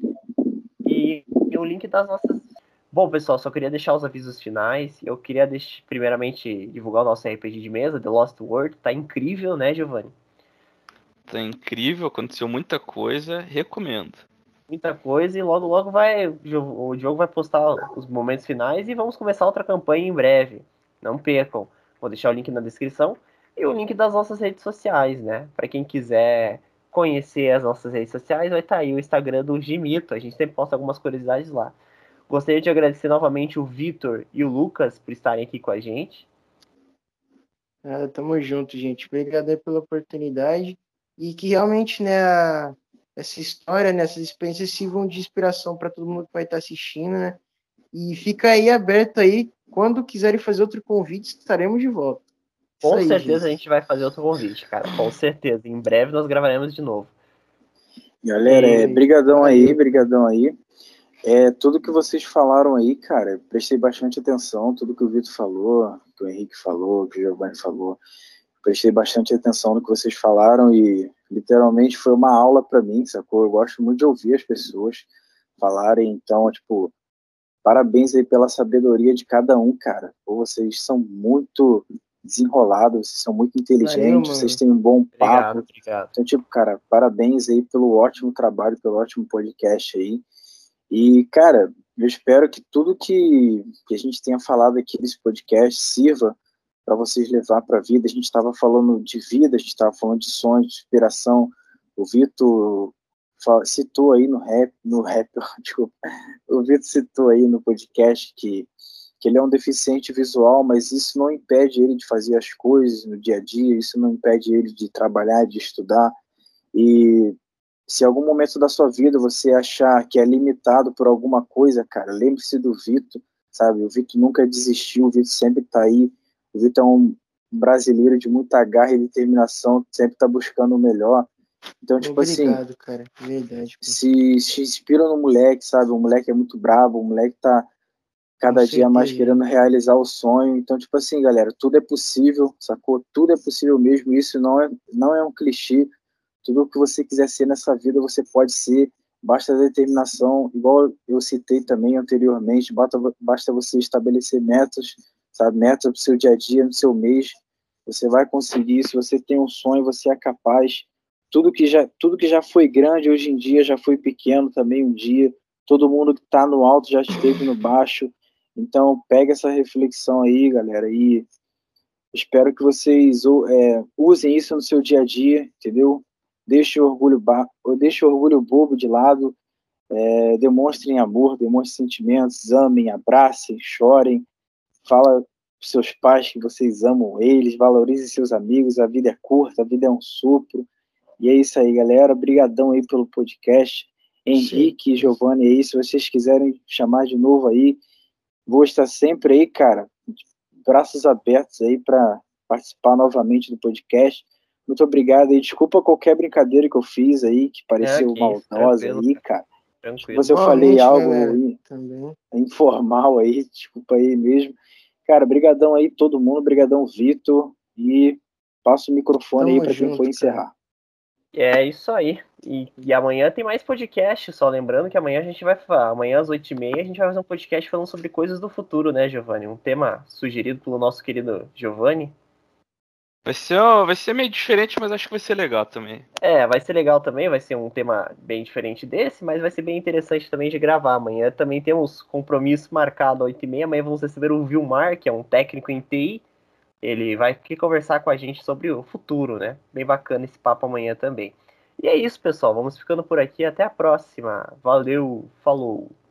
E, e o link das nossas. Bom, pessoal, só queria deixar os avisos finais. Eu queria, deixar, primeiramente, divulgar o nosso R P G de mesa, The Lost World. Tá incrível, né, Giovanni? Tá incrível, aconteceu muita coisa, recomendo. Muita coisa e logo, logo vai. O Diogo vai postar os momentos finais e vamos começar outra campanha em breve. Não percam. Vou deixar o link na descrição e o link das nossas redes sociais, né? Para quem quiser conhecer as nossas redes sociais, vai estar aí o Instagram do Gimito. A gente sempre posta algumas curiosidades lá. Gostaria de agradecer novamente o Vitor e o Lucas por estarem aqui com a gente. Ah, tamo junto, gente. Obrigado aí pela oportunidade. E que realmente, né, a- essa história, né, essas experiências sirvam de inspiração para todo mundo que vai estar assistindo, né? E fica aí aberto aí. Quando quiserem fazer outro convite, estaremos de volta. Isso Com aí, certeza a gente. gente vai fazer outro convite, cara. Com certeza. Em breve nós gravaremos de novo. Galera, é, E- brigadão aí, valeu. brigadão aí. É, tudo que vocês falaram aí, cara, eu prestei bastante atenção, tudo que o Vitor falou, que o Henrique falou, que o Giovanni falou, prestei bastante atenção no que vocês falaram e literalmente foi uma aula para mim, sacou? Eu gosto muito de ouvir as pessoas falarem, então, tipo, parabéns aí pela sabedoria de cada um, cara. Pô, vocês são muito desenrolados, vocês são muito Valeu, inteligentes, vocês mano. têm um bom Obrigado, papo. obrigado. Então, tipo, cara, parabéns aí pelo ótimo trabalho, pelo ótimo podcast aí. E, cara, eu espero que tudo que, que a gente tenha falado aqui nesse podcast sirva para vocês levar para a vida. A gente estava falando de vida, a gente estava falando de sonhos, de inspiração. O Vitor citou aí no rap, no rap, desculpa, o Vitor citou aí no podcast que, que ele é um deficiente visual, mas isso não impede ele de fazer as coisas no dia a dia, isso não impede ele de trabalhar, de estudar. E se em algum momento da sua vida você achar que é limitado por alguma coisa, cara, lembre-se do Vitor, sabe? O Vitor nunca desistiu, o Vitor sempre está aí. O Vitor é um brasileiro de muita garra e determinação, sempre está buscando o melhor. Então, tipo Obrigado, assim, cara. Verdade. Pô. se, se inspira no moleque, sabe? O moleque é muito bravo, o moleque tá cada Com dia mais certeza. querendo realizar o sonho. Então, tipo assim, galera, tudo é possível, sacou? Tudo é possível mesmo, isso não é, não é um clichê. Tudo o que você quiser ser nessa vida, você pode ser. Basta determinação, igual eu citei também anteriormente, basta, basta você estabelecer metas, sabe? Metas para o seu dia a dia, no seu mês. Você vai conseguir. Se você tem um sonho, você é capaz. Tudo que já, tudo que já foi grande hoje em dia já foi pequeno também um dia. Todo mundo que está no alto já esteve no baixo. Então, pega essa reflexão aí, galera, e espero que vocês é, usem isso no seu dia a dia, entendeu? Deixe o orgulho, ba... Deixe o orgulho bobo de lado, é, demonstrem amor, demonstrem sentimentos, amem, abracem, chorem, fala para seus pais que vocês amam eles, valorizem seus amigos, a vida é curta, a vida é um sopro. E é isso aí, galera. Obrigadão aí pelo podcast. Henrique e Giovanni aí, se vocês quiserem chamar de novo aí, vou estar sempre aí, cara, braços abertos aí para participar novamente do podcast. Muito obrigado e desculpa qualquer brincadeira que eu fiz aí, que pareceu É, que isso, maldosa tranquilo, aí, cara. cara. Tranquilo. Se eu falei algo in, também. informal aí, desculpa aí mesmo. Cara, brigadão aí todo mundo, brigadão Vitor, e passo o microfone Tamo aí para quem junto, for encerrar. É isso aí. E, e amanhã tem mais podcast, só lembrando que amanhã a gente vai amanhã às oito e meia a gente vai fazer um podcast falando sobre coisas do futuro, né, Giovanni? Um tema sugerido pelo nosso querido Giovanni. Vai ser, ó, vai ser meio diferente, mas acho que vai ser legal também. É, vai ser legal também, vai ser um tema bem diferente desse, mas vai ser bem interessante também de gravar. Amanhã também temos compromisso marcado às oito e meia, amanhã vamos receber o Vilmar, que é um técnico em T I. Ele vai aqui conversar com a gente sobre o futuro, né? Bem bacana esse papo amanhã também. E é isso, pessoal. Vamos ficando por aqui. Até a próxima. Valeu. Falou.